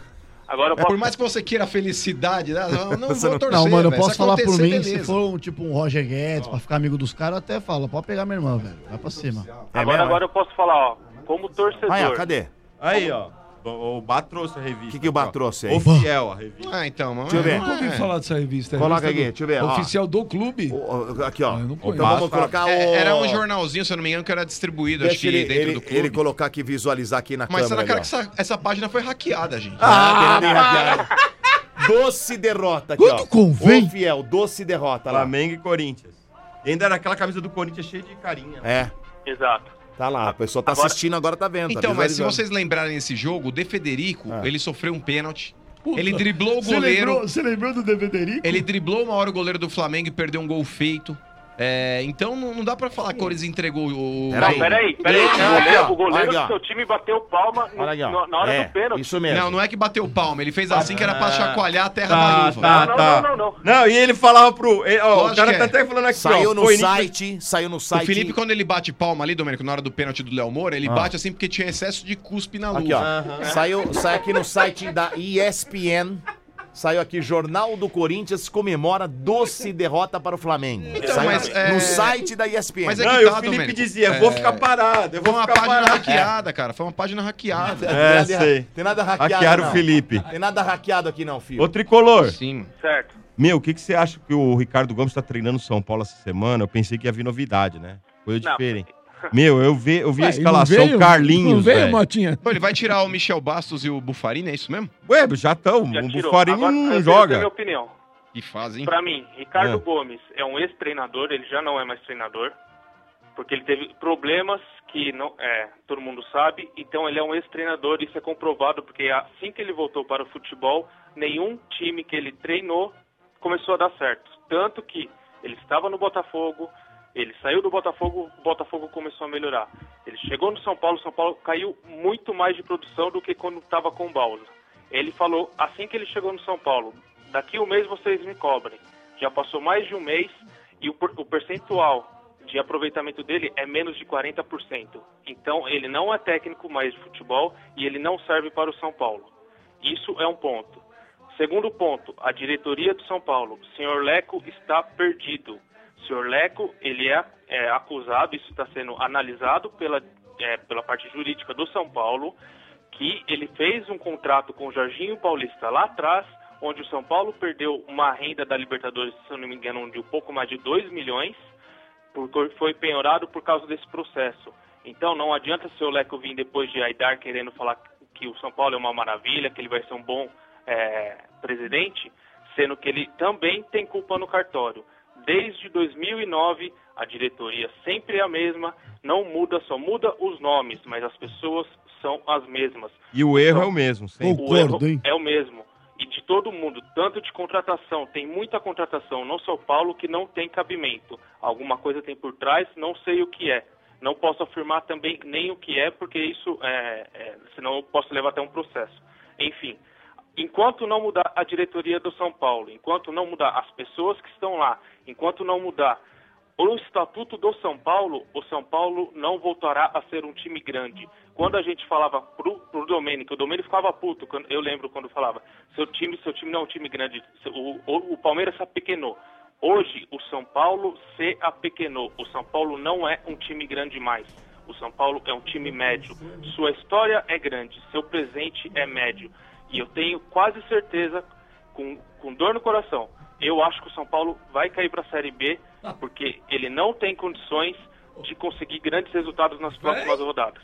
Agora eu É, posso... por mais que você queira a felicidade, né? Eu não Você vou não, torcer, não, mano, eu velho. posso Se falar por acontecer, mim, beleza. se for um, tipo um Roger Guedes, pra ficar amigo dos caras, até fala, pode pegar minha irmã, velho. Vai pra cima. Agora, agora eu posso falar, ó, como torcedor... Aí, ó, cadê? Aí, ó. O Bá trouxe a revista. O que, que o Bá trouxe aí? O Fiel, a revista. Ah, então, mano. Deixa eu ver. Eu nunca ouvi falar dessa revista. Coloca revista aqui, deixa eu ver. do, ó. Oficial do clube. O, o, aqui, ó. não Então conheço. vamos colocar o... É, era um jornalzinho, se eu não me engano, que era distribuído, Deixa acho que ele, dentro ele, do clube. ele colocar aqui, visualizar aqui na Mas câmera. tá na cara ali, que essa, essa página foi hackeada, gente. Ah, tem nada hackeado. Doce derrota aqui, Quanto ó. convém? Ô, Fiel, doce derrota lá. Flamengo e Corinthians. E ainda era aquela camisa do Corinthians cheia de carinha. É. Exato. Tá lá, a pessoa tá Agora- assistindo, agora tá vendo. tá Então, mas se visualizando. vocês lembrarem nesse jogo, o De Federico, Ah. ele sofreu um pênalti. Ele driblou o Você goleiro. lembrou, você lembrou do De Federico? Ele driblou uma hora o goleiro do Flamengo e perdeu um gol feito. É, então não, não dá pra falar que o Corinthians entregou o. Não, peraí, peraí. O Não, goleiro, aqui, ó. o goleiro Olha do aqui, ó. seu time bateu palma no- Olha aqui, ó. no- na hora É, do pênalti. isso mesmo. Não, não é que bateu palma. Ele fez assim que era pra chacoalhar a terra Tá, da luva. tá, tá. não, não. Não, e ele falava pro... ele- ó, o Lógico cara que tá é. até falando aqui, Saiu ó, no foi nítido- site, saiu no site. O Felipe, quando ele bate palma ali, Domênico, na hora do pênalti do Léo Moura, ele Ah. bate assim porque tinha excesso de cuspe na luva. Aqui, ó. Saiu, sai aqui no site da E S P N. Saiu aqui, Jornal do Corinthians comemora doce derrota para o Flamengo. Então, Saiu mas, é- no site da E S P N. Mas é Não, que e o tá, Felipe Domênico. dizia, É, vou ficar parado, eu Foi vou uma ficar página parado. hackeada, cara. Foi uma página hackeada. É, Tem nada- sei. Tem nada hackeado, Hackearam não. o Felipe. Tem nada hackeado aqui não, filho. Ô, Tricolor. Sim. Certo. Meu, o que, que você acha que o Ricardo Gomes tá treinando São Paulo essa semana? Eu pensei que ia vir novidade, né? Coisa Não. diferente. Meu, eu vi, eu vi a Ué, e não escalação veio? Carlinhos, Não veio, velho. Motinha? Pô, ele vai tirar o Michel Bastos e o Bufarini, é isso mesmo? Ué, já estão. Já O tirou. Bufarini Agora, eu não quero dizer joga. minha opinião. Que fazem. Pra mim, Ricardo É. Gomes é um ex-treinador, ele já não é mais treinador, porque ele teve problemas que não, é, todo mundo sabe, então ele é um ex-treinador, isso é comprovado, porque assim que ele voltou para o futebol, nenhum time que ele treinou começou a dar certo. Tanto que ele estava no Botafogo, ele saiu do Botafogo, o Botafogo começou a melhorar. Ele chegou no São Paulo, o São Paulo caiu muito mais de produção do que quando estava com o Bausa. Ele falou, assim que ele chegou no São Paulo, daqui um mês vocês me cobrem. Já passou mais de um mês e o, per- o percentual de aproveitamento dele é menos de quarenta por cento. Então ele não é técnico mais de futebol e ele não serve para o São Paulo. Isso é um ponto. Segundo ponto, a diretoria do São Paulo. O senhor Leco está perdido. O senhor Leco, ele é, é acusado, isso está sendo analisado pela, é, pela parte jurídica do São Paulo, que ele fez um contrato com o Jorginho Paulista lá atrás, onde o São Paulo perdeu uma renda da Libertadores, se eu não me engano, de um pouco mais de dois milhões, porque foi penhorado por causa desse processo. Então não adianta o seu Leco vir depois de Aidar querendo falar que o São Paulo é uma maravilha, que ele vai ser um bom é, presidente, sendo que ele também tem culpa no cartório. Desde dois mil e nove, a diretoria sempre é a mesma, não muda, só muda os nomes, mas as pessoas são as mesmas. E o erro Então, é o mesmo, sempre. o erro é o mesmo. E de todo mundo, tanto de contratação, tem muita contratação no São Paulo que não tem cabimento. Alguma coisa tem por trás, não sei o que é. Não posso afirmar também nem o que é, porque isso, é, é, senão eu posso levar até um processo. Enfim, enquanto não mudar a diretoria do São Paulo, enquanto não mudar as pessoas que estão lá, enquanto não mudar o estatuto do São Paulo, o São Paulo não voltará a ser um time grande. Quando a gente falava pro, pro Domênico, o Domênico ficava puto, quando, eu lembro quando falava, seu time, seu time não é um time grande, o, o, o Palmeiras se apequenou. Hoje, o São Paulo se apequenou. O São Paulo não é um time grande mais. O São Paulo é um time médio. Sua história é grande, seu presente é médio. E eu tenho quase certeza, com, com dor no coração, eu acho que o São Paulo vai cair para a Série B, porque ele não tem condições de conseguir grandes resultados nas próximas rodadas.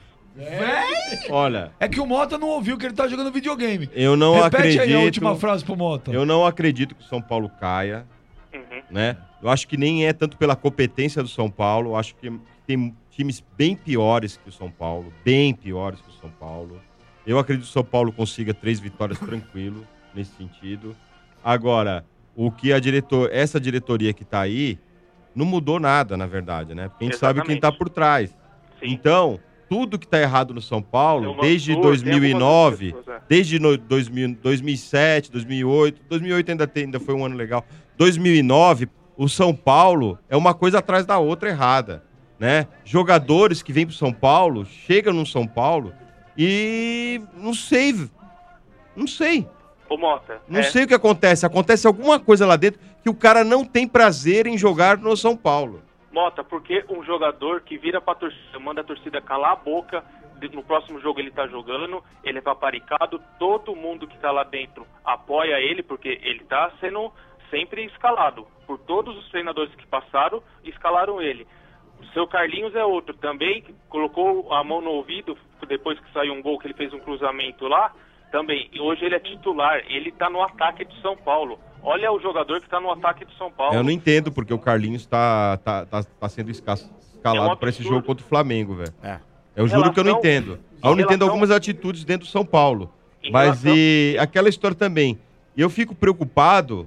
Olha, É que o Mota não ouviu que ele tá jogando videogame. eu não Repete acredito... aí a última frase pro Mota. Eu não acredito que o São Paulo caia, Uhum. né? Eu acho que nem é tanto pela competência do São Paulo, eu acho que tem times bem piores que o São Paulo, bem piores que o São Paulo. Eu acredito que o São Paulo consiga três vitórias tranquilo, nesse sentido. Agora, o que a diretor, essa diretoria que tá aí, não mudou nada, na verdade, né? Porque a gente sabe quem tá por trás. Então, tudo que tá errado no São Paulo, desde dois mil e nove, desde no, dois mil, dois mil e sete, dois mil e oito, dois mil e oito ainda, tem, ainda foi um ano legal, dois mil e nove, o São Paulo é uma coisa atrás da outra errada, né? Jogadores que vêm pro São Paulo, chegam no São Paulo e não sei, não sei. Ô, Mota. Não é, sei o que acontece. Acontece alguma coisa lá dentro que o cara não tem prazer em jogar no São Paulo. Mota, porque um jogador que vira pra torcida, manda a torcida calar a boca, no próximo jogo ele tá jogando, ele é paparicado, todo mundo que tá lá dentro apoia ele, porque ele tá sendo sempre escalado. Por todos os treinadores que passaram, escalaram ele. O seu Carlinhos é outro também, colocou a mão no ouvido, depois que saiu um gol que ele fez um cruzamento lá, também. E hoje ele é titular, ele tá no ataque do São Paulo. Olha o jogador que tá no ataque do São Paulo. Eu não entendo porque o Carlinhos tá, tá, tá, tá sendo esca- escalado É um pra esse absurdo. jogo contra o Flamengo, velho. É. Eu juro que eu não Relação- entendo. Eu não entendo relação- algumas atitudes dentro do São Paulo. Em Mas relação- e aquela história também. E eu fico preocupado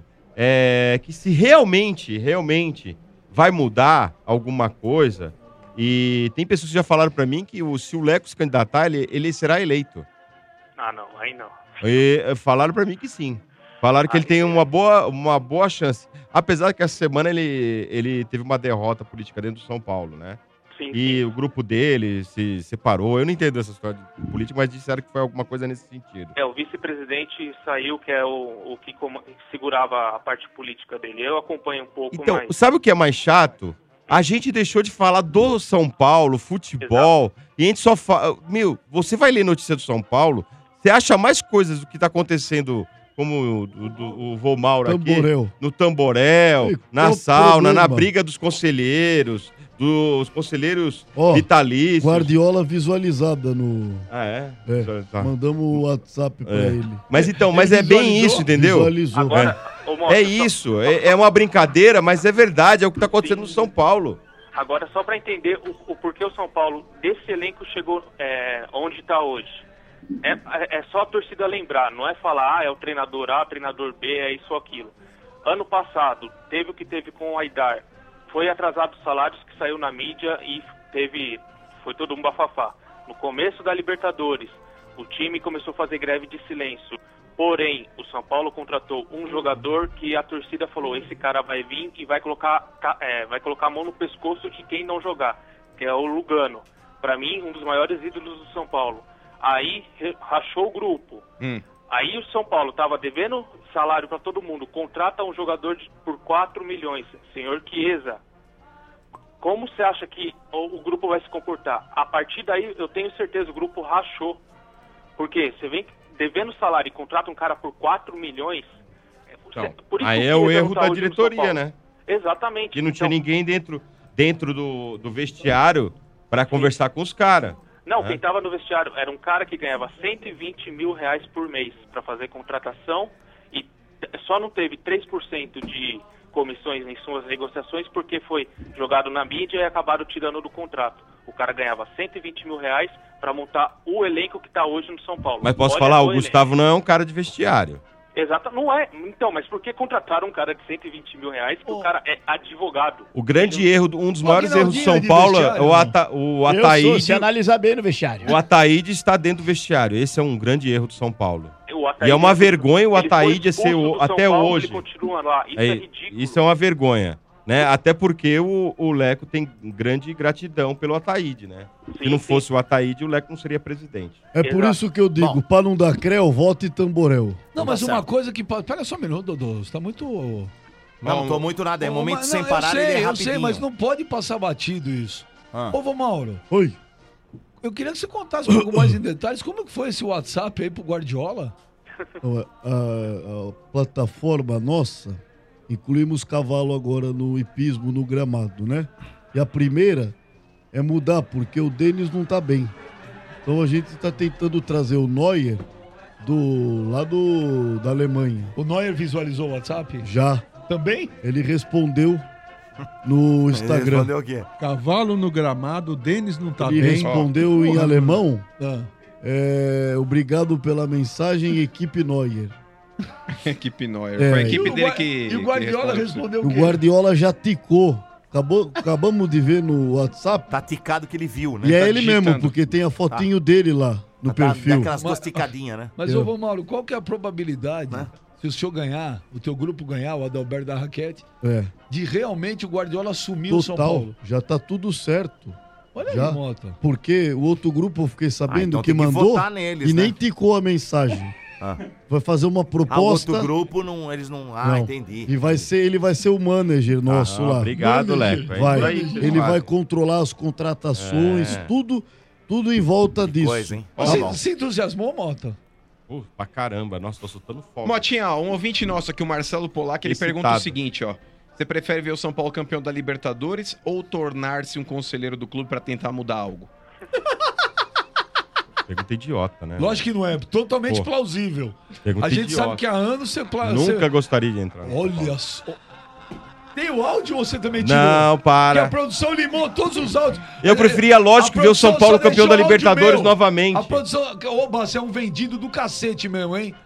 é, que se realmente, realmente vai mudar alguma coisa. E tem pessoas que já falaram pra mim que o, se o Leco se candidatar, ele, ele será eleito. Ah, não, aí não. E, eh, falaram pra mim que sim. Falaram que ele tem uma boa, uma boa chance. Apesar que essa semana ele, ele teve uma derrota política dentro do São Paulo, né? Sim, E o grupo dele se separou. Eu não entendo essa história de política, mas disseram que foi alguma coisa nesse sentido. É, o vice-presidente saiu, que é o, o que com- segurava a parte política dele. Eu acompanho um pouco Então, mais. sabe o que é mais chato? A gente deixou de falar do São Paulo, futebol, e a gente só fala... Meu, você vai ler notícia do São Paulo, você acha mais coisas do que tá acontecendo, como o, do, do, o Vô Mauro aqui, Tamborel. no Tamborel, E na qual sauna, na problema? briga dos conselheiros, dos conselheiros Ó, vitalícios. Guardiola visualizada no... Ah, é? É, Tá. mandamos o WhatsApp pra É. ele. Mas então, Ele mas é bem visualizou? isso, entendeu? Visualizou. Agora, ô, Mota, É só- isso, é, é uma brincadeira, mas é verdade, é o que tá acontecendo no São Paulo. Agora, só para entender o, o porquê o São Paulo, desse elenco, chegou é, onde está hoje. É, é só a torcida lembrar, não é falar, ah, é o treinador A, treinador B, é isso ou aquilo. Ano passado, teve o que teve com o Aidar. Foi atrasado os salários, que saiu na mídia e teve, foi todo um bafafá. No começo da Libertadores, o time começou a fazer greve de silêncio. Porém, o São Paulo contratou um jogador que a torcida falou, esse cara vai vir e vai colocar, ca- é, vai colocar a mão no pescoço de quem não jogar, que é o Lugano. Para mim, um dos maiores ídolos do São Paulo. Aí, re- rachou o grupo. Hum. Aí o São Paulo estava devendo salário para todo mundo, contrata um jogador de, por quatro milhões, senhor Chiesa. Como você acha que o, o grupo vai se comportar? A partir daí, eu tenho certeza, o grupo rachou. Porque você vem devendo salário e contrata um cara por quatro milhões... é, Então, por isso aí que é o o Chiesa erro não tá da hoje no São diretoria, Paulo. né? Exatamente. Que não tinha Então, ninguém dentro, dentro do, do vestiário para conversar com os caras. Não, né? quem estava no vestiário era um cara que ganhava cento e vinte mil reais por mês para fazer contratação e t- só não teve três por cento de comissões em suas negociações porque foi jogado na mídia e acabaram tirando do contrato. O cara ganhava cento e vinte mil reais para montar o elenco que está hoje no São Paulo. Mas posso Olha falar, o elenco. Gustavo não é um cara de vestiário. Exato, não é. Então, mas por que contrataram um cara de cento e vinte mil reais que o cara é advogado? O grande erro, um dos maiores erros do Aguinaldinho São de Paulo é vestiário, o, não. Ata, o Eu sou, Ataíde. se analisar bem no vestiário. O Ataíde está dentro do vestiário. Esse é um grande erro do São Paulo. O Ataíde- E é uma vergonha o ele foi Ataíde ser expulso o, do São até Paulo, hoje. Ele continua lá. Isso é, É, ridículo. isso é uma vergonha. Né? Até porque o, o Leco tem grande gratidão pelo Ataíde, né? Se não fosse o Ataíde, o Leco não seria presidente. É por isso que eu digo, pra não dar creu, vote Tamborel. Não, mas uma coisa que... pode- Pera só um minuto, Dodô. Você tá muito... Não, não tô muito nada, é Ô, momento mas- sem não, parar, eu sei, ele é eu rapidinho. sei, mas não pode passar batido isso. Ah. Ô, vô Mauro. Oi. Eu queria que você contasse um pouco mais em detalhes como que foi esse WhatsApp aí pro Guardiola. A, a- a plataforma nossa, incluímos cavalo agora no hipismo, no gramado, né? E a primeira é mudar, porque o Denis não tá bem. Então a gente tá tentando trazer o Neuer do, lá do, da Alemanha. O Neuer visualizou o WhatsApp? Já. Também? Ele respondeu no Instagram. respondeu o quê? Cavalo no gramado, o Denis não tá Ele bem. respondeu em Porra, alemão. Ah. É, obrigado pela mensagem, equipe Neuer. Equipe Neuer. É. Foi a equipe E o dele Gua- que. E o que Guardiola respondeu. respondeu o O quê? Guardiola já ticou. Acabou, acabamos de ver no WhatsApp. Tá ticado que ele viu, né? E é Tá ele mesmo, digitando. porque tem a fotinho dele lá no Tá- perfil. daquelas duas ticadinhas, né? Mas, Eu- ô, vô Mauro, qual que é a probabilidade, se o senhor ganhar, o teu grupo ganhar, o Adalberto da Raquete, É. de realmente o Guardiola assumir o São Total, Paulo? já tá tudo certo. Olha já, aí, Mota. Porque o outro grupo eu fiquei sabendo então que tem que mandou votar neles, e né? nem ticou a mensagem. Ah. vai fazer uma proposta. Ah, outro grupo, não, eles não... Ah, Não. entendi. E vai ser, ele vai ser o manager nosso Ah, lá. obrigado, Manager. Leco. É Vai. isso aí que vocês Ele fazem. vai controlar as contratações, É. tudo, tudo em volta disso. coisa, hein? Tá Se, bom. se entusiasmou, Mota? Pô, pra caramba. Nossa, tô soltando fogo. Motinha, ó, um ouvinte nosso aqui, o Marcelo Polac, ele Excitado. pergunta o seguinte, ó. Você prefere ver o São Paulo campeão da Libertadores ou tornar-se um conselheiro do clube pra tentar mudar algo? Pergunta idiota, né? Lógico que não é. Totalmente Pô. plausível. Pergunta A gente idiota. sabe que há anos você... Pla... Nunca você... gostaria de entrar. no São Paulo. Olha só. Tem o áudio ou você também tirou? Não, para. Que a produção limou todos os áudios. Eu preferia, lógico, A ver o São produção Paulo só campeão da deixou áudio Libertadores meu. novamente. A produção... Oba, você é um vendido do cacete mesmo, hein?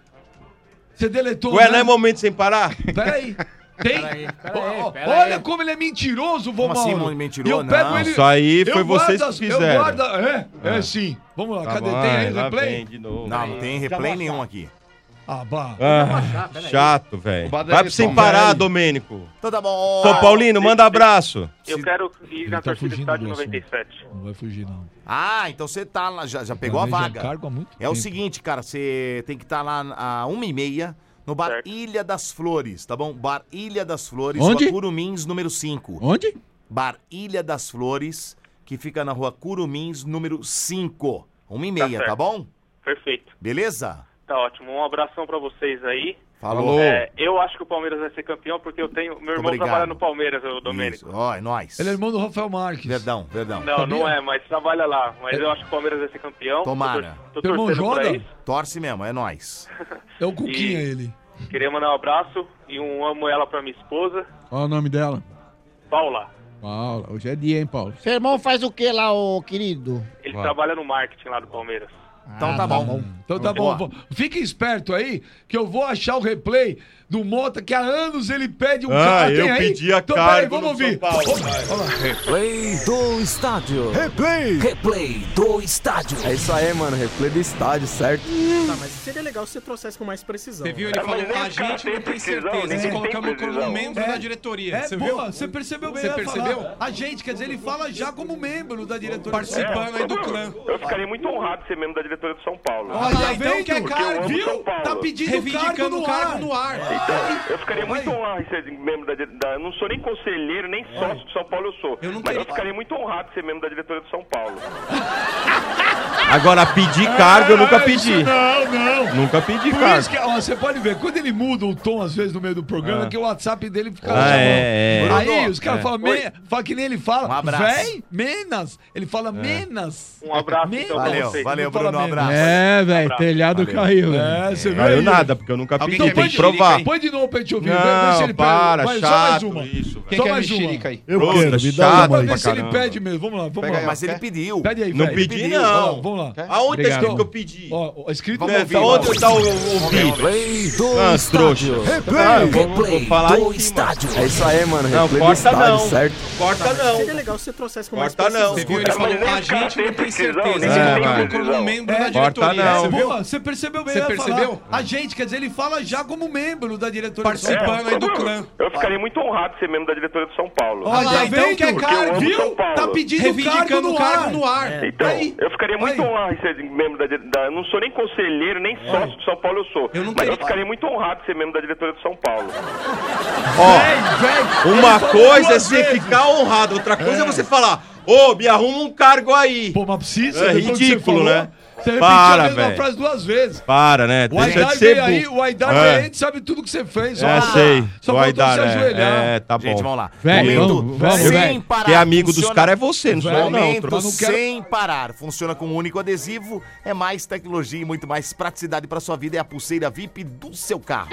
Você deletou, Ué, né? não é momento sem parar? Peraí. Tem? Peraí, Ó, peraí. Olha como ele é mentiroso, vô Como assim, Mauro. mentiroso? E eu pego Não. ele... Isso aí eu foi vocês guardo que as- fizeram. Eu guardo... É, é, É. sim. Vamos lá, Tá cadê? bom, Tem aí o lá replay? vem de novo. Não, não tem replay nenhum aqui. Ah, bah. Ah, chato, velho. O Badalha Vai pro sem Tom, parar, velho. Domênico. Então tá bom. São Paulino, manda abraço. Eu quero ir na tá torcida fugindo estádio do noventa e sete. Não vai fugir, não. Ah, então você tá lá, já, já pegou a Planeja vaga. cargo há muito É o tempo. seguinte, cara, você tem que estar lá a uma e meia no Bar Certo. Ilha das Flores, tá bom? Bar Ilha das Flores, Onde? Rua Curumins, número cinco. Onde? Bar Ilha das Flores, que fica na Rua Curumins, número cinco. Uma e meia, tá, certo. bom? Perfeito. Beleza? Tá ótimo. Um abração pra vocês aí. Falou. É, eu acho que o Palmeiras vai ser campeão porque eu tenho. Meu irmão obrigado. trabalha no Palmeiras, o Domênico. Isso. Ó, é nóis. Ele é irmão do Rafael Marques. Verdão, verdão. Não, não é, mas trabalha lá. Mas eu acho que o Palmeiras vai ser campeão. Tomara. Tô, tor- tô Teu irmão torcendo pra joga? isso. Torce mesmo, é nóis. É o Cuquinha, E- ele. Queria mandar um abraço e um amo ela pra minha esposa, Qual é o nome dela? Paula. Paula. Hoje é dia, hein, Paulo? Seu irmão faz o que lá, ô querido? Ele Vai. trabalha no marketing lá do Palmeiras. Então Ah, tá bom. Então tá Boa. bom. Fique esperto aí, que eu vou achar o replay do Mota, que há anos ele pede um Ah, cargo. eu Tem aí? pedi a Então, peraí, cargo vamos no ouvir. São Paulo, Vamos- vai. Vamos lá. Replay do estádio. Replay. Replay do estádio. É isso aí, mano. Replay do estádio, certo? Tá, mas seria legal se você trouxesse com mais precisão. Você viu? Ele É, falou, mas nem a os caras gente têm não tem precisão, certeza. ninguém Você tem colocamos como precisão. membro É. da diretoria. É, Você boa, viu? você percebeu bem. Você eu ia percebeu? falar. A gente, quer dizer, ele fala já como membro da diretoria. Participando aí do clã. Eu ficaria muito honrado de ser membro da diretoria do São Paulo. Olha, Ah, então vendo? quer Porque eu cargo, amo viu? São Paulo. Tá pedindo Reivindicando cargo no o cargo ar. no ar. Então, eu ficaria Vai. muito honrado de ser membro da diretoria. Eu não sou nem conselheiro, nem sócio do São Paulo, eu sou. Eu não Mas eu teria- ficaria muito honrado de ser membro da diretoria do São Paulo. Agora, pedir cargo eu nunca Ah, isso pedi. Não, não. Nunca pedi Por cargo. isso que, ó, você pode ver, quando ele muda o tom, às vezes, no meio do programa, Ah. que o WhatsApp dele fica... Ah, chamando. é, é. Aí Bruno, os caras é. falam, me, fala que nem ele fala, Um abraço. véi, menos. Ele fala menos. Um abraço Menos. então pra Valeu, vocês. valeu, Não fala Bruno, um menos. abraço. É, velho. Abraço. Telhado Valeu. caiu, velho. É, você viu Caiu aí? nada, porque eu nunca Alguém pedi. quer Tem que mexerica provar. aí? Põe de novo pra gente ouvir. vê, vê se Não, ele para, pede. Vai, só mais chato uma. isso, Quem Só quer mais uma. mexerica aí? Eu Puta, quero, me dá chato Só uma pra aí. ver se ele caramba. pede mesmo. Vamos lá, vamos Pega lá. aí, Mas ele Quer? pediu. Pede aí, Não velho. pedi, pediu. não. Ó, vamos lá. Aonde tá Obrigado. escrito que eu pedi? Ó, ó, escrito Vamos no ouvir, vídeo. Onde tá o, o vídeo? Replay do Ah, estádio. trouxa. Replay. Ah, eu vou- vou Replay falar do em cima. estádio. É isso aí, mano. Não, Replay do corta estádio, não. certo? Corta não. Seria legal se você trouxesse com mais Corta não. precisão. Você viu? Ele Mas falou, nem a os caras gente têm não tem precisão, certeza. ninguém Você É, tem colocou vai. como precisão. membro É, da corta diretoria. não. Você viu? Boa, você percebeu bem, Você eu ia falar. percebeu? A gente, quer dizer, ele fala já como membro da diretoria. do São Participando Paulo. aí do clã. Eu ficaria muito honrado de ser membro da diretoria do São Paulo. Olha, Ah, então vendo? quer Porque eu cargo, amo Viu? São Paulo. Tá pedindo cargo Reivindicando no o cargo ar. no ar. Então, Aí. eu ficaria muito Aí. honrado de ser membro da, da... Eu não sou nem conselheiro, nem sócio do São Paulo, eu sou. Eu não Mas eu teria- ficaria muito honrado de ser membro da diretoria do São Paulo. Ó, uma coisa é você ficar honrado, outra coisa é você falar, ô, me arruma um cargo aí. Pô, mas precisa. É depois que você ridículo, falou, né? Você repetiu Para, a mesma velho. frase duas vezes. Para, né? O Deixa Aidar de ser veio aí, burro. o Aidar É. veio aí, a gente sabe tudo que você fez. Só É, faltou- sei. Só O faltou Aidar se é, ajoelhar. é, tá bom. Gente, vamos lá. Velho, Momento vamos, vamos, sem velho. parar. Quem é amigo dos Funciona- caras é você, não sou eu, não. Momento troca. não quero- sem parar. Funciona com um único adesivo. É mais tecnologia e muito mais praticidade para sua vida. É a pulseira V I P do seu carro.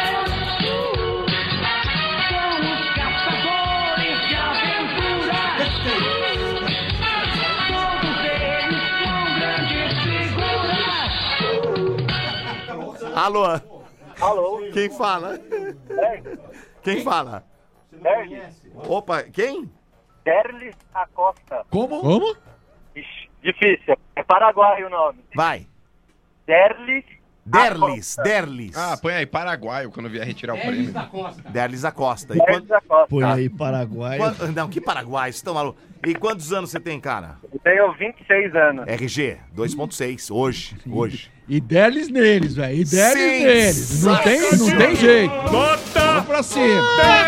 Alô? Alô? Quem fala? Quem fala? Opa, quem? Derlis Acosta. Como? Como? Ixi, difícil. É Paraguai o nome. Vai. Derlis Derlis, Derlis. Ah, põe aí, paraguaio, quando vier retirar o prêmio. Derlis Acosta. E Derlis quando- Acosta. Põe aí Paraguai. Quan- Não, que Paraguai, vocês estão malucos. E quantos anos você tem, cara? Eu tenho vinte e seis anos. R G, dois ponto seis, hoje, hoje. E deles neles, velho. E deles Sim, neles. Não tem, não tem jeito. Nota Vamos pra cima.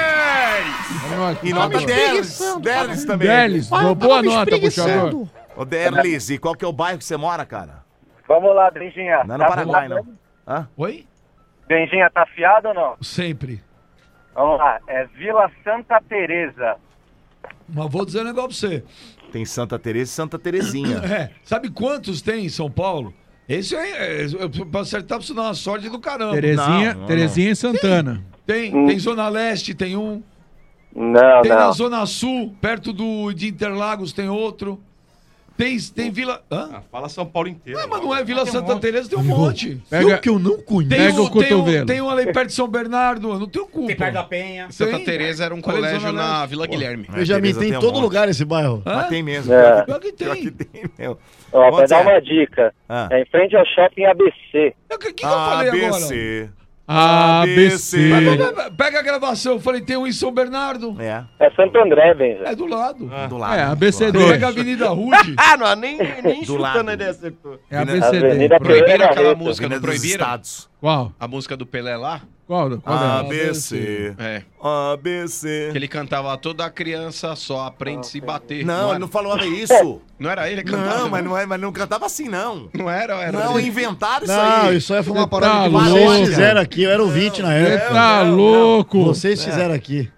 dez! E nota Derlis, Derlis também. Derlis, boa, boa nota, puxador. Ô, Derlis, e qual que é o bairro que você mora, cara? Vamos lá, Benjinha. Não é no Tá Paraguai, afiado? não. Hã? Oi? Benjinha, tá afiado ou não? Sempre. Vamos lá, é Vila Santa Teresa. Mas vou dizer um negócio pra você. Tem Santa Teresa e Santa Terezinha. É, sabe quantos tem em São Paulo? Esse aí, é, é, pra acertar, precisa dar uma sorte do caramba. Terezinha, Não, não, Terezinha e Santana. Tem, Hum. tem Zona Leste, tem um. Não, Tem na não. Zona Sul, perto do, de Interlagos, tem outro. Tem, tem Vila... Hã? Ah, fala São Paulo inteiro. Ah, mas não é Vila Santa Teresa, tem um monte. Pega- que eu não conheço. Tem Pega um, o tem, um, cotovelo. tem um ali perto de São Bernardo, eu não tenho culpa. Tem perto da Penha. Santa Tem. Teresa era um Falei colégio Zona na Leste. Vila Guilherme. Benjamin, Teresa tem em tem um todo monte. lugar esse bairro. Hã? Mas tem mesmo. É. Pior que, Pior que pior tem. que tem, meu. Ó, pra Onde dar é? uma dica, Ah. é em frente ao shopping A B C. O que, que eu falei agora? A B C. A B C. Pega a gravação, eu falei, tem um em São Bernardo. É. É Santo André, Benja. É do lado. Do lado. É, A B C D. do lado. Pega a Avenida Rude. Ah, não, nem, nem Do chutando lado. ele acertou. É a B Avenida C D. Pereira Proibiram aquela Barreto. música, não Avenida dos proibiram? Estados. Qual? A música do Pelé lá? Qual? Qual A é? B C. É. A B C. Que ele cantava lá, toda criança só aprende a se bater. Não, ele era? não falava isso. Não era ele que cantava? Não, mas não, é, mas não cantava assim, não. Não era, era. Não, ele. inventaram isso Não, aí. isso aí foi uma Você parada tá que louco, vocês cara. fizeram aqui. Eu era ouvinte na Você época. tá não, louco. Vocês fizeram aqui.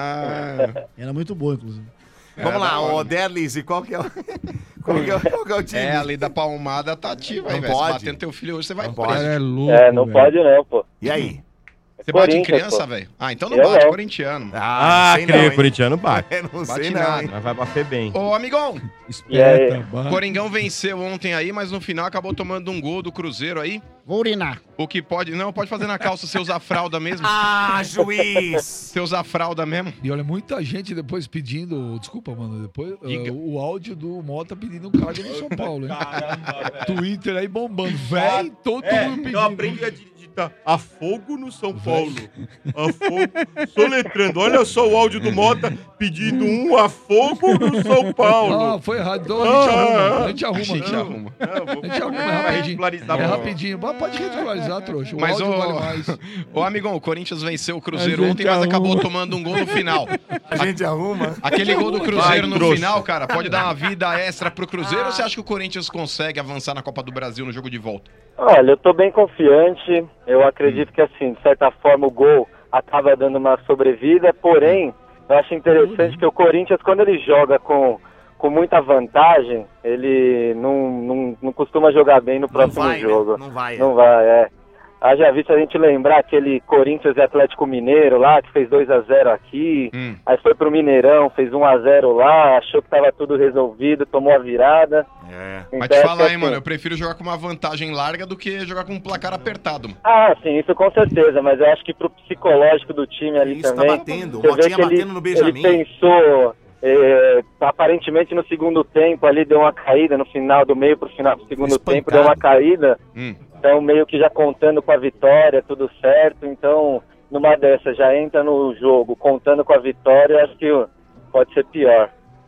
Ah. Era muito boa, inclusive. Vamos É, lá, da hora. ô Derlis, e qual que é o, qual que é, o- qual que é o time? É, a lei da palmada tá ativa aí, Não velho. Se pode. bater no teu filho hoje, você vai Não preso. pode. Cara, é louco. É, não velho. pode não, pô. E aí? Você bate em Corinthians, criança, pô. velho? Ah, então não Eu bate, não. corintiano. Ah, Ah, sei creio, não, hein? corintiano bate. É, não Bate sei não, não, hein? Mas vai bater bem. Ô, amigão, Esperta, E bah. Coringão venceu ontem aí, mas no final acabou tomando um gol do Cruzeiro aí. Vou urinar. O que pode... Não, pode fazer na calça, você usar fralda mesmo. Ah, juiz! Você usar fralda mesmo. E olha, muita gente depois pedindo, desculpa, mano, depois Diga. uh, o áudio do Mota pedindo um cargo no São Paulo, hein? Twitter aí bombando, véi, todo É, mundo pedindo. eu aprendi a digitar a fogo no São Paulo. A fogo. Soletrando. Olha só o áudio do Mota pedindo um a fogo no São Paulo. Ah, foi errado. Então a gente Ah, arruma. A gente arruma. A gente não. arruma. A gente arruma, é Vai rapidinho. regularizar É a bola. rapidinho. Mas pode regularizar, trouxa. O Mas, áudio ô, vale mais. ô, amigão, o Corinthians venceu o Cruzeiro A gente ontem, mas arruma. acabou tomando um gol no final. A gente arruma. Aquele gol do Cruzeiro Vai, no trouxa. final, cara, pode dar uma vida extra pro Cruzeiro ou você acha que o Corinthians consegue avançar na Copa do Brasil no jogo de volta? Olha, eu tô bem confiante. Eu acredito que, assim, de certa forma, o gol acaba dando uma sobrevida. Porém, eu acho interessante que o Corinthians, quando ele joga com, com muita vantagem, ele não, não, não costuma jogar bem no próximo vai, né? jogo. Não vai, é. Não vai, é. Haja visto a gente lembrar aquele Corinthians e Atlético Mineiro lá, que fez dois a zero aqui, Hum. aí foi pro Mineirão, fez um a zero lá, achou que tava tudo resolvido, tomou a virada. É. Mas Então, te acho falar, que, hein, assim, mano, eu prefiro jogar com uma vantagem larga do que jogar com um placar apertado, mano. Ah, sim, isso com certeza, mas eu acho que pro psicológico do time ali Isso, tá também... batendo. O você vê Motinha que ele, batendo no Benjamin. ele pensou, é, aparentemente no segundo tempo ali deu uma caída, no final, do meio pro final do segundo Espancado. tempo deu uma caída, Hum. então meio que já contando com a vitória, tudo certo, então numa dessas já entra no jogo contando com a vitória, acho que pode ser pior.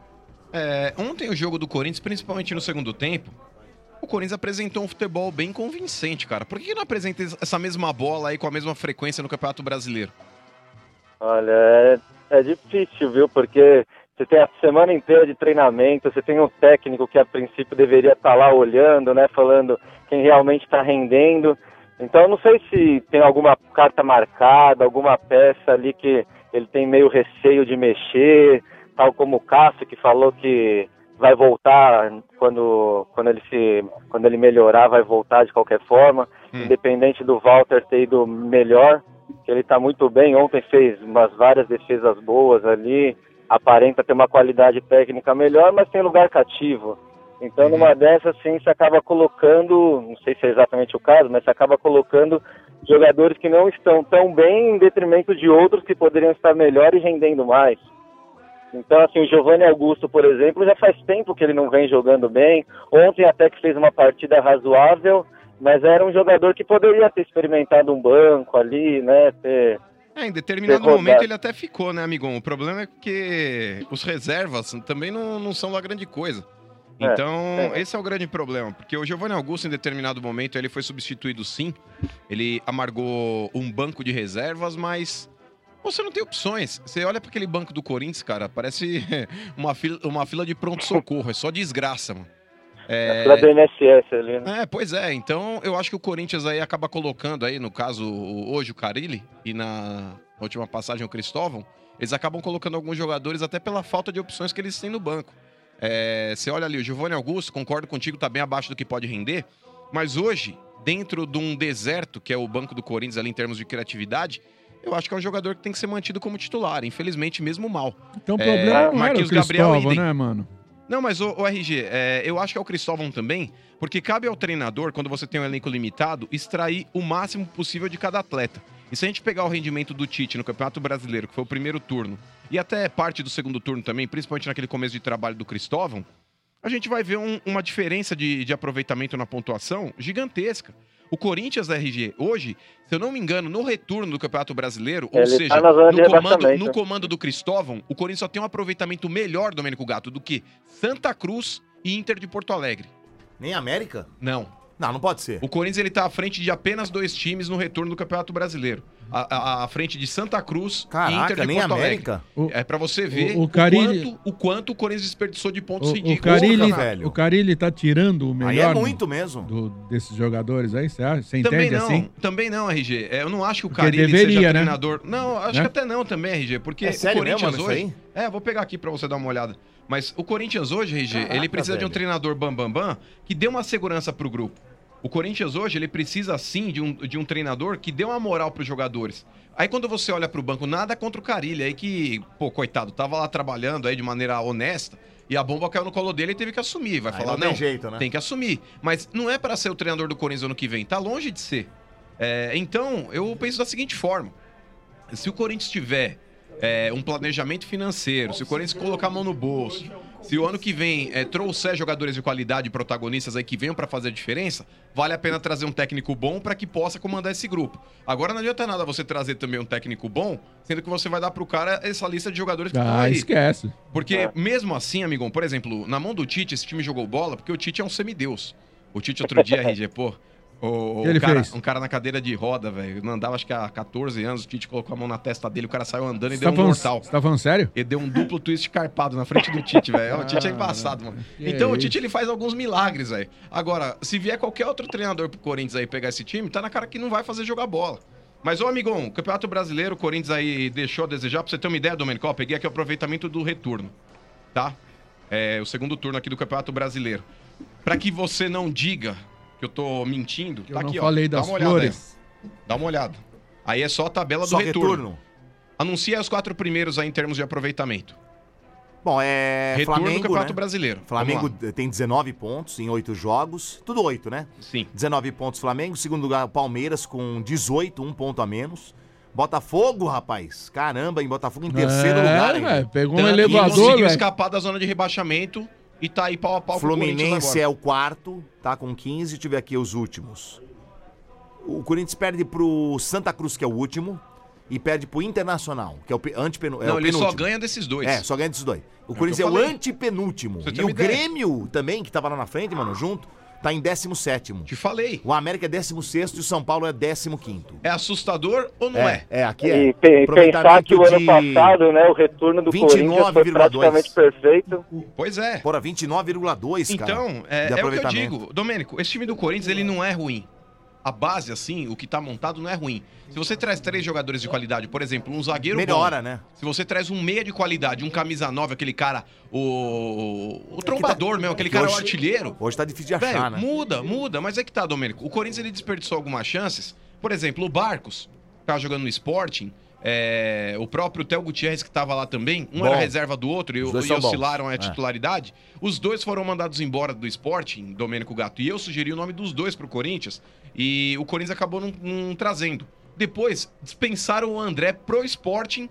É, ontem o jogo do Corinthians, principalmente no segundo tempo, o Corinthians apresentou um futebol bem convincente, cara. Por que que não apresenta essa mesma bola aí com a mesma frequência no Campeonato Brasileiro? Olha, é, é difícil, viu? Porque você tem a semana inteira de treinamento, você tem um técnico que a princípio deveria estar lá olhando, né? Falando quem realmente está rendendo. Então eu não sei se tem alguma carta marcada, alguma peça ali que ele tem meio receio de mexer, tal como o Cássio, que falou que vai voltar quando, quando, ele, se, quando ele melhorar, vai voltar de qualquer forma, Hum. independente do Walter ter ido melhor, que ele está muito bem, ontem fez umas várias defesas boas ali, aparenta ter uma qualidade técnica melhor, mas tem lugar cativo. Então, numa dessas, sim, você acaba colocando, não sei se é exatamente o caso, mas você acaba colocando jogadores que não estão tão bem em detrimento de outros que poderiam estar melhor e rendendo mais. Então, assim, o Giovanni Augusto, por exemplo, já faz tempo que ele não vem jogando bem. Ontem até que fez uma partida razoável, mas era um jogador que poderia ter experimentado um banco ali, né? Ter, É, em determinado momento ele até ficou, né, amigão? O problema é que os reservas também não, não são lá grande coisa. É, Então, é. esse é o grande problema. Porque o Giovanni Augusto, em determinado momento, ele foi substituído sim. Ele amargou um banco de reservas, mas você não tem opções. Você olha para aquele banco do Corinthians, cara, parece uma fila, uma fila de pronto-socorro. É só desgraça, mano. A fila do I N S S ali, né? É, pois é. Então, eu acho que o Corinthians aí acaba colocando aí, no caso, o- hoje o Carille e na última passagem o Cristóvão, eles acabam colocando alguns jogadores até pela falta de opções que eles têm no banco. É, você olha ali, o Giovanni Augusto, concordo contigo, tá bem abaixo do que pode render, mas hoje, dentro de um deserto, que é o banco do Corinthians ali em termos de criatividade, eu acho que é um jogador que tem que ser mantido como titular, infelizmente mesmo mal. Então o problema não era o Marquinhos Gabriel, Cristóvão, idem. né, mano? Não, mas o, o R G, é, eu acho que é o Cristóvão também, porque cabe ao treinador, quando você tem um elenco limitado, extrair o máximo possível de cada atleta. E se a gente pegar o rendimento do Tite no Campeonato Brasileiro, que foi o primeiro turno, e até parte do segundo turno também, principalmente naquele começo de trabalho do Cristóvão, a gente vai ver um- uma diferença de, de aproveitamento na pontuação gigantesca. O Corinthians, R G, hoje, se eu não me engano, no retorno do Campeonato Brasileiro, ou Ele seja, tá na zona de no, comando, rebaixamento. no comando do Cristóvão, o Corinthians só tem um aproveitamento melhor, Domênico Gato, do que Santa Cruz e Inter de Porto Alegre. Nem América? Não. Não, não pode ser. O Corinthians ele tá à frente de apenas dois times no retorno do Campeonato Brasileiro. À, à- à frente de Santa Cruz Caraca, e Inter de nem Porto América? Alegre. É pra você ver o- o, o Carille- quanto, o quanto o Corinthians desperdiçou de pontos O, o ridículos. Carille, Porra, o Carille tá tirando o melhor Aí é no- muito mesmo. do- desses jogadores aí, você acha? Você Também entende não, assim? também não, R G. É, eu não acho que o Porque Carille deveria, seja né? treinador. Não, acho Né? que até não também, R G, porque É sério o Corinthians mesmo, mano, hoje. isso É, vou pegar aqui pra você dar uma olhada. Mas o Corinthians hoje, R G, Caraca, ele precisa de um velho. treinador bam, bam, bam que dê uma segurança pro grupo. O Corinthians hoje, ele precisa sim de um, de um treinador que dê uma moral pros jogadores. Aí quando você olha pro banco, nada contra o Carille, aí que, pô, coitado, tava lá trabalhando aí de maneira honesta e a bomba caiu no colo dele e teve que assumir. Vai Aí falar, não tem não, jeito, né? tem que assumir. Mas não é para ser o treinador do Corinthians ano que vem, tá longe de ser. É, então, eu penso da seguinte forma: se o Corinthians tiver é, um planejamento financeiro, se o Corinthians colocar a mão no bolso, se o ano que vem é, trouxer jogadores de qualidade, protagonistas aí que venham para fazer a diferença, vale a pena trazer um técnico bom para que possa comandar esse grupo. Agora não adianta nada você trazer também um técnico bom, sendo que você vai dar pro cara essa lista de jogadores que estão Ah, aí. esquece. Porque mesmo assim, amigão, por exemplo, na mão do Tite, esse time jogou bola, porque o Tite é um semideus. O Tite outro dia, R G, pô, o, que ele o cara, fez? um cara na cadeira de roda, velho, não andava acho que há catorze anos, o Tite colocou a mão na testa dele, o cara saiu andando e Você deu tá um falando- mortal. Você tá falando sério? Ele deu um duplo twist carpado na frente do Tite, velho. O Tite é embaçado, mano. Que Então o isso? Tite ele faz alguns milagres, velho. Agora, se vier qualquer outro treinador pro Corinthians aí pegar esse time, tá na cara que não vai fazer jogar bola. Mas, ô amigão, Campeonato Brasileiro, o Corinthians aí deixou a desejar. Pra você ter uma ideia, Domênico, ó, peguei aqui o aproveitamento do retorno, tá? É o segundo turno aqui do Campeonato Brasileiro. Pra que você não diga que eu tô mentindo, eu tá não aqui, falei ó. Dá das uma olhada flores. aí. Dá uma olhada. Aí é só a tabela Só do retorno. retorno. Anuncia os quatro primeiros aí em termos de aproveitamento. Bom, é Retorno do Flamengo, Campeonato né? Brasileiro. Flamengo Vamos tem dezenove pontos em oito jogos. Tudo oito, né? Sim. dezenove pontos Flamengo. Segundo lugar, Palmeiras com dezoito, um ponto a menos. Botafogo, rapaz. Caramba, em Botafogo em terceiro É, lugar. velho, ainda. pegou um Tanto que elevador, conseguiu velho. escapar da zona de rebaixamento e tá aí pau a pau com o Corinthians Fluminense agora. é o quarto, tá com quinze. Deixa eu ver aqui os últimos. O Corinthians perde pro Santa Cruz, que é o último. E perde pro Internacional, que é o pe- antepenu- é Não, o ele só penúltimo. ganha desses dois. É, só ganha desses dois. O É o Corinthians que é eu o falei. antepenúltimo. Você E tem o uma ideia. Grêmio também, que tava lá na frente, mano, junto, tá em décimo sétimo. Te falei. O América é décimo sexto e o São Paulo é décimo quinto. É assustador ou não é? É, aqui é. E pe- pensar que o ano de passado, né, o retorno do vinte e Corinthians nove foi vírgula dois. praticamente perfeito. Pois é. Porra, vinte e nove vírgula dois, cara. Então, é, de é o que eu aproveitamento. digo. Domênico, esse time do Corinthians, ele não é ruim. A base, assim, o que tá montado não é ruim. Se você traz três jogadores de qualidade, por exemplo, um zagueiro Melhora, bom, né? Se você traz um meia de qualidade, um camisa nove, aquele cara, o, o trombador mesmo, aquele que cara, hoje- o artilheiro. Hoje tá difícil de Velho, achar, né? muda, muda. Mas é que tá, Domênico. O Corinthians, ele desperdiçou algumas chances. Por exemplo, o Barcos, que tava jogando no Sporting, é, o próprio Theo Gutierrez, que tava lá também, um Bom. era reserva do outro e, Os dois e são bons. oscilaram a É. titularidade. Os dois foram mandados embora do Sporting, Domênico Gato, e eu sugeri o nome dos dois pro Corinthians, e o Corinthians acabou não, não trazendo. Depois, dispensaram o André pro Sporting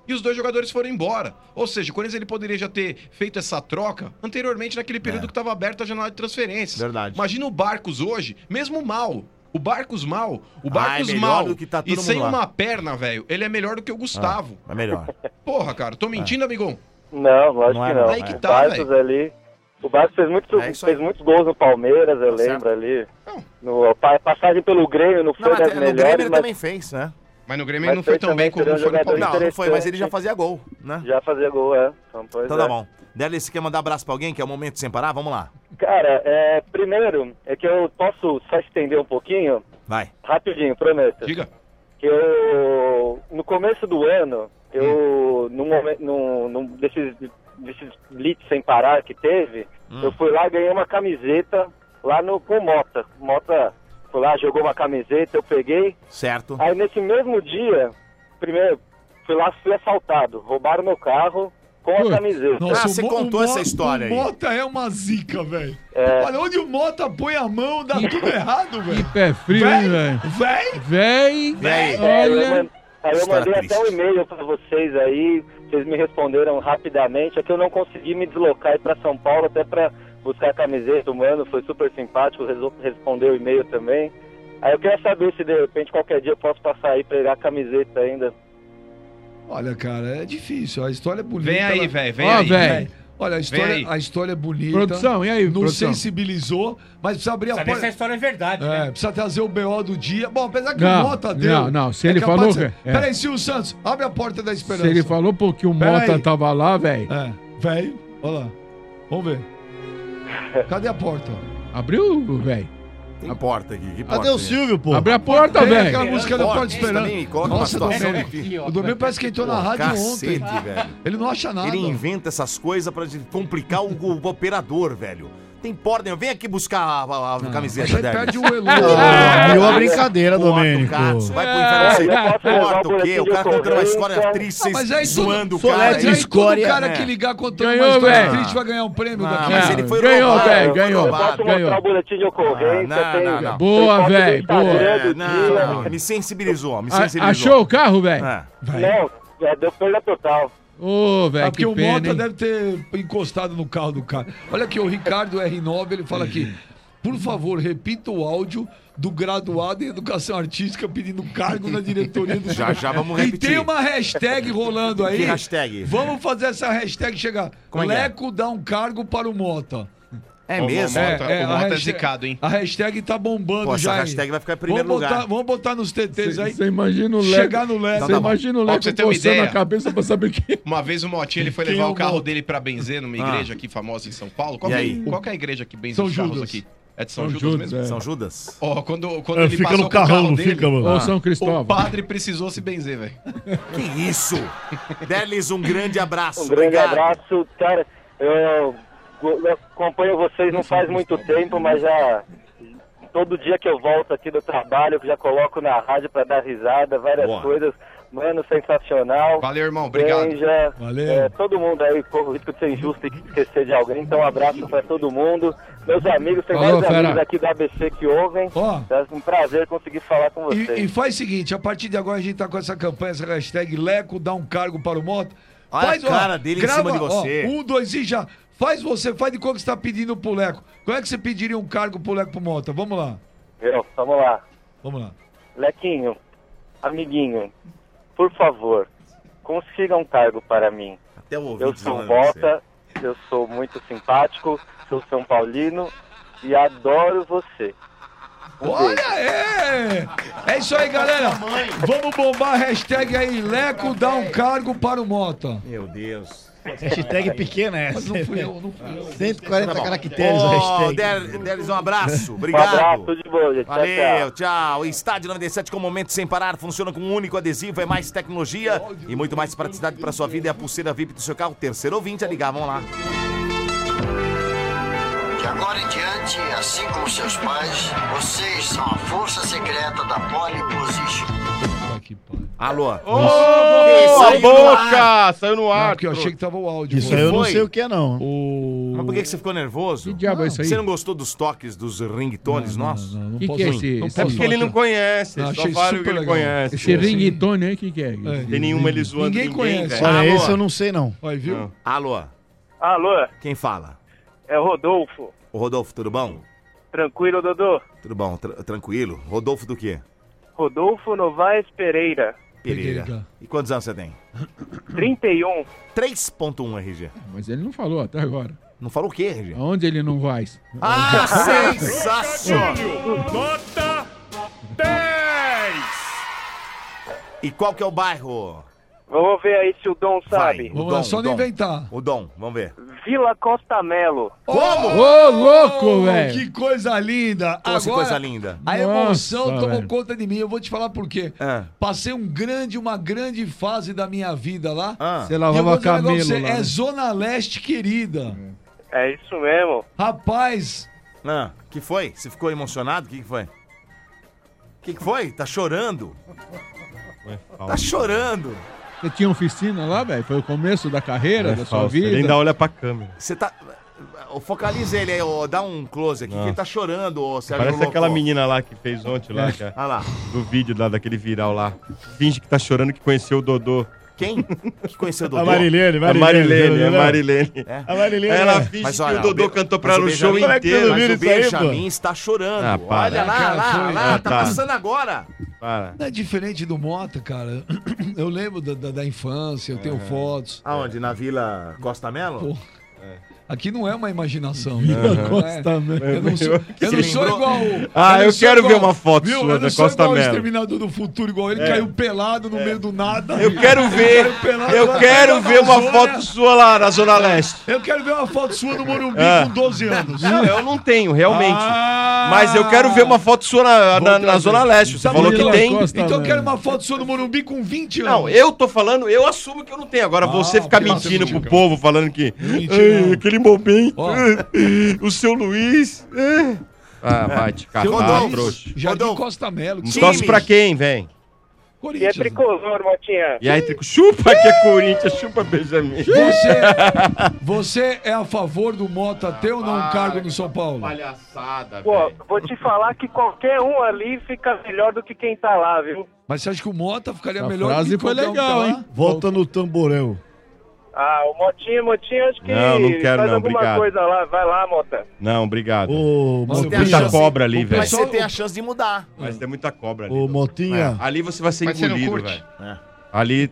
e os dois jogadores foram embora. Ou seja, o Corinthians ele poderia já ter feito essa troca anteriormente naquele período É. que estava aberta a janela de transferências. Verdade. Imagina o Barcos hoje, mesmo mal. O Barcos mal, o Ah, Barcos é melhor mal do que tá todo e mundo sem lá. uma perna, velho, ele é melhor do que o Gustavo. É melhor. Porra, cara, tô mentindo, amigão? Não, lógico Não é, que não. não. Aí que o tá, Barcos velho. ali. O Barcos fez, muito, É isso aí. fez muitos gols no Palmeiras, eu Tá lembro ali. No, pa- passagem pelo Grêmio não foi Não, mas das no melhores, Grêmio ele mas também fez, né? Mas no Grêmio Mas ele não foi foi tão bem também, como seria um foi no jogador Palmeiras. Não, não foi, mas ele já interessante. fazia gol, né? já fazia gol, é. Então, pois Então é. tá bom. Delis, você quer mandar abraço pra alguém, que é o momento sem parar? Vamos lá. Cara, é, primeiro, é que eu posso só estender um pouquinho, Vai. rapidinho, prometo. Diga. Que eu, no começo do ano, eu, num momento, num, num desses, desses blitz sem parar que teve, Hum. eu fui lá e ganhei uma camiseta lá no, com o Mota. O Mota foi lá, jogou uma camiseta, eu peguei. Certo. Aí nesse mesmo dia, primeiro, fui lá, fui assaltado. Roubaram meu carro com a camiseta. Nossa, Ah, você o Mo- contou o essa Mo- história o aí. Mota é uma zica, velho. É. Olha, onde o Mota põe a mão, dá tudo errado, velho. Que pé frio, hein, velho? Véi, Véi, É, aí eu, olha. man- aí eu História mandei triste. até um e-mail pra vocês aí, vocês me responderam rapidamente, é que eu não consegui me deslocar e ir pra São Paulo até pra buscar a camiseta, o mano foi super simpático, resol- respondeu o e-mail também. Aí eu queria saber se de repente qualquer dia eu posso passar aí e pegar a camiseta ainda. Olha, cara, é difícil. A história é bonita. Vem aí, ela- velho, vem Ó, aí. velho. Olha, a Vem história, aí. a história é bonita. Produção, e aí, Não produção? sensibilizou, mas precisa abrir a Saber se a porta. história é verdade, É, né? precisa trazer o B O do dia. Bom, apesar que Não, o Mota deu. não, não, se é ele capaz falou de ser- que- é. Peraí, Silvio Santos, abre a porta da esperança. Se ele falou porque o Pera Mota aí. tava lá, velho. É, velho, olha lá. Vamos ver. Cadê a porta? Abriu, velho. Tem porta aqui. Que Cadê porta o aí? Silvio, pô? Abre a porta, Tem velho. aquela música da Porta, Porta isso Esperando. também, coloca Nossa, uma situação Domênico. aqui. O Domênico parece que entrou na Pô, rádio cacete, ontem. velho. Ele não acha nada. Ele inventa essas coisas pra complicar o, o operador, velho. Tem porta, nenhuma. Vem aqui buscar a, a- a camiseta Mas aí dele. perde o elogio. Ah, virou a brincadeira, Porta, Domênico. Katsu, vai pro inferno, você eu posso levar porta o o quê? O boletim cara de contando uma história ocorrência. triste, Ah, vocês mas aí zoando o todo, cara. mas aí todo escória, cara né? que ligar contando Ganhou, uma história velho. triste vai ganhar um prêmio Não, daqui. mas ele foi Ganhou, roubado, velho, foi ganhou. Eu posso roubado. mostrar ganhou. o boletim de ocorrência, Ah, tem... não, não. Boa, tem foto do velho, Instagram boa. É, do não, dia. me sensibilizou, me A- sensibilizou. Achou o carro, velho? É. Não, é, deu perda total. Ô, É velho, porque que o pena, Mota hein? deve ter encostado no carro do cara. Olha aqui, o Ricardo R nove, ele fala aqui. Por favor, repita o áudio do graduado em educação artística pedindo cargo na diretoria do Já, já vamos E repetir. tem uma hashtag rolando aí. Que hashtag? Vamos fazer essa hashtag chegar. Como é que é? Leco dá um cargo para o Mota. É Ô, mesmo? O Mota, É, é, o a Mota é hashtag- zicado, hein? A hashtag tá bombando Pô, essa já. aí. hashtag vai ficar em primeiro vamos lugar. Botar, vamos botar nos T Ts aí. Você imagina o Leco. Chegar no Leco. Então Você tá bom. imagina o Ó, pra Leco você ter uma coçando ideia. a cabeça pra saber quem. Uma vez o Motinha ele foi Quem levar é o o carro Mota? dele pra benzer numa Ah. igreja aqui famosa em São Paulo. Qual, E que, aí? qual que é a igreja que benze São os carros Judas. aqui? É de São, São Judas, Judas, mesmo? é. São Judas? Ó, quando, quando É, ele fica passou no com o carrão, carro não dele, fica, mano? Ô, São Cristóvão. o padre precisou se benzer, velho. Que isso? Delis, um grande abraço. Um grande Obrigado. abraço, cara. Eu, eu acompanho vocês não faz muito tempo, mas já todo dia que eu volto aqui do trabalho, eu já coloco na rádio pra dar risada, várias Boa. coisas. Mano, sensacional. Valeu, irmão. Obrigado. Benja, Valeu. é, todo mundo aí, corre o risco de ser injusto e esquecer de alguém. Então, um abraço pra todo mundo. Meus amigos, tem Falou, vários fera. amigos aqui da A B C que ouvem. Ó. É um prazer conseguir falar com vocês. E, e faz o seguinte, a partir de agora a gente tá com essa campanha, essa hashtag Leco dá um cargo para o Mota. Olha Faz, a cara dele em cima de você. Ó, um, dois e já. Faz você, faz de conta que você tá pedindo pro Leco. Como é que você pediria um cargo pro Leco pro Mota? Vamos lá. Eu, vamos lá. Vamos lá. Lequinho, amiguinho, por favor, consiga um cargo para mim. Até o Eu ouvido sou zoando você. Mota, eu sou muito simpático, sou São Paulino e adoro você. Um Olha, beijo. é! É isso aí, galera. Vamos bombar a hashtag aí, Leco dá um cargo para o Mota. Meu Deus. Hashtag pequena essa. Mas não fui eu, não fui eu. cento e quarenta Tá bom. caracteres a Ô, hashtag. Del- Delis, um abraço. Um Obrigado. abraço, tudo de boa, gente. Tchau, Valeu, tchau. tchau. Estádio noventa e sete com Momento Sem Parar funciona com um único adesivo, é mais tecnologia e muito mais praticidade para sua vida. É a pulseira V I P do seu carro. Terceiro ouvinte a ligar, vamos lá. De agora em diante, assim como seus pais, vocês são a força secreta da Pole Position. Alô? Ô, a boca! Saiu no ar. Não, porque eu achei que tava o áudio. Isso aí eu não foi? sei o que é, não. O... Mas por que, que você ficou nervoso? Que diabo é isso aí? Você não gostou dos toques dos ringtones nossos? Não, não, que que é esse? É porque ele não conhece, Não, só achei vale o que super ele legal. conhece. Esse ringtone aí, o que que é? Tem nenhuma ele zoando Ninguém conhece. velho. Olha, Alô? esse eu não sei, não. Olha, viu? Não. Alô, Alô, quem fala? é o Rodolfo. Ô, Rodolfo, tudo bom? Tranquilo, Dodô? Tudo bom, tra- tranquilo. Rodolfo do quê? Rodolfo Novaes Pereira, Pereira. Pereira. E quantos anos você tem? trinta e um. três ponto um, R G. Mas ele não falou até agora. Não falou o quê, R G? Aonde ele não vai? Ah, sensacional! Nota dez! E qual que é o bairro? Vamos ver aí se o Dom sabe. Vai, Vamos o lá, Dom, só o não Dom. inventar. O Dom, vamos ver. Vila Costa Melo. Como? Ô, louco, velho! Que coisa linda! Como assim, Agora, coisa linda? a Nossa, emoção tomou velho. conta de mim. Eu vou te falar por quê. Ah. Passei um grande, uma grande fase da minha vida lá. Ah. Você E eu lavava vou dizer um negócio pra camelo você, lá. é né? Zona Leste, querida. É isso mesmo. Rapaz, Ah, que foi? Você ficou emocionado? O que, que foi? O que, que foi? Tá chorando? Tá chorando. Você tinha oficina lá, velho? Foi o começo da carreira, É da sua falso, vida? Ele ainda olha pra câmera. Você tá. Ô, focaliza ele aí, ó, dá um close aqui, que ele tá chorando, ô Sérgio Parece Louco. aquela menina lá que fez ontem lá, É. que é- Olha lá. do vídeo lá, daquele viral lá. Finge que tá chorando que conheceu o Dodô. Quem? Que conheceu o Dodô? A Marilene, A Marilene. Marilene, a não? Marilene. É? A Marilene. Ela é. finge Mas que olha, o Dodô o Be- cantou pra mas ela o no show Benjamin- Como é que inteiro. eu Mas vi o isso aí, Benjamin pô? está chorando. Ah, para. Olha lá, Cara, lá, foi- lá, Ah, tá tá. passando agora. Para. não é diferente do Mota, cara. Eu lembro da, da, da infância, eu tenho fotos. Aonde? Na Vila Costa Melo? Pô, aqui não é uma imaginação. Vila Não é. Costa Melo. Eu não sou, eu não sou igual. Ah, não eu sou quero igual- ver uma foto viu? sua Eu da não sou Costa igual o Melo. Exterminador do Futuro, igual ele É. caiu pelado no meio do nada. Eu quero ver, Caiu pelado eu lá quero na ver uma Amazônia. foto sua lá na Zona Leste. Eu quero ver uma foto sua no Morumbi Ah. com doze anos. Não, eu não tenho, realmente. Ah! Mas eu quero ver uma foto sua na, na, na Zona Leste. Você Tá falou bom, que então- tem. Costa Então eu quero Melo. uma foto sua no Morumbi com vinte anos. Não, eu tô falando, eu assumo que eu não tenho. Agora Ah, você ficar porque você mentindo mentiu, pro cara. povo, falando que. menti, "Ai, não." aquele momento. Ó. O seu Luiz. é." Ah, vai te Seu catar, Rodolfo, trouxa. Jardim Rodolfo. Costa Melo. Não torce pra quem, vem? E é Corinthians. tricolor, Motinha. E aí, Trico, chupa que é Corinthians, chupa Benjamin. Você, você é a favor do Mota ter ou não um cargo no São Paulo? Palhaçada, Pô, velho. vou te falar que qualquer um ali fica melhor do que quem tá lá, viu? Mas você acha que o Mota ficaria Essa melhor frase que foi qualquer um que legal, tá lá? hein? Volta no tamborel. Ah, o Motinha, Motinha, acho que Não, não quero faz não, alguma obrigado. coisa lá. Vai lá, Mota. Não, obrigado. Ô, Mas Tem a Motinha, chance- cobra ali, velho. Mas você tem a chance de mudar. Mas tem muita cobra ali. ô, Motinha. Ali você vai ser Mas você não engolido, curte? velho. É. Ali.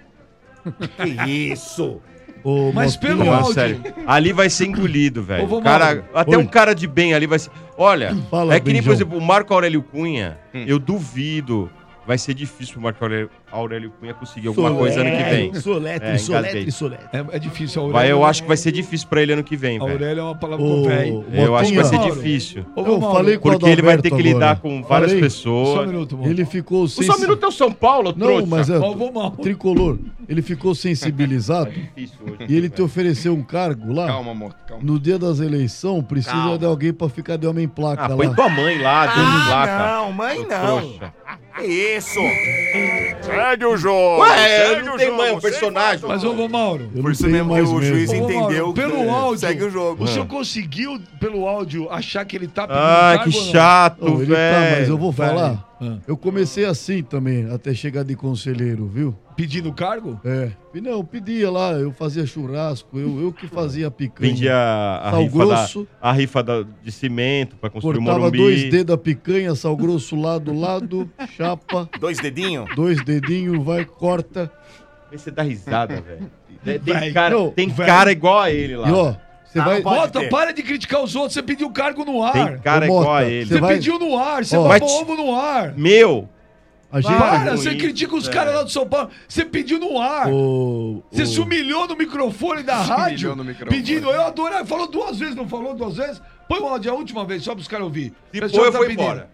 Que isso? Ô, Mas Motinha. pelo Não, áudio. sério. Ali vai ser engolido, velho. Ô, vô Cara, Mauro. até Oi. um cara de bem ali vai ser. Olha, Fala, é que nem, por Benjão. exemplo, o Marco Aurélio Cunha. Hum. Eu duvido. Vai ser difícil o Marco Aurélio, Aurélio Cunha conseguir alguma coisa ano que vem. Soletre, É, soletre, engasguei. soletre. É, é difícil, a Vai, Aurélio. eu acho que vai ser difícil pra ele ano que vem, velho. Aurélio é uma palavra Ô, com velho. Eu acho que vai ser Motinha. difícil. Ô, Eu Mauro, falei com o Porque ele vai ter Adalberto que lidar agora. com várias Falei. Só um pessoas. minuto, mano. Ele ficou Só um sensi- minuto é o São Paulo, Não, trouxa. mas é, Ó, vô Mauro. tricolor. Ele ficou sensibilizado Difícil hoje, e ele te velho. ofereceu um cargo lá. Calma, amor, calma. No dia das eleições, precisa Calma. de alguém pra ficar de homem placa Ah, lá. põe tua mãe lá, Deus de placa. não, mãe Seu não. trouxa. Que isso? Segue o jogo. Ué, segue não o tem jogo, mãe, é um sem personagem. Mas, ô, vô Mauro. Eu Por não isso tenho mesmo que mais o mesmo. juiz Ô, vô entendeu Mauro, que pelo áudio, segue o jogo. o senhor conseguiu, pelo áudio, achar que ele tá pedindo Ah, cargo que ou não? chato, Ô, ele velho. tá, mas eu vou falar. Ah. Eu comecei assim também, até chegar de conselheiro, viu? Pedindo cargo? É. E não, eu pedia lá, eu fazia churrasco, eu, eu que fazia picanha. Vendia a Sal rifa, grosso. da, a rifa da- de cimento pra construir o Cortava Morumbi. dois dedos da picanha, sal grosso lá do lado, chapa, Dois dedinhos? dois dedinhos, vai, corta. Vê se você dá risada, velho. Tem, tem Véi, cara, não, tem véi. cara igual a ele lá. E ó, você Ah, vai... não pode Bota, ter. para de criticar os outros, você pediu cargo no ar. Tem cara Ô, Mota, igual a ele. Você vai- pediu no ar, você Ó, babou mas- ovo no ar. Meu, A gente... Para, com você isso, critica os velho. caras lá do São Paulo. Você pediu no ar. O, Você o- se humilhou no microfone da rádio. no microfone. Pedindo, eu adoro. Falou duas vezes, não falou duas vezes? Põe o áudio a última vez, só para os caras ouvir. se Pessoal for, eu tá vou pedindo. embora.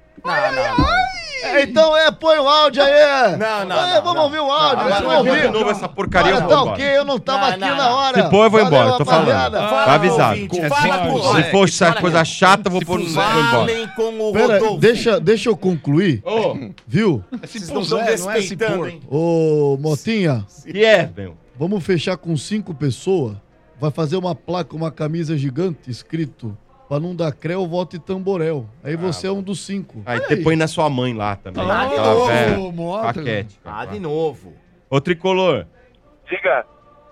É, então é, põe o áudio aí. Não, não, É, não, vamos não. ouvir o áudio, Não, vocês não, vão não, ouvir. De novo essa porcaria, eu Olha, vou tá embora. ok, eu não tava Não, aqui não, na não. hora. Se for, eu vou embora, Valeu, tô falando. rapaziada. Fala, Tá avisado. ouvinte, É fala fácil. pro Se Alex, for essa fala coisa aí. chata, eu vou pôr no vou embora. Falem com o Pera, Rodolfo. deixa, deixa eu concluir, Ô, viu? Vocês não estão respeitando, hein? Ô, Motinha, que é, meu? vamos fechar com cinco pessoas vai fazer uma placa, uma camisa gigante escrito pra não dar creu, vote Tamborel. Aí você é um dos cinco. Aí você põe na sua mãe lá também. Ah, de Aquela novo, velha Mota. paquete. Ah, de novo. Ô, Tricolor. Diga.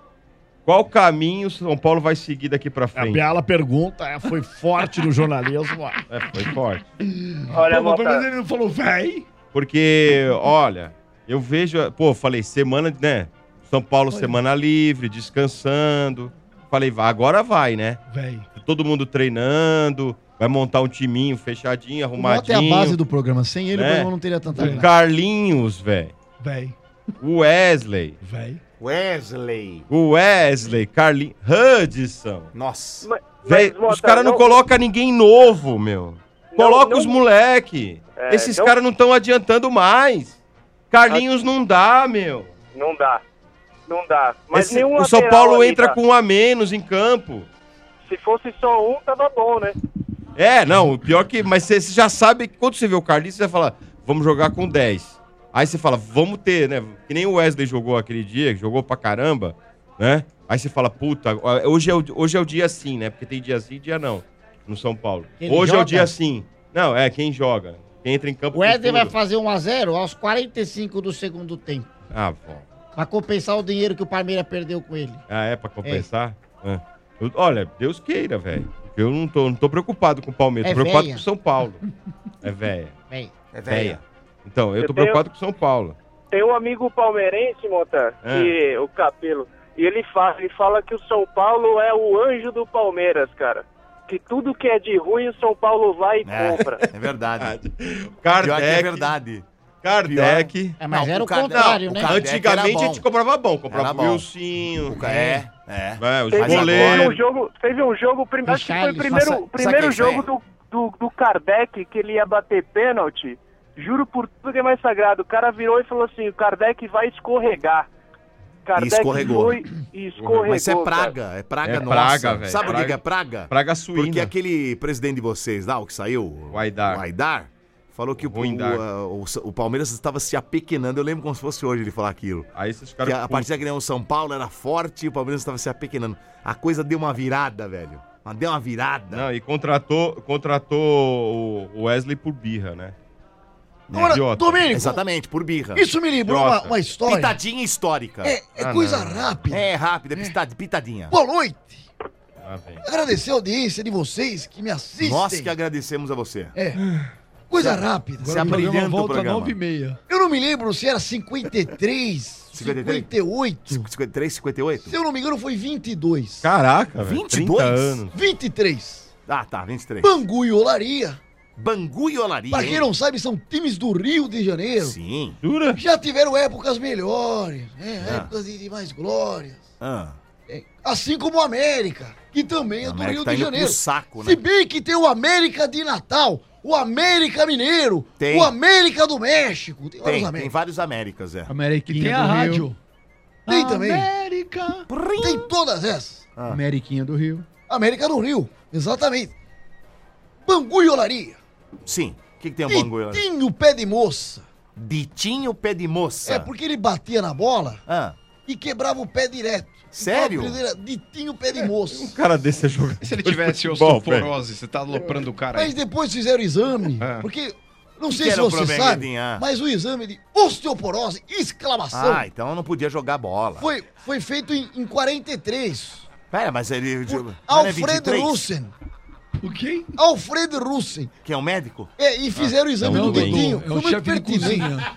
Qual caminho o São Paulo vai seguir daqui pra A frente? bela pergunta, é, foi forte no jornalismo. É, foi forte. Olha, Pô, mas pelo Mota. menos ele não falou, véi. Porque, olha, eu vejo... Pô, falei, semana, né? São Paulo, semana livre, descansando. Falei, vai, agora vai, né? Véi. Todo mundo treinando, vai montar um timinho fechadinho, O Mota é arrumadinho. a base do programa. Sem ele, né? o programa não teria tanta O graça. Carlinhos, velho. Véi. O Wesley. Véi. Wesley. O Wesley, Carlinhos, Hudson. Nossa. Mas, Véi, mas, Mota, os caras não, não- colocam ninguém novo, meu. Coloca não- os moleque. É, Esses não- caras não estão adiantando mais. Carlinhos não dá, meu. Não dá. Não dá. Mas Esse- nenhum o São lateral Paulo ali, entra tá? com um a menos em campo. Se fosse só um, tava bom, né? É, não, o pior que... Mas você já sabe que quando você vê o Carlinhos, você vai falar, vamos jogar com dez. Aí você fala, vamos ter, né? Que nem o Wesley jogou aquele dia, que jogou pra caramba, né? Aí você fala, puta, hoje é o, hoje é o dia sim, né? Porque tem dia sim e dia não, no São Paulo. Ele Hoje é o joga? dia sim. Não, é quem joga. Quem entra em campo O com Éder vai tudo. fazer um a zero aos quarenta e cinco do segundo tempo. Ah, bom. Pra compensar o dinheiro que o Palmeiras perdeu com ele. Ah, é pra compensar? É. Eu- olha, Deus queira, velho. Eu não tô, não tô preocupado com o Palmeiras, É tô preocupado véia. com o São Paulo. É véia. Véia. É Véia. Então, eu Você tô tem preocupado com o São Paulo. Tem um amigo palmeirense, Mota, É. que o Capelo, e ele fala, ele fala que o São Paulo é o anjo do Palmeiras, cara. Que tudo que é de ruim o São Paulo vai e É, compra. é verdade. Kardec. Pior que é verdade. Kardec. É, mas Não, era o o Kardec- contrário, não, né? o Kardec Antigamente era a bom. gente comprava bom, comprava Era o bom. Wilsinho. O ca- É, é. É, os Teve, teve goleiros. um jogo, teve um jogo, prim- acho que foi o Richarlison. primeiro, Sabe- primeiro sabe quem jogo foi? do, do, do Kardec que ele ia bater pênalti. Juro por tudo que é mais sagrado. O cara virou e falou assim: o Kardec vai escorregar. Kardec escorregou. foi e escorregou. Mas isso é cara. praga, é praga É nossa. praga, velho. Sabe o que Praga- que é praga? Praga suína. Porque aquele presidente de vocês lá, o que saiu, O Aidar. o Aidar, falou que o, Ruindar. o, o, o Palmeiras estava se apequenando. Eu lembro como se fosse hoje ele falar aquilo. Aí esses Que caras... a partida que ganhou o São Paulo era forte e o Palmeiras estava se apequenando. A coisa deu uma virada, velho. Mas deu uma virada. Não, e contratou, contratou o- o Wesley por birra, né? Agora, Idiota. Domênico, Exatamente, por birra. isso me lembrou uma, Idiota. uma história. Pitadinha histórica. É, é Ah, coisa não. rápida. É rápida, é pitad- pitadinha. Boa noite. Ah, vem. Agradecer a audiência de vocês que me assistem. Nós que agradecemos a você. É. Coisa rápida. Você Agora o programa abrilhanta o volta às programa. nove e meia. Eu não me lembro se era cinquenta e três, cinquenta e três? cinquenta e oito. cinquenta e três, cinquenta e oito? Se eu não me engano, foi vinte e dois. Caraca, velho. vinte e dois? trinta anos. vinte e três. Ah, tá, vinte e três. Bangu e Olaria. Bangu e Olaria. Pra quem hein? não sabe, são times do Rio de Janeiro. Sim. Jura? Já tiveram épocas melhores, né? Ah. Épocas de, de mais glórias. Ah, É, assim como o América, que também é do América Rio tá de indo Janeiro. pro saco, né? Se bem que tem o América de Natal, o América Mineiro, Tem. o América do México. Tem vários tem, tem Américas. vários Américas, é. Ameriquinha Tem a do Rio. rádio. Tem também. América. Tem todas essas. Ah. Ameriquinha do Rio. América do Rio, exatamente. Bangu e Olaria. Sim. O que, que tem o Bangu e Olaria? Ditinho pé de moça. Ditinho pé de moça. É porque ele batia na bola Ah, e quebrava o pé direto. Sério? Então, o apelido era Ditinho pé de moça. Um cara desse é jogador. E se ele tivesse de futebol, osteoporose, você tá aloprando o cara aí. Mas depois fizeram o exame, É. porque, não Que sei que se era o você problema, sabe, Guedinho? Ah. mas o exame de osteoporose, exclamação, ah, então eu não podia jogar bola. foi, foi feito em, em quarenta e três. Pera, mas ele... mas não é Alfredo vinte e três? Russen. O quê? Alfredo Russen. Que é um médico? É, e fizeram o exame não, do bem. dedinho. É Foi o muito chefe de pertinente. cozinha.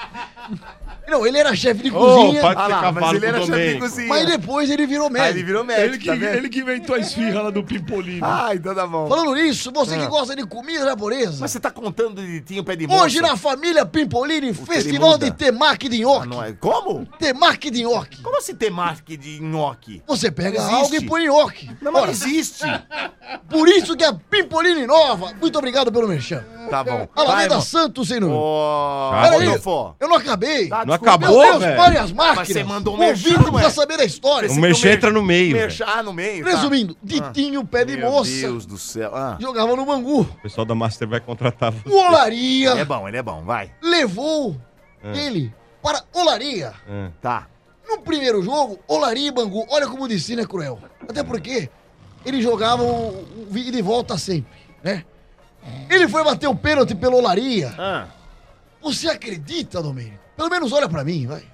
Não, ele era chefe de Ô, cozinha, pode Ah ser lá, mas cavalo ele pro era chefe de Domênico. cozinha. mas depois ele virou Ah, médico. ele virou médico, Ele que, tá vendo? ele que inventou a esfirra lá do Pimpolino. Ah, então tá bom. Falando nisso, você que Ah. gosta de comida japonesa, Mas você tá contando de Ditinho pé de moça? hoje na família Pimpolini, ele festival muda. de temaki de Ah, nhoque. não é. Como? Temaki de nhoque. Como assim ter marca de nhoque? Você pega Não algo existe. e põe nhoque. Não, mas Ora, não existe. por isso que a Pimpolini nova. Muito obrigado pelo merchan. Tá bom. Alameda Vai, Santos, sem número. Ô, Peraí, Rodolfo. eu não acabei. Tá, Não desculpa. acabou, Meu Deus, velho? pare as máquinas. Mas você mandou um O merchan, ouvinte precisa ué. saber da história. O merchan entra no meio, velho. Merchan ah, no meio. tá. Resumindo, Ditinho, pé de Meu moça, Deus do céu. Ah. jogava no Bangu. O pessoal da Master vai contratar você. O Olaria Ele é bom, ele é bom, vai. levou Ah. ele para Olaria. Ah. Tá. No primeiro jogo, Olaria e Bangu. Olha como o destino é cruel. Até porque ele jogava o, o ida e volta sempre, né? Ele foi bater o pênalti pelo Olaria. Ah. Você acredita, Domênico? Pelo menos olha pra mim, vai.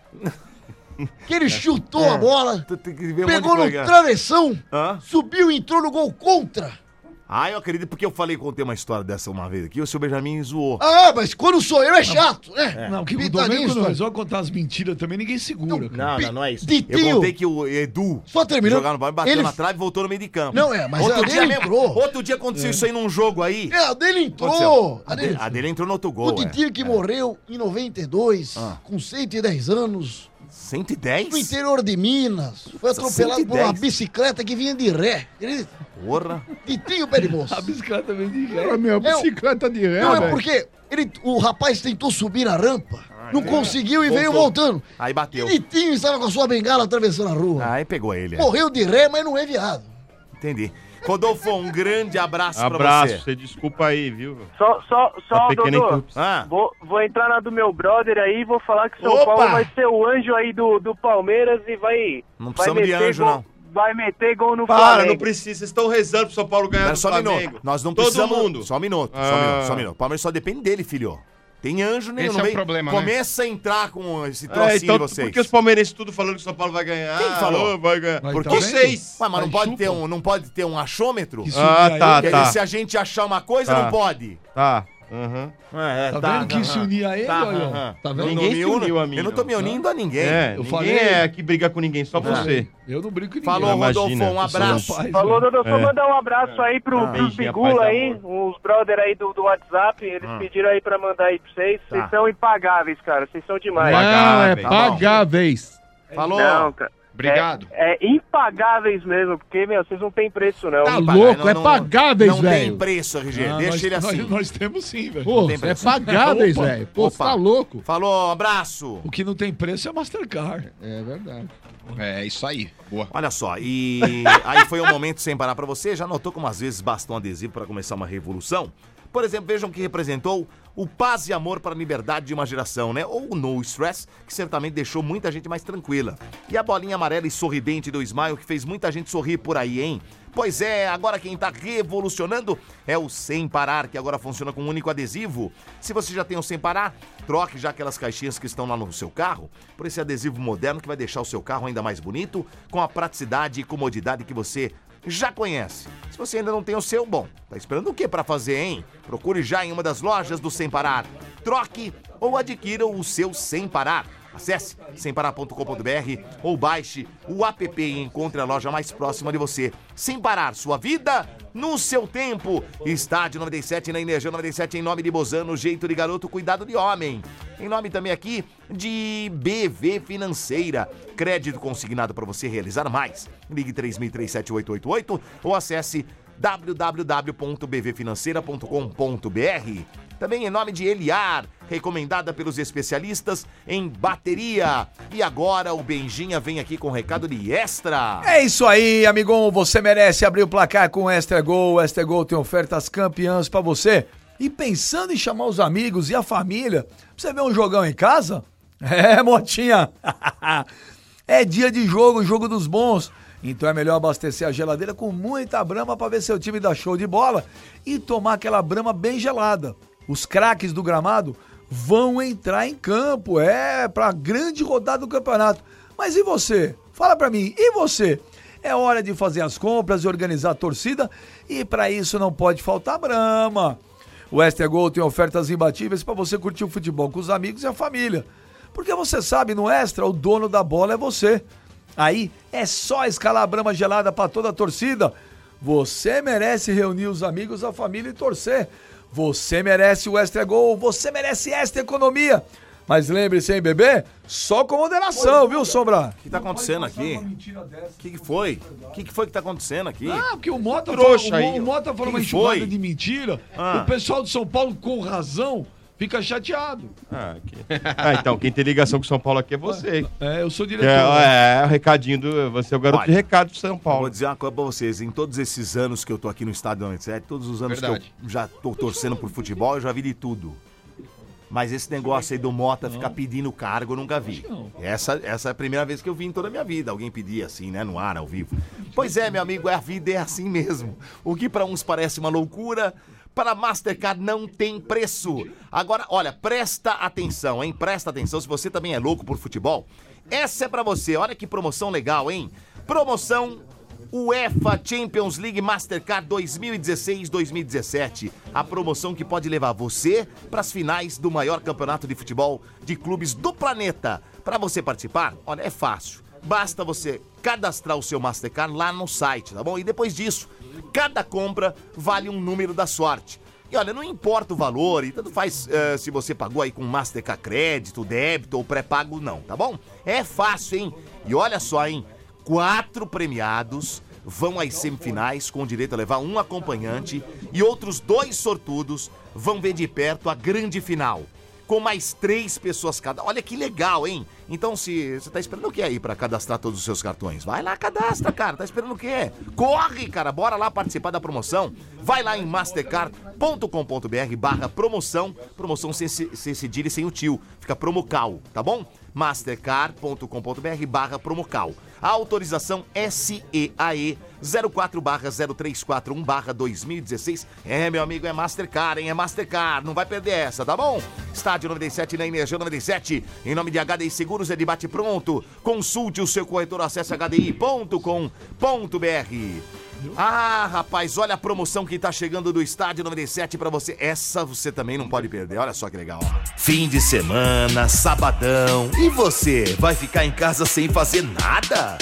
Que ele chutou é. a bola, pegou no travessão, ah? subiu e entrou no gol contra. Ah, eu acredito porque eu falei, contei uma história dessa uma vez aqui, o seu Benjamin zoou. Ah, mas quando sou eu é chato, né? É. Não, que o Domênico quando resolve contar as mentiras também, ninguém segura. Não, não, não é isso. Ditinho. Eu contei que o Edu só terminou, jogando bola, bateu ele... na trave e voltou no meio de campo. Não, é, mas outro a dia dele mesmo, entrou. Outro dia aconteceu é. isso aí num jogo aí. É, a dele entrou. A dele, a dele entrou no outro gol. O Ditinho é. que é. morreu em noventa e dois, ah. com cento e dez anos. cento e dez? No interior de Minas. Foi atropelado cento e dez? Por uma bicicleta que vinha de ré. Acredita? Porra. Titinho pé de moço. A bicicleta vem de ré. A minha bicicleta de ré, Não, véio. é porque ele, o rapaz tentou subir na rampa, ah, não é. conseguiu e Voltou. veio voltando. Aí bateu. E Titinho estava com a sua bengala atravessando a rua. Aí pegou ele. Morreu é. de ré, mas não é viado. Entendi. Rodolfo, um grande abraço, abraço pra você. Abraço, você desculpa aí, viu? Só, só, só, Dodô, ah. vou, vou entrar na do meu brother aí e vou falar que São Opa! Paulo vai ser o anjo aí do, do Palmeiras e vai... Não vai precisamos de anjo, gol, não. Vai meter gol no Para, Flamengo. não precisa, vocês estão rezando pro São Paulo ganhar Pera, do só Flamengo. Um minuto. Nós não Todo precisamos... mundo. Só um minuto, ah. só um minuto, só um minuto. O Palmeiras só depende dele, filho. Tem anjo nenhum. Esse no é meio. o problema, Começa né? a entrar com esse trocinho é, então, de vocês. Por que os palmeirenses tudo falando que o São Paulo vai ganhar? Quem falou? Oh, vai ganhar. Porque tá vocês. Ué, mas não pode, ter um, não pode ter um achômetro? Ah, tá, Quer tá. dizer, se a gente achar uma coisa, tá. não pode. Tá. Uhum. É, tá, tá vendo que se unir a ele, tá, olha? Uhum. Tá vendo? Ninguém se uniu a mim. Eu não tô me unindo a ninguém. É, eu ninguém falei... é que briga com ninguém, só você. Eu não brigo com ninguém. Falou, Rodolfo, Imagina, um abraço. Paz, Falou, Dodô, só é. mandar um abraço aí pro, Ah, pros Bigula aí, os brother aí do, do WhatsApp, eles ah. pediram aí pra mandar aí pra vocês. Vocês tá. são impagáveis, cara, vocês são demais. Não, é Tá pagáveis. Falou. Não, cara. Obrigado. É, é impagáveis mesmo, porque, meu, vocês não têm preço, não. Tá louco, é pagáveis, Não velho. tem preço, R G, Ah, deixa nós, ele assim. Nós, nós temos sim, velho. Pô, é pagáveis, velho. Pô, você tá louco. Falou, abraço. O que não tem preço é Mastercard. É verdade. É isso aí. Boa. Olha só, e aí foi um momento sem parar pra você. Já notou como às vezes basta um adesivo pra começar uma revolução? Por exemplo, vejam que representou o paz e amor para a liberdade de uma geração, né? Ou o No Stress, que certamente deixou muita gente mais tranquila. E a bolinha amarela e sorridente do Smile, que fez muita gente sorrir por aí, hein? Pois é, agora quem tá revolucionando é o Sem Parar, que agora funciona com um único adesivo. Se você já tem o Sem Parar, troque já aquelas caixinhas que estão lá no seu carro por esse adesivo moderno que vai deixar o seu carro ainda mais bonito, com a praticidade e comodidade que você já conhece. Se você ainda não tem o seu, bom, tá esperando o que pra fazer, hein? Procure já em uma das lojas do Sem Parar. Troque ou adquira o seu Sem Parar. Acesse sem parar ponto com ponto b r ou baixe o app e encontre a loja mais próxima de você. Sem Parar, sua vida no seu tempo. Estádio noventa e sete na Energia noventa e sete, em nome de Bozano, jeito de garoto, cuidado de homem. Em nome também aqui de B V Financeira. Crédito consignado para você realizar mais. Ligue três mil e trinta e sete, oito oito oito ou acesse w w w ponto b v financeira ponto com ponto b r. Também em nome de Eliar, recomendada pelos especialistas em bateria. E agora o Benjinha vem aqui com um recado de Extra. É isso aí, amigão. Você merece abrir o placar com Extra Gol. Extra Gol tem ofertas campeãs pra você. E pensando em chamar os amigos e a família pra você ver um jogão em casa? É, motinha. É dia de jogo, jogo dos bons. Então é melhor abastecer a geladeira com muita Brahma pra ver seu time dar show de bola e tomar aquela Brahma bem gelada. Os craques do gramado vão entrar em campo, é, pra grande rodada do campeonato. Mas e você? Fala pra mim, e você? É hora de fazer as compras e organizar a torcida e pra isso não pode faltar Brahma. O Extra Gol tem ofertas imbatíveis pra você curtir o futebol com os amigos e a família. Porque você sabe, no Extra, o dono da bola é você. Aí é só escalar a Brahma gelada pra toda a torcida. Você merece reunir os amigos, a família e torcer. Você merece o Extra Gol, você merece Extra Economia. Mas lembre-se, hein, bebê? Só com moderação, viu, Sombra? O que tá acontecendo aqui? O que, que foi? O que, que foi que tá acontecendo aqui? Ah, porque o Mota Trouxa falou, aí, o Mota falou que uma que enxurrada foi? de mentira. Ah. O pessoal de São Paulo, com razão, fica chateado. Ah, aqui. Ah, então, quem tem ligação com São Paulo aqui é você. É, eu sou diretor. É, é o recadinho do... Você é o garoto Olha, de recado de São Paulo. Vou dizer uma coisa pra vocês. Em todos esses anos que eu tô aqui no Estádio noventa e sete, todos os anos Verdade. que eu já tô torcendo por futebol, eu já vi de tudo. Mas esse negócio aí do Mota ficar pedindo cargo, eu nunca vi. Essa, essa é a primeira vez que eu vi em toda a minha vida. Alguém pedir assim, né? No ar, ao vivo. Pois é, meu amigo, a vida é assim mesmo. O que para uns parece uma loucura, para a Mastercard não tem preço. Agora, olha, presta atenção, hein? Presta atenção, se você também é louco por futebol. Essa é pra você, olha que promoção legal, hein? Promoção UEFA Champions League Mastercard dois mil e dezesseis dois mil e dezessete. A promoção que pode levar você para as finais do maior campeonato de futebol de clubes do planeta. Para você participar, olha, é fácil. Basta você cadastrar o seu Mastercard lá no site, tá bom? E depois disso, cada compra vale um número da sorte. E olha, não importa o valor, e tanto faz uh, se você pagou aí com Mastercard crédito, débito ou pré-pago, não, tá bom? É fácil, hein? E olha só, hein? Quatro premiados vão às semifinais com direito a levar um acompanhante e outros dois sortudos vão ver de perto a grande final, com mais três pessoas cada. Olha que legal, hein? Então, se você tá esperando o que aí pra cadastrar todos os seus cartões? Vai lá, cadastra, cara. Tá esperando o quê? Corre, cara. Bora lá participar da promoção. Vai lá em mastercard ponto com ponto br barra promoção. Promoção sem, sem cedilha e sem o tio. Fica promocal, tá bom? mastercard ponto com ponto br barra promocal. A autorização S E A E zero quatro barra zero três quatro um barra dois mil e dezesseis. É, meu amigo, é Mastercard, hein? É Mastercard. Não vai perder essa, tá bom? Estádio noventa e sete na Energia noventa e sete. Em nome de H D I Seguros é de bate pronto. Consulte o seu corretor, acesse h d i ponto com ponto br. Ah, rapaz, olha a promoção que tá chegando do Estádio noventa e sete pra você. Essa você também não pode perder. Olha só que legal, ó. Fim de semana, sabadão. E você, vai ficar em casa sem fazer nada?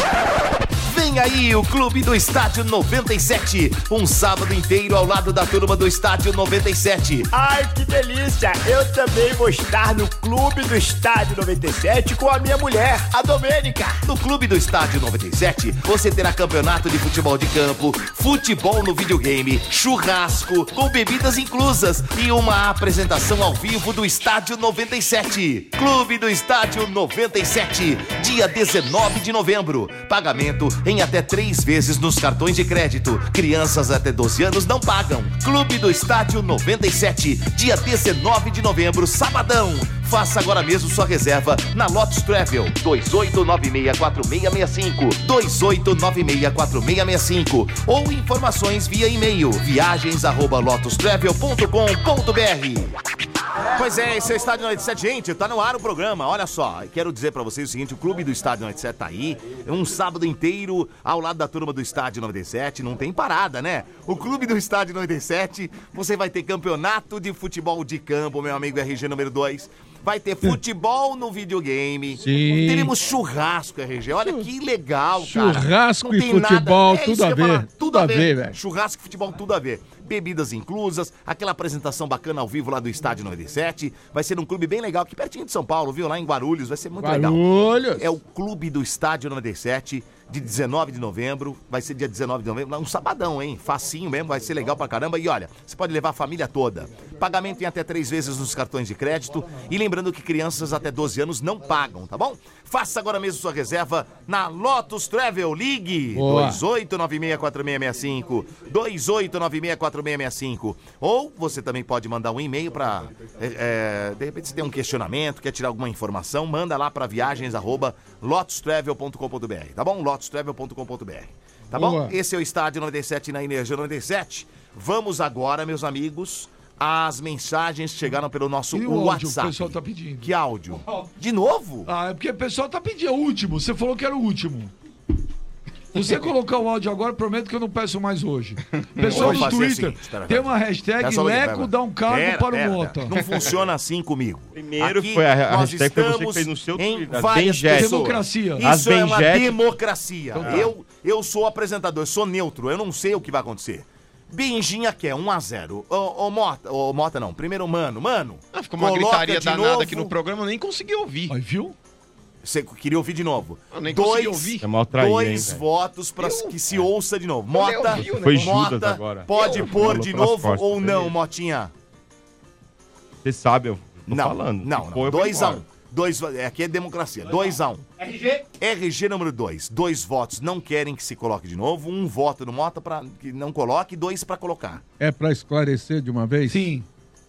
Vem aí o Clube do Estádio noventa e sete. Um sábado inteiro ao lado da turma do Estádio noventa e sete. Ai, que delícia! Eu também vou estar no Clube do Estádio noventa e sete com a minha mulher, a Domênica. No Clube do Estádio noventa e sete, você terá campeonato de futebol de campo, futebol no videogame, churrasco, com bebidas inclusas e uma apresentação ao vivo do Estádio noventa e sete. Clube do Estádio noventa e sete, dia dezenove de novembro. Pagamento em até três vezes nos cartões de crédito. Crianças até doze anos não pagam. Clube do Estádio noventa e sete, dia dezenove de novembro, sabadão. Faça agora mesmo sua reserva na Lotus Travel dois oito nove seis quatro seis seis cinco, dois oito nove seis quatro seis seis cinco ou informações via e-mail viagens arroba lotus travel ponto com ponto br. Pois é, esse é o Estádio noventa e sete, gente, tá no ar o programa, olha só, quero dizer pra vocês o seguinte, o Clube do Estádio noventa e sete tá aí, um sábado inteiro ao lado da turma do Estádio noventa e sete, não tem parada, né? O Clube do Estádio noventa e sete, você vai ter campeonato de futebol de campo, meu amigo R G número dois, vai ter futebol no videogame, Sim. teremos churrasco, R G, olha que legal, cara. Churrasco Não e tem futebol, nada... é tudo a ver, tudo, tudo a a ver, ver, velho. Churrasco e futebol, tudo a ver. Bebidas inclusas, aquela apresentação bacana ao vivo lá do Estádio noventa e sete. Vai ser um clube bem legal aqui pertinho de São Paulo, viu? Lá em Guarulhos, vai ser muito Guarulhos. legal. É o Clube do Estádio noventa e sete, de dezenove de novembro. Vai ser dia dezenove de novembro, um sabadão, hein? Facinho mesmo, vai ser legal pra caramba. E olha, você pode levar a família toda. Pagamento em até três vezes nos cartões de crédito. E lembrando que crianças até doze anos não pagam, tá bom? Faça agora mesmo sua reserva na Lotus Travel. Ligue dois oito nove seis quatro seis seis cinco, dois oito nove seis quatro seis seis cinco. Ou você também pode mandar um e-mail para é, de repente você tem um questionamento, quer tirar alguma informação, manda lá para viagens arroba lotus travel ponto com ponto br, tá bom? lotus travel ponto com ponto br, tá bom? Boa. Esse é o Estádio noventa e sete na Energia noventa e sete. Vamos agora, meus amigos, as mensagens que chegaram pelo nosso E o áudio WhatsApp. que o pessoal tá pedindo? Que áudio? De novo? Ah, é porque o pessoal tá pedindo. É o último. Você falou que era o último. Se você colocar o áudio agora, prometo que eu não peço mais hoje. Pessoal do Twitter, tem uma hashtag Leco dá um cargo Pera, para pera, o Mota. Não funciona assim comigo. Primeiro Aqui foi a, a nós hashtag foi você que estamos fez no seu em Twitter, as várias Benjete. pessoas. Democracia. As Isso é uma Benjete. democracia. Então tá. eu, eu sou apresentador, eu sou neutro, eu não sei o que vai acontecer. Benjinha quer um a zero. Ô, ô Mota, ô Mota não, primeiro Mano, Mano. Ah, ficou uma coloca gritaria de danada novo. aqui no programa, eu nem consegui ouvir. Aí, viu? Você queria ouvir de novo? Eu nem consegui dois ouvir. É mal traído, dois hein, velho? votos para que se ouça de novo. Eu Mota, nem ouvi o Foi Mota Judas agora. pode Eu- pôr Falou de pelas novo costas, ou não, beleza. Motinha? Você sabe, eu tô Não, falando. não, Se for, não. eu vou dois a embora. um. Dois, é, aqui é democracia. dois a um. R G. R G número dois. Dois votos não querem que se coloque de novo. Um voto no Mota para que não coloque, dois para colocar. É pra esclarecer de uma vez? Sim.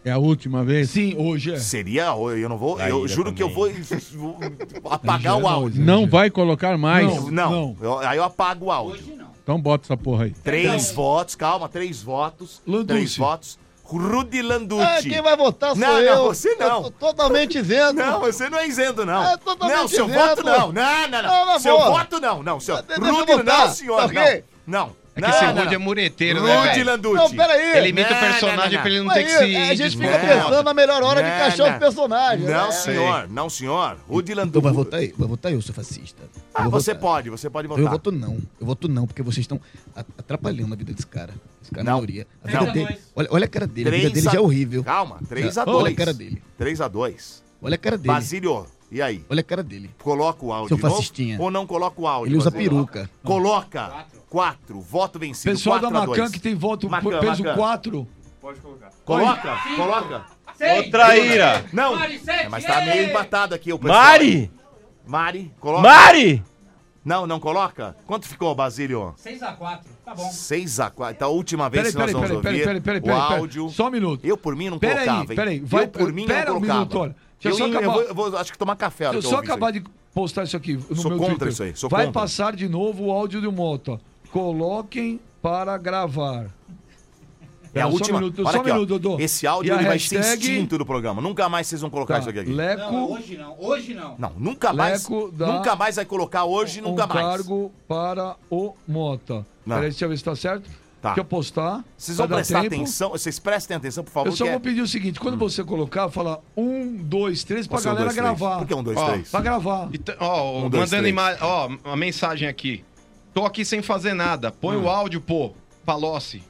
É a última vez? Sim, hoje é. Seria, eu não vou, eu Traíra juro que eu vou, vou apagar o Não, áudio. não vai colocar mais? Não, não. Eu- aí eu apago o áudio. Então bota essa porra aí. Três votos, calma, três votos. Landucci. Três votos. Rudy Landucci. Ah, quem vai votar sou não, eu. Não, você não. Eu tô totalmente isento. Não, você não é isento, não. É totalmente não, seu isento. voto não. Não, não, não. Não, não seu vou. voto não, não. Seu... Deixa eu Rudy, votar. não, senhor. Tá ok? Não. Não. É que não, esse não, Rudy não. é mureteiro, né, Rudy velho? Landucci. Não, peraí. Ele imita o personagem pra ele não ter que se A gente fica desculpar. pensando na melhor hora de Não, encaixar não. os personagens. Não, né? senhor. Não, senhor. Rudy Landucci. Então vai votar aí, vai votar eu, seu fascista. Ah, Eu vou você votar. pode, você pode Eu votar. voto não. Eu voto não, porque vocês estão a- atrapalhando a vida desse cara. Esse cara Não. é maioria. A vida Não. dele, olha, olha a cara dele, a vida Três dele a- já é horrível. Calma, três a Olha dois. a cara dele. três a dois. Olha a cara dele. Basílio, e aí? Olha a cara dele. Coloca o áudio Seu de novo fascistinha. ou não coloca o áudio? Ele usa Basílio? peruca. Coloca. Quatro. Voto vencido. Pessoal da quatro a Macan dois. que tem voto Macan, peso Macan. quatro. Pode colocar. Coloca, Oi. coloca. Seis. Ô, traíra. Não, Mari, sete. é, mas tá meio empatado aqui o pessoal. Mari! Mari, coloca. Mari! Não, não coloca? Quanto ficou, Basílio? seis a quatro, tá bom. seis a quatro. Então, a última vez Peraí, que nós peraí, vamos peraí, ouvir peraí, peraí, o peraí, peraí. áudio... Só um minuto. Eu, por mim, não Peraí, colocava, hein? peraí, vai- eu, por mim, pera não um colocava. minuto, olha. Deixa eu eu, só eu acabar- vou, eu vou, acho que tomar café. a hora Eu que só ouvir isso acabar aí. de postar isso aqui no Sou meu contra Twitter. isso aí, sou Vai contra. passar de novo o áudio do Mota. Coloquem para gravar. É a Só um última. minuto, Olha só um aqui, ó. minuto, Dodô. Esse E áudio a ele vai ser hashtag- extinto do programa. Nunca mais vocês vão colocar Tá, isso aqui. Leco- Não, hoje não, hoje não. Não, nunca mais. Leco dá Nunca mais vai colocar hoje, nunca um mais. cargo para o Mota. Não. Peraí, deixa eu ver se tá certo. Tá. Deixa eu postar. Vocês vai vão dar prestar tempo. atenção, vocês prestem atenção, por favor. Eu só que é- vou pedir o seguinte, quando você colocar, fala um, dois, três pra Qual são galera dois, três? gravar. Por que um, dois, Ó, três? Pra gravar. Então, ó, Um, dois, mandando três. ima- ó, uma mensagem aqui. Tô aqui sem fazer nada. Põe Hum. o áudio, pô. Palocci.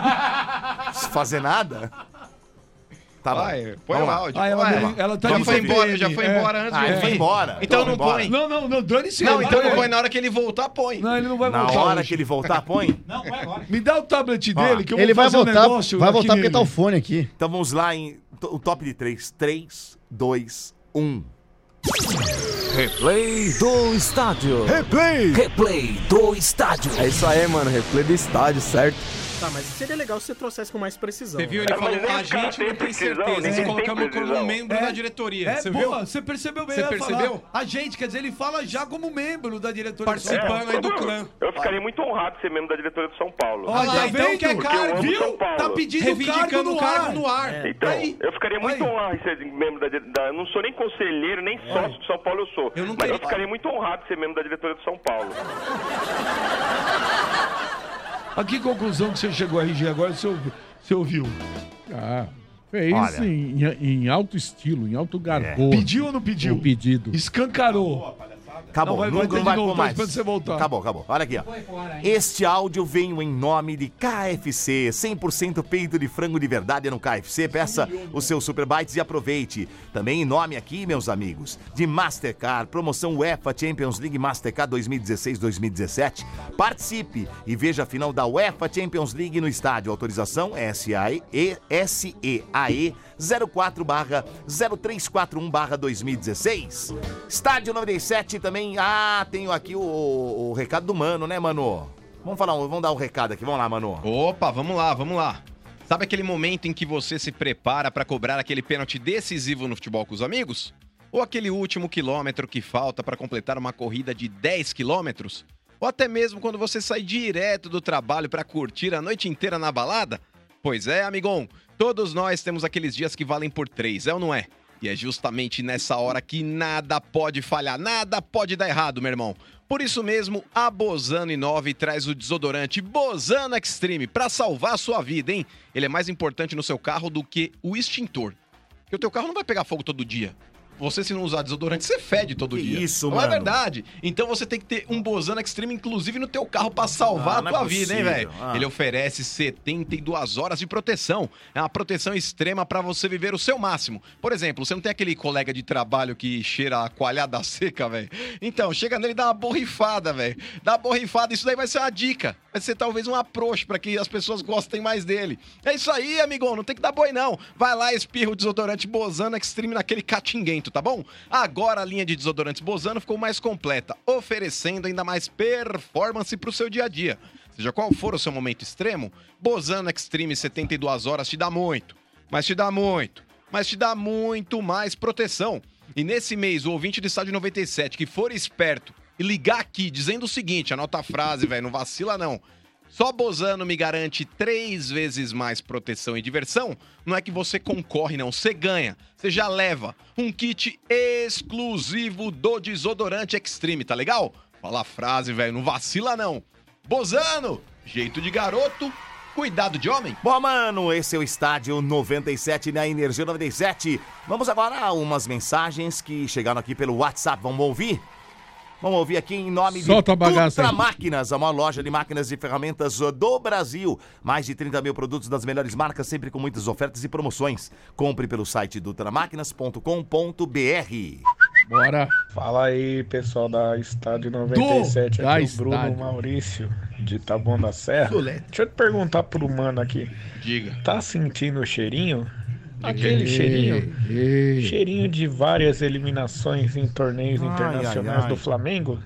Fazer nada? Tá Vai, bom. põe Vamos o lá. áudio. Ah, ela, Vai. ela tá já de foi V P N, embora, já foi é. embora antes Ah, de ele eu foi vir. embora. Então Foi não embora. põe. Não, não, não, dane-se. Não, ele, então põe- não põe na hora que ele voltar, põe. Não, ele não vai Na voltar hora hoje. que ele voltar, põe. Não, põe agora. Me dá o tablet Ó, dele que eu Ele vou vai fazer um voltar, negócio vai aqui voltar porque tá o nele. fone aqui. Então vamos lá em to- o top de três. três, dois, um. Replay do estádio. Replay. Replay do estádio. É isso aí, mano. Replay do estádio, certo? Tá, mas seria legal se você trouxesse com mais precisão. Você viu? Ele né? falou, Mas a esse cara gente não tem precisão, certeza. ninguém Se tem colocamos como precisão. membro da diretoria. É, Você boa, viu? você percebeu bem. Você eu ia falar. percebeu? A gente, quer dizer, ele fala já como membro da diretoria. Participando aí do clã. Eu ficaria muito honrado de ser membro da diretoria do São Paulo. Olha, Ah, então vendo? quer Porque eu cargo, amo viu? São Paulo. Tá pedindo Reivindicando cargo no o cargo ar. no ar. É. Então, Aí. eu ficaria muito Aí. honrado de ser membro da diretoria. Eu não sou nem conselheiro, nem sócio do São Paulo eu sou. Eu não mas queria- eu ficaria muito honrado de ser membro da diretoria do São Paulo. A que conclusão que você chegou, R G, agora você ouviu? Você ouviu? Ah, fez Olha. em, em alto estilo, em alto garbo. Pediu ou não pediu? O pedido. Escancarou. Acabou, Não, vai- não, vai ter não de vai novo, pôr tô mais. esperando você voltar. Acabou, acabou. Olha aqui, ó. Este áudio veio em nome de K F C, cem por cento peito de frango de verdade no K F C. Peça os seus Super Bites e aproveite. Também em nome aqui, meus amigos, de Mastercard, promoção UEFA Champions League Mastercard dois mil e dezesseis dois mil e dezessete. Participe e veja a final da UEFA Champions League no estádio. Autorização S E A E zero quatro barra zero três quatro um barra dois mil e dezesseis. Estádio noventa e sete também. Ah, tenho aqui o, o recado do Mano, né, Mano? Vamos falar, vamos dar um recado aqui. Vamos lá, Mano. Opa, vamos lá, vamos lá. Sabe aquele momento em que você se prepara pra cobrar aquele pênalti decisivo no futebol com os amigos? Ou aquele último quilômetro que falta pra completar uma corrida de dez quilômetros? Ou até mesmo quando você sai direto do trabalho pra curtir a noite inteira na balada? Pois é, amigão, todos nós temos aqueles dias que valem por três, é ou não é? E é justamente nessa hora que nada pode falhar, nada pode dar errado, meu irmão. Por isso mesmo, a Bozano Inove traz o desodorante Bozano Extreme pra salvar a sua vida, hein? Ele é mais importante no seu carro do que o extintor. Porque o teu carro não vai pegar fogo todo dia. Você, se não usar desodorante, você fede todo Que dia. isso, não mano. é verdade? Então você tem que ter um Bozano Extreme, inclusive no teu carro, pra salvar Ah, a não tua é vida, hein, possível. velho? Ah. Ele oferece setenta e duas horas de proteção. É uma proteção extrema pra você viver o seu máximo. Por exemplo, você não tem aquele colega de trabalho que cheira a coalhada seca, velho? Então, chega nele e dá uma borrifada, velho. Dá uma borrifada, isso daí vai ser uma dica. Vai ser talvez um approach pra que as pessoas gostem mais dele. É isso aí, amigão, não tem que dar boi, não. Vai lá e espirra o desodorante Bozano Extreme naquele catinguento, tá bom? Agora a linha de desodorantes Bozano ficou mais completa, oferecendo ainda mais performance pro seu dia a dia. Seja qual for o seu momento extremo, Bozano Extreme setenta e duas horas te dá muito. mas te dá muito, mas te dá muito mais proteção. E nesse mês, o ouvinte do Estádio noventa e sete que for esperto e ligar aqui dizendo o seguinte, anota a frase, velho, não vacila não. Só Bozano me garante três vezes mais proteção e diversão. Não é que você concorre, não. Você ganha. Você já leva um kit exclusivo do desodorante Extreme, tá legal? Fala a frase, velho. Não vacila, não. Bozano, jeito de garoto, cuidado de homem. Bom, mano, esse é o Estádio noventa e sete na Energia noventa e sete. Vamos agora a umas mensagens que chegaram aqui pelo WhatsApp. Vamos ouvir? Vamos ouvir aqui em nome Solta a de bagaça Dutra aí. Máquinas, a maior loja de máquinas e ferramentas do Brasil. Mais de trinta mil produtos das melhores marcas, sempre com muitas ofertas e promoções. Compre pelo site dutra máquinas ponto com ponto b r. Bora. Fala aí, pessoal da Estádio noventa e sete, da aqui é o Bruno Estádio. Maurício, de Taboão da Serra. Chulete. Deixa eu te perguntar pro mano aqui. Diga. Tá sentindo o cheirinho? De Aquele quê? cheirinho? Ei. Cheirinho de várias eliminações em torneios Ai, internacionais ai, ai. do Flamengo?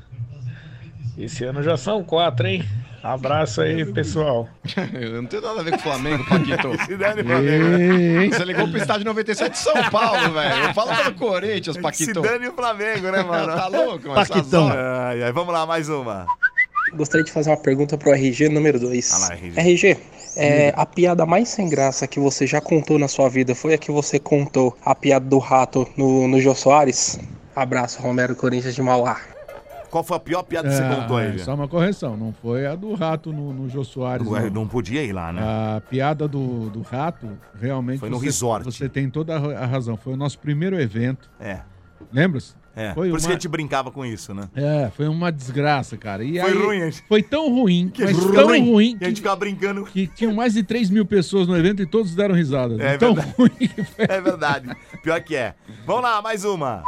Esse ano já são quatro, hein? Abraço aí, pessoal. Eu não tenho nada a ver com o Flamengo, Paquito. Se dane, Flamengo. Ei. Você ligou pro Estádio noventa e sete de São Paulo, velho. Eu falo pelo Corinthians, Se Paquito. dane o Flamengo, né, mano? Tá louco, mano? Paquitão. Ai, ai, vamos lá, mais uma. Gostaria de fazer uma pergunta pro R G número dois. Ah lá, R G. R G, é, a piada mais sem graça que você já contou na sua vida foi a que você contou, a piada do rato no, no Jô Soares? Abraço, Romero Corinthians de Mauá. Qual foi a pior piada que você É, contou aí, é, gente? só uma correção, não foi a do rato no, no Jô Soares. Ué, não. não podia ir lá, né? A piada do, do rato, realmente. Foi no você, resort. Você tem toda a razão. Foi o nosso primeiro evento. É. Lembra-se? É, Foi por isso uma- que a gente brincava com isso, né? É, foi uma desgraça, cara. E Foi aí, ruim, gente. Foi tão ruim, Que mas ruim. tão ruim, E a gente que, ficava brincando. que tinham mais de três mil pessoas no evento e todos deram risada. É tão verdade. ruim que foi. É verdade. Pior que é. Vamos lá, mais uma.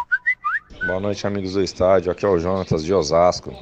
Boa noite, amigos do estádio. Aqui é o Jonatas de Osasco.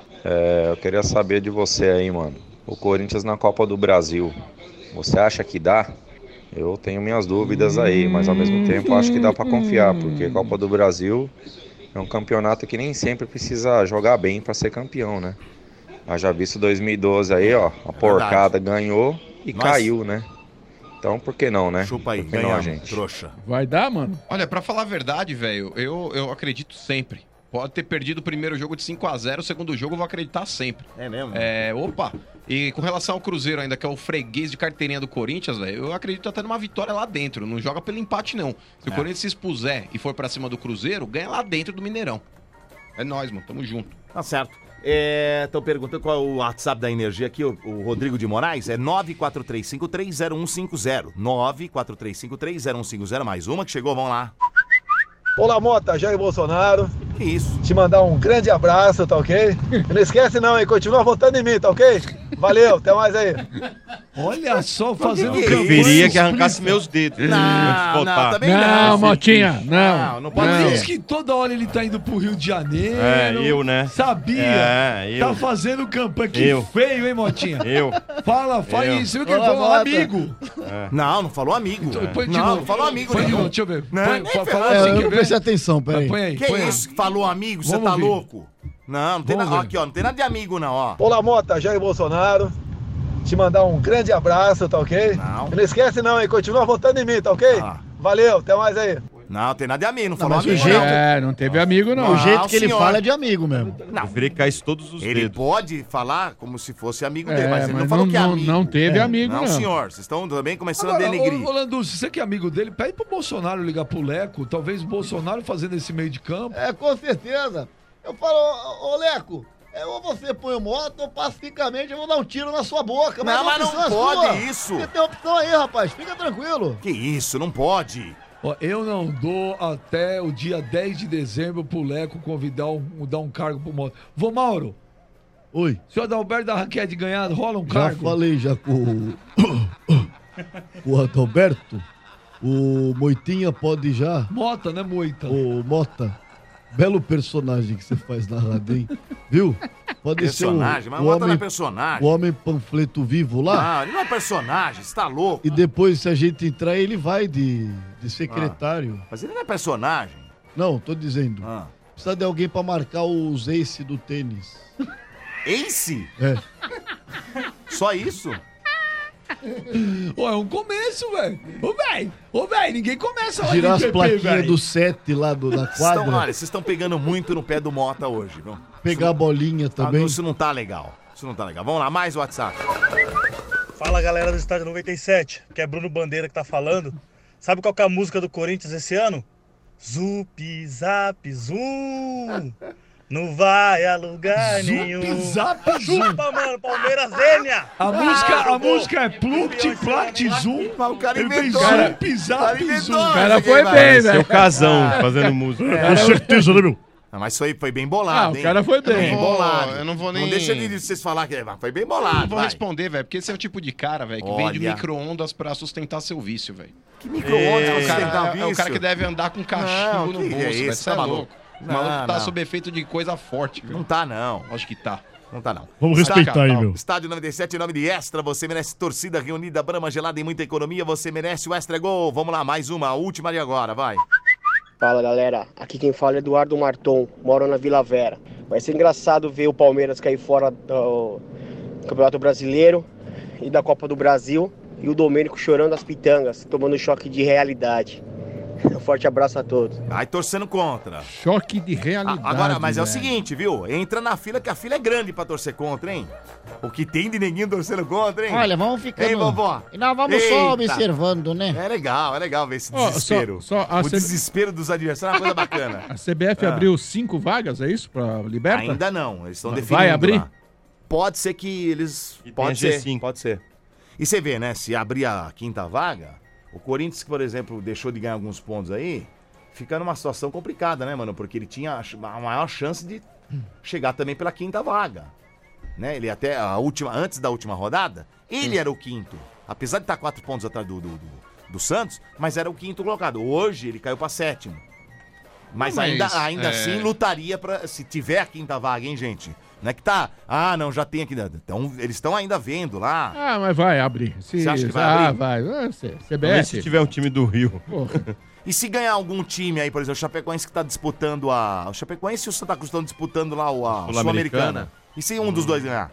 É, eu queria saber de você aí, mano. O Corinthians na Copa do Brasil. Você acha que dá? Eu tenho minhas dúvidas aí, mas ao mesmo tempo acho que dá pra confiar, porque Copa do Brasil é um campeonato que nem sempre precisa jogar bem pra ser campeão, né? Mas já visto dois mil e doze aí, ó, a porcada ganhou e Nós- caiu, né? Então por que não, né? Chupa aí, por que não a ganhamos, gente? trouxa. Vai dar, mano? Olha, pra falar a verdade, velho, eu, eu acredito sempre. Pode ter perdido o primeiro jogo de cinco a zero, o segundo jogo eu vou acreditar sempre. É mesmo? É, opa. E com relação ao Cruzeiro ainda, que é o freguês de carteirinha do Corinthians, velho, eu acredito até numa vitória lá dentro. Não joga pelo empate, não. Se É. o Corinthians se expuser e for pra cima do Cruzeiro, ganha lá dentro do Mineirão. É nóis, mano. Tamo junto. Tá certo. Estão perguntando qual é o WhatsApp da Energia aqui, o, o Rodrigo de Moraes. É nove quatro três cinco três zero um cinco zero. nove quatro três cinco três zero um cinco zero. Mais uma que chegou, vamos lá. Olá, Mota, Jair Bolsonaro. Que isso? Te mandar um grande abraço, tá ok? E não esquece não, hein? Continua votando em mim, tá ok? Valeu, até mais aí. Olha só, fazendo Eu campanha. preferia que arrancasse meus dedos. Não, antes de votar. não, também Não, Motinha, não. Não, não pode Não. Diz que toda hora ele tá indo pro Rio de Janeiro. É, eu, né? Sabia. É, eu. Tá fazendo campanha. Que Eu. feio, hein, Motinha? Eu. Fala, fala Eu. isso. Você viu que Olá, ele falou Mota. amigo. É. Não, não falou amigo. Então, põe de não, novo. não falou amigo. Põe de nenhum. novo, deixa eu ver. Não, Põe- nem fa- ferrando. fala assim, É, eu quer não ver? prestei atenção, peraí. Põe aí, Que põe aí. isso? Falou amigo? Você Vamos tá ouvir. louco? Não, não tem Vamos nada. ver. Aqui, ó, não tem nada de amigo, não, ó. Olá, Mota, Jair Bolsonaro. Te mandar um grande abraço, tá ok? Não. E não esquece não, hein? Continua votando em mim, tá ok? Ah. Valeu, até mais aí. Não, tem nada de amigo, não, falou mas o amigo, jeito- não. É, não teve amigo, não. O jeito que ele senhor. fala é de amigo mesmo. Não, Eu queria que caísse todos os ele dedos. pode falar como se fosse amigo É, dele, mas ele mas não falou não- que é não- amigo. não teve É. amigo, Não, não. senhor, vocês estão também começando Agora, a denegrir. ô, ô, Landu, se você que é amigo dele, pede pro Bolsonaro ligar pro Leco. Talvez o Bolsonaro fazendo esse meio de campo. É, com certeza. Eu falo, ô, ô Leco, é, ou você põe o moto ou pacificamente eu vou dar um tiro na sua boca. Não, a mas não opção é pode sua. isso. Você tem opção aí, rapaz. Fica tranquilo. Que isso, não pode. Ó, eu não dou até o dia dez de dezembro pro Leco convidar um, dar um cargo pro moto. Vô Mauro, Oi, o senhor Adalberto da Raquete ganhado, rola um já cargo? falei já com o, com o Adalberto. O Moitinha pode já. Mota, né, Moita? O Mota. Belo personagem que você faz na rádio, hein? Viu? Pode Personagem, ser o, mas o bota homem, na personagem. o homem panfleto vivo lá. Ah, ele não é personagem, você tá louco. E depois, se a gente entrar, ele vai de, de secretário. Mas ele não é personagem. Não, tô dizendo. Ah. Precisa de alguém pra marcar os ace do tênis. Ace? É. Só isso? Ô, é um começo, velho. Ô, velho. Ô, velho, ninguém começa lá Tirar no as P P, plaquinhas velho. do sete lá do, da Vocês quadra. estão, olha, vocês estão pegando muito no pé do Mota hoje, viu? Pegar a bolinha também. Ah, isso não tá legal. Isso não tá legal. Vamos lá, mais WhatsApp. Fala galera do Estádio noventa e sete, que é Bruno Bandeira que tá falando. Sabe qual que é a música do Corinthians esse ano? Zup, zap, zum. Não vai a lugar Zup, nenhum. zap, zum. Chupa, mano, Palmeiras Zênia. A música, a música é Pluct, Plact, Zoom. O cara Ele fez inventou. Zup, Zap, Zoom. O cara foi bem, velho. Seu casão fazendo música. Com certeza, né, meu? Ah, mas isso aí foi bem bolado, Ah, o hein? cara foi bem. Bem Eu não vou- bolado. eu não vou nem- Não deixa de vocês falar que foi bem bolado. Não vou vai. responder, velho, porque esse é o tipo de cara, velho, que Olha. vende micro-ondas pra sustentar seu vício, velho. Que micro-ondas É, pra o cara- sustentar é- vício? É o cara que deve andar com cachimbo Não, no que bolso, é velho. isso? Você é Tá louco. maluco? O maluco Não, tá não. sob efeito de coisa forte, velho. Não tá, não. Acho que tá. Não tá, não. Vamos respeitar aí, meu. Estádio noventa e sete, em nome de Extra. Você merece torcida reunida, Brahma gelada e muita economia. Você merece o Extra Gol. Vamos lá, mais uma, a última de agora, vai. Fala galera, aqui quem fala é Eduardo Marton, moro na Vila Vera. Vai ser engraçado ver o Palmeiras cair fora do Campeonato Brasileiro e da Copa do Brasil e o Domênico chorando as pitangas, tomando choque de realidade. Um forte abraço a todos. Vai torcendo contra. Choque de realidade. A- Agora, mas é o velho. seguinte, viu? Entra na fila que a fila é grande pra torcer contra, hein? O que tem de neguinho torcendo contra, hein? Olha, vamos ficando... Hein, vovó? E nós vamos só Eita. observando, né? É legal, é legal ver esse Ó, desespero. só- só a o C- desespero dos adversários é uma coisa bacana. A C B F Ah. abriu cinco vagas, é isso? Pra Liberta? Ainda não, eles estão Vai definindo. abrir? lá. Pode ser que eles... tem a Pode G ser, cinco. pode ser. E você vê, né? Se abrir a quinta vaga, o Corinthians, que, por exemplo, deixou de ganhar alguns pontos aí, fica numa situação complicada, né, mano? Porque ele tinha a ch- a maior chance de chegar também pela quinta vaga. Né? Ele até a última, antes da última rodada, ele era o quinto. Apesar de estar quatro pontos atrás do, do, do, do Santos, mas era o quinto colocado. Hoje ele caiu pra sétimo. Mas, Não, mas, ainda, ainda é- assim lutaria pra, se tiver a quinta vaga, hein, gente? Não é que tá, ah, não, já tem aqui. Então, eles estão ainda vendo lá. Ah, mas vai abrir. Se, Você acha que vai ah, abrir? vai. Ah, C- Também CBF. se tiver um time do Rio. E se ganhar algum time aí, por exemplo, o Chapecoense que tá disputando a... O Chapecoense e o Santa Cruz estão disputando lá o, a Sul-Americana. Sul-Americana. E se um dos dois ganhar?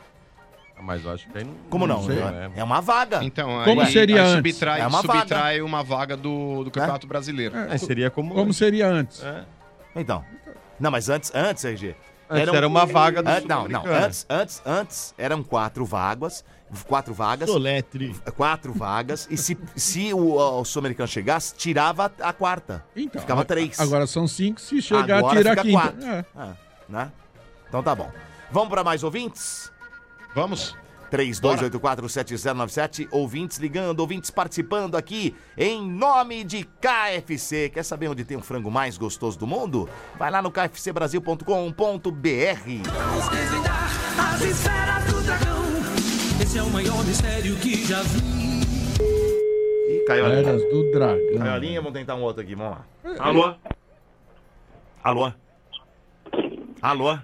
Mas eu acho que aí não. Como não? sei. É, é uma vaga. Então, Como aí, seria aí antes? subtrai, É uma subtrai uma vaga do, do Campeonato Brasileiro. É, seria como. Como seria antes? É. Então. Não, mas antes, antes, R G. Antes era uma vaga do An- Não, não. Sul-Americana. Antes, antes, antes eram quatro vagas. Quatro vagas. Soletre. Quatro vagas. E se, se o, o Sul-Americano chegasse, tirava a, a quarta. Então, Ficava a- três. Agora são cinco, se chegar, Agora tira a fica quinta. quatro. É. Ah, né? Então tá bom. Vamos para mais ouvintes? Vamos. três dois oito quatro sete zero nove sete, ouvintes ligando, ouvintes participando aqui em nome de K F C. Quer saber onde tem o frango mais gostoso do mundo? Vai lá no k f c brasil ponto com ponto b r. Vamos desvendar as esferas do dragão. Esse é o maior mistério que já vi. Ih, caiu a linha. Eras do dragão. Caiu a linha, vamos tentar um outro aqui, vamos lá. Alô? Alô? Alô?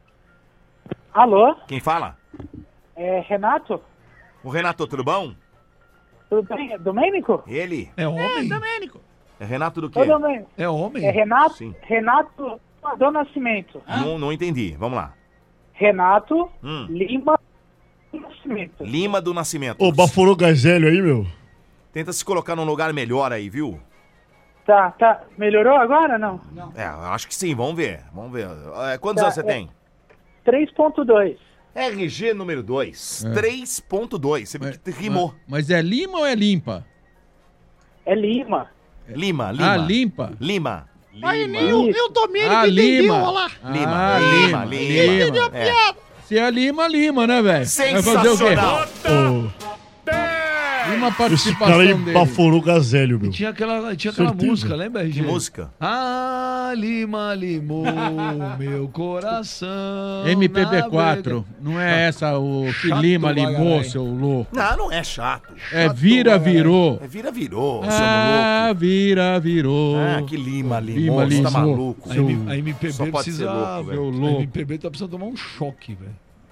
Alô? Quem fala? É Renato? O Renato, tudo bom? Tudo bem? É Domênico? Ele? É homem? Domênico. É Renato do quê? Ô, Domênico. É homem? É Renato? Sim. Renato do Nascimento. Não, não entendi, vamos lá. Renato Hum. Lima do Nascimento. Lima do Nascimento. Ô, baforou Gazelho aí, meu. Tenta se colocar num lugar melhor aí, viu? Tá, tá. Melhorou agora? Não. É, eu acho que sim, vamos ver. Vamos ver. É, quantos Tá, anos você é. tem? três ponto dois. R G número dois. É. três ponto dois. Você viu que rimou. Mas é lima ou é limpa? É Lima. Lima, Lima. Ah, limpa. Lima. Aí nem o, nem o Domênico Ah, entendeu, Lima. olha lá. Lima, Ah, Lima, Lima, Lima. Entendeu a É. piada? Se é lima, lima, né, velho? Vai fazer o quê? Sensacional. Ô, Lima esse participação cara aí dele. baforou Gazelho, meu. Tinha aquela, tinha aquela Certeza. música, lembra, R G? Que música? Ah, Lima limou meu coração. M P B na quatro. Não é essa o que Chato lima bagarai. limou, seu louco. Não, não é chato. É Chato vira, bagarai. virou. É vira, virou, seu Ah, vira, virou. louco. Ah, que Lima, Lima, Lima. Você tá limou. maluco. A, Seu- M- a M P B Só pode precisa. ser louco, velho. Seu A louco. M P B tá precisando tomar um choque, velho.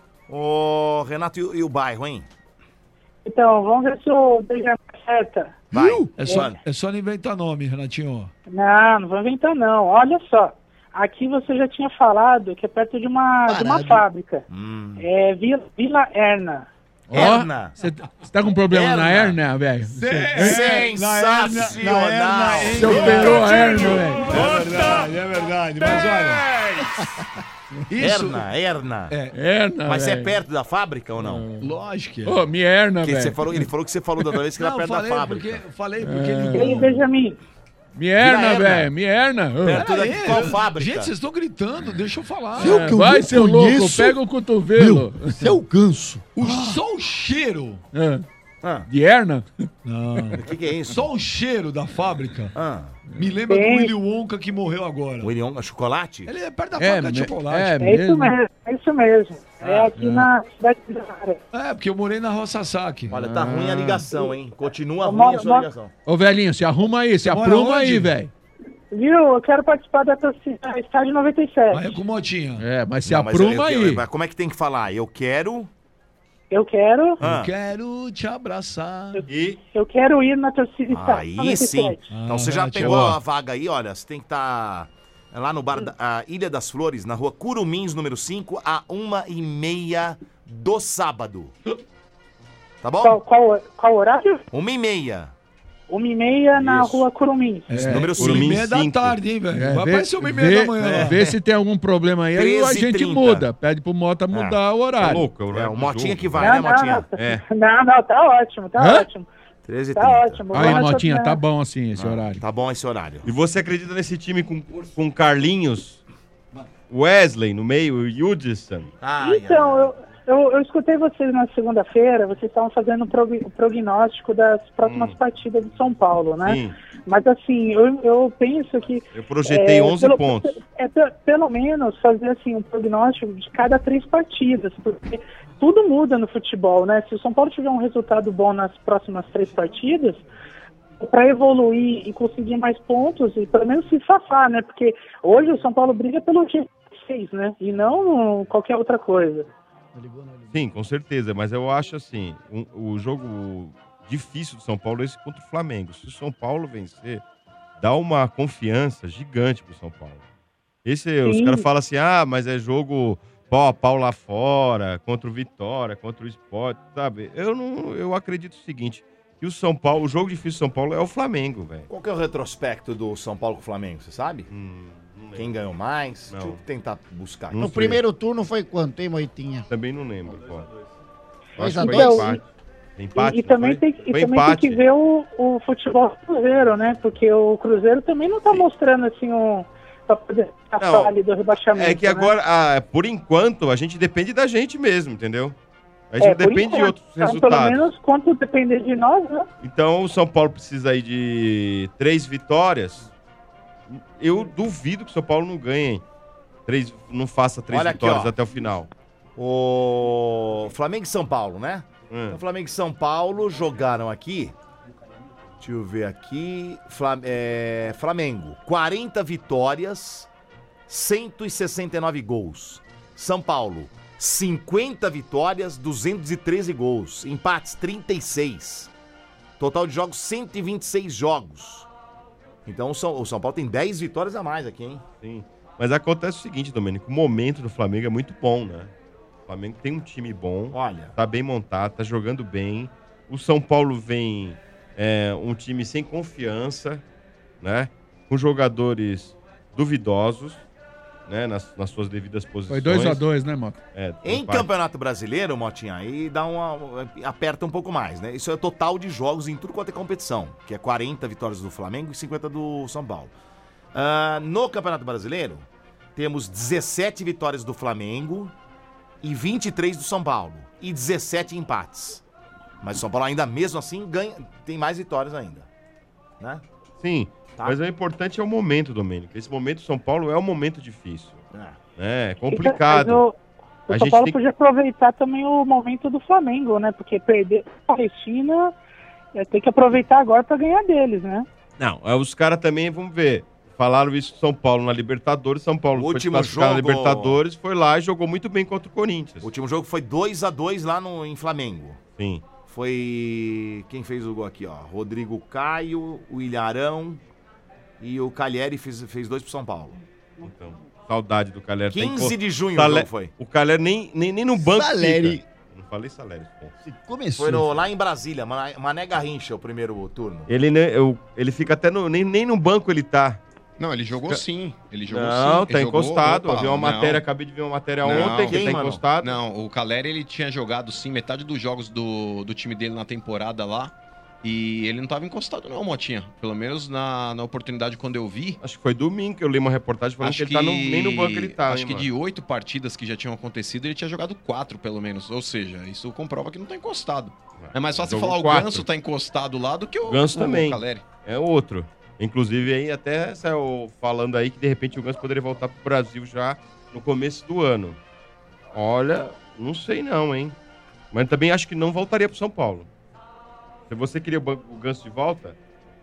Ô, Renato, e, o- e o bairro, hein? Então, vamos ver se o Deja acerta. Vai. É só, Mano. é só não inventar nome, Renatinho. Não, não vou inventar não. Olha só. Aqui você já tinha falado que é perto de uma, de uma Parado. fábrica. Hum. É Vila, Vila Erna. Herna. Você tá com problema na hernia, velho? Sensacional. Você operou a hernia, velho. É verdade, é verdade. Mas olha... Isso... Herna, herna. É. Herna, Mas você é velho. perto da fábrica ou não? Lógico que é. Ô, minha hernia, Que velho. você falou, ele falou que você falou da outra vez que era Não, perto falei da fábrica. porque, falei porque É. ele Ei, ligou. Benjamin. Minha hernia, hernia. velho. Minha hernia. Ô. Perto da Pera aí, qual eu- fábrica? Gente, vocês estão gritando, deixa eu falar. Viu É, que eu vai, não seu conheço? louco, pega o cotovelo. Meu, você é o ganso. O, só o cheiro. É. Ah, De hernia? Não. o que, que é isso? Só o cheiro da fábrica Ah, me lembra do Tem. Willy Wonka que morreu agora. William, chocolate? Ele é perto da É, fábrica de me- chocolate. é, É isso mesmo, é isso mesmo. É Ah, aqui na cidade de Zara. É, porque eu morei na Roça Saque. Olha, tá ruim a ligação, hein? Continua Eu ruim moro- a sua moro- ligação. Ô, velhinho, se arruma aí, se Mora apruma onde? aí, velho. Viu? Eu quero participar da torcida Estádio noventa e sete. Aí é com motinha. É, mas se Não, mas apruma eu- eu- aí. mas como é que tem que falar? Eu quero... Eu quero, Ah, Quero te abraçar. e... eu quero ir na torcida Estádio Aí noventa e sim. sete. Então você já Ah, pegou boa. a vaga aí, olha, você tem que estar lá no bar da a Ilha das Flores, na rua Curumins, número cinco, a uma e meia do sábado. Tá Qual, bom? qual, qual horário? Uma e meia. Uma e meia na Isso. rua Curumim. Isso, número Uma e cinco. meia da cinco. tarde, hein, velho? É, Vai vê- aparecer uma e meia vê- da manhã. é, lá. Vê se tem algum problema aí, aí a treze e gente trinta. muda. Pede pro Mota mudar o Tá horário. louco, é o É, horário o do Motinha jogo. que vai, Não, né, não, Motinha? não. É. Não, não, tá ótimo, tá Hã? ótimo. treze e Tá trinta. ótimo. Aí, Vou na Motinha, torcida- tá bom assim esse horário. Tá bom esse horário. E você acredita nesse time com, com Carlinhos, Wesley no meio e Hudson? Ai, Então, ai, eu, eu, eu escutei vocês na segunda-feira, vocês estavam fazendo um prog- prognóstico das próximas Hum. partidas de São Paulo, né? Sim. Mas assim, eu, eu penso que... Eu projetei onze pelo, pontos. É, pe- pelo menos fazer assim um prognóstico de cada três partidas, porque tudo muda no futebol, né? Se o São Paulo tiver um resultado bom nas próximas três partidas, para evoluir e conseguir mais pontos e pelo menos se safar, né? Porque hoje o São Paulo briga pelo G seis, né? E não qualquer outra coisa. Sim, com certeza, mas eu acho assim, um- o jogo difícil do São Paulo é esse contra o Flamengo. Se o São Paulo vencer, dá uma confiança gigante pro São Paulo. Esse, os Sim. caras falam assim, ah, mas é jogo pau a pau lá fora, contra o Vitória, contra o Sport, sabe? Eu não, eu acredito o seguinte, que o São Paulo, o jogo difícil do São Paulo é o Flamengo, velho. Qual que é o retrospecto do São Paulo com o Flamengo, você sabe? Hum, Quem ganhou mais? Não. Deixa eu tentar buscar aqui. Não No sei. primeiro turno foi quanto, hein, Moitinha? Também não lembro, pô. Dois Acho a que foi dois? empate. Empate, e, e não também, foi? tem, e Foi também tem empate. que ver o, o futebol do Cruzeiro, né? Porque o Cruzeiro também não tá mostrando assim um... Pra poder passar Não, ali do rebaixamento. É que né? agora, ah, por enquanto, a gente depende da gente mesmo, entendeu? A gente É, não por depende de enquanto. outros Então, resultados. pelo menos quanto depender de nós, né? Então o São Paulo precisa aí de três vitórias. Eu duvido que o São Paulo não ganhe. Três, não faça três Olha aqui, vitórias ó. até o final. O Flamengo e São Paulo, né? Hum. Então, Flamengo e São Paulo jogaram aqui. Deixa eu ver aqui. Flam- é, Flamengo, quarenta vitórias, cento e sessenta e nove gols. São Paulo, cinquenta vitórias, duzentos e treze gols. Empates, trinta e seis. Total de jogos, cento e vinte e seis jogos. Então o São, o São Paulo tem dez vitórias a mais aqui, hein? Sim. Mas acontece o seguinte, Domênico, o momento do Flamengo é muito bom, né? O Flamengo tem um time bom, Olha. tá bem montado, tá jogando bem. O São Paulo vem é, um time sem confiança, né? Com jogadores duvidosos, né? Nas, nas suas devidas posições. Foi dois a dois, né, Mota? É, Em empate. Campeonato Brasileiro, Motinha, aí dá uma. aperta um pouco mais, né? Isso é o total de jogos em tudo quanto é competição, que é quarenta vitórias do Flamengo e cinquenta do São Paulo. Ah, no Campeonato Brasileiro, temos dezessete vitórias do Flamengo e vinte e três do São Paulo. E dezessete empates. Mas o São Paulo ainda mesmo assim ganha, tem mais vitórias ainda. Né? Sim, Tá. mas o importante é o momento, Domênico. Esse momento do São Paulo é um momento difícil. É, é Mas complicado. o, o A São gente Paulo tem que- podia aproveitar também o momento do Flamengo, né? Porque perder a Palestina é, tem que aproveitar agora para ganhar deles, né? Não, é, os caras também, vamos ver, falaram isso do São Paulo na Libertadores, São Paulo foi último classificado na jogo- Libertadores, foi lá e jogou muito bem contra o Corinthians. O último jogo foi dois a dois lá no, em Flamengo. Sim. Foi. Quem fez o gol aqui, ó? Rodrigo Caio, o Ilharão e o Calheri fez, fez dois pro São Paulo. Então, saudade do Calher. quinze de junho o Sale- jogo foi. O Calher nem, nem, nem no banco Saleri. fica. Não falei Salério. Foi no, lá em Brasília, Mané, Mané Garrincha, o primeiro turno. Ele, ne- eu- ele fica até no... Nem, nem no banco ele tá. Não, ele jogou Fica- sim. Ele jogou Não, sim. tá Ele jogou- encostado. Opa, Eu vi uma não. matéria, acabei de ver uma matéria Não. ontem que ele Quem, tá mano? encostado. Não, o Caleri, ele tinha jogado sim metade dos jogos do, do time dele na temporada lá. E ele não tava encostado não, Motinha. Pelo menos na, na oportunidade quando eu vi. Acho que foi domingo que eu li uma reportagem falando que ele tá no- nem no banco ele tá, Acho hein, que mano? de oito partidas que já tinham acontecido, ele tinha jogado quatro, pelo menos. Ou seja, isso comprova que não tá encostado. É mais fácil Jogou falar quatro. o Ganso tá encostado lá do que o, O Ganso o também. Caleri. É outro. Inclusive, aí até saiu falando aí que de repente o Ganso poderia voltar pro Brasil já no começo do ano. Olha, não sei não, hein? Mas também acho que não voltaria pro São Paulo. Se você queria o, ban- o Ganso de volta...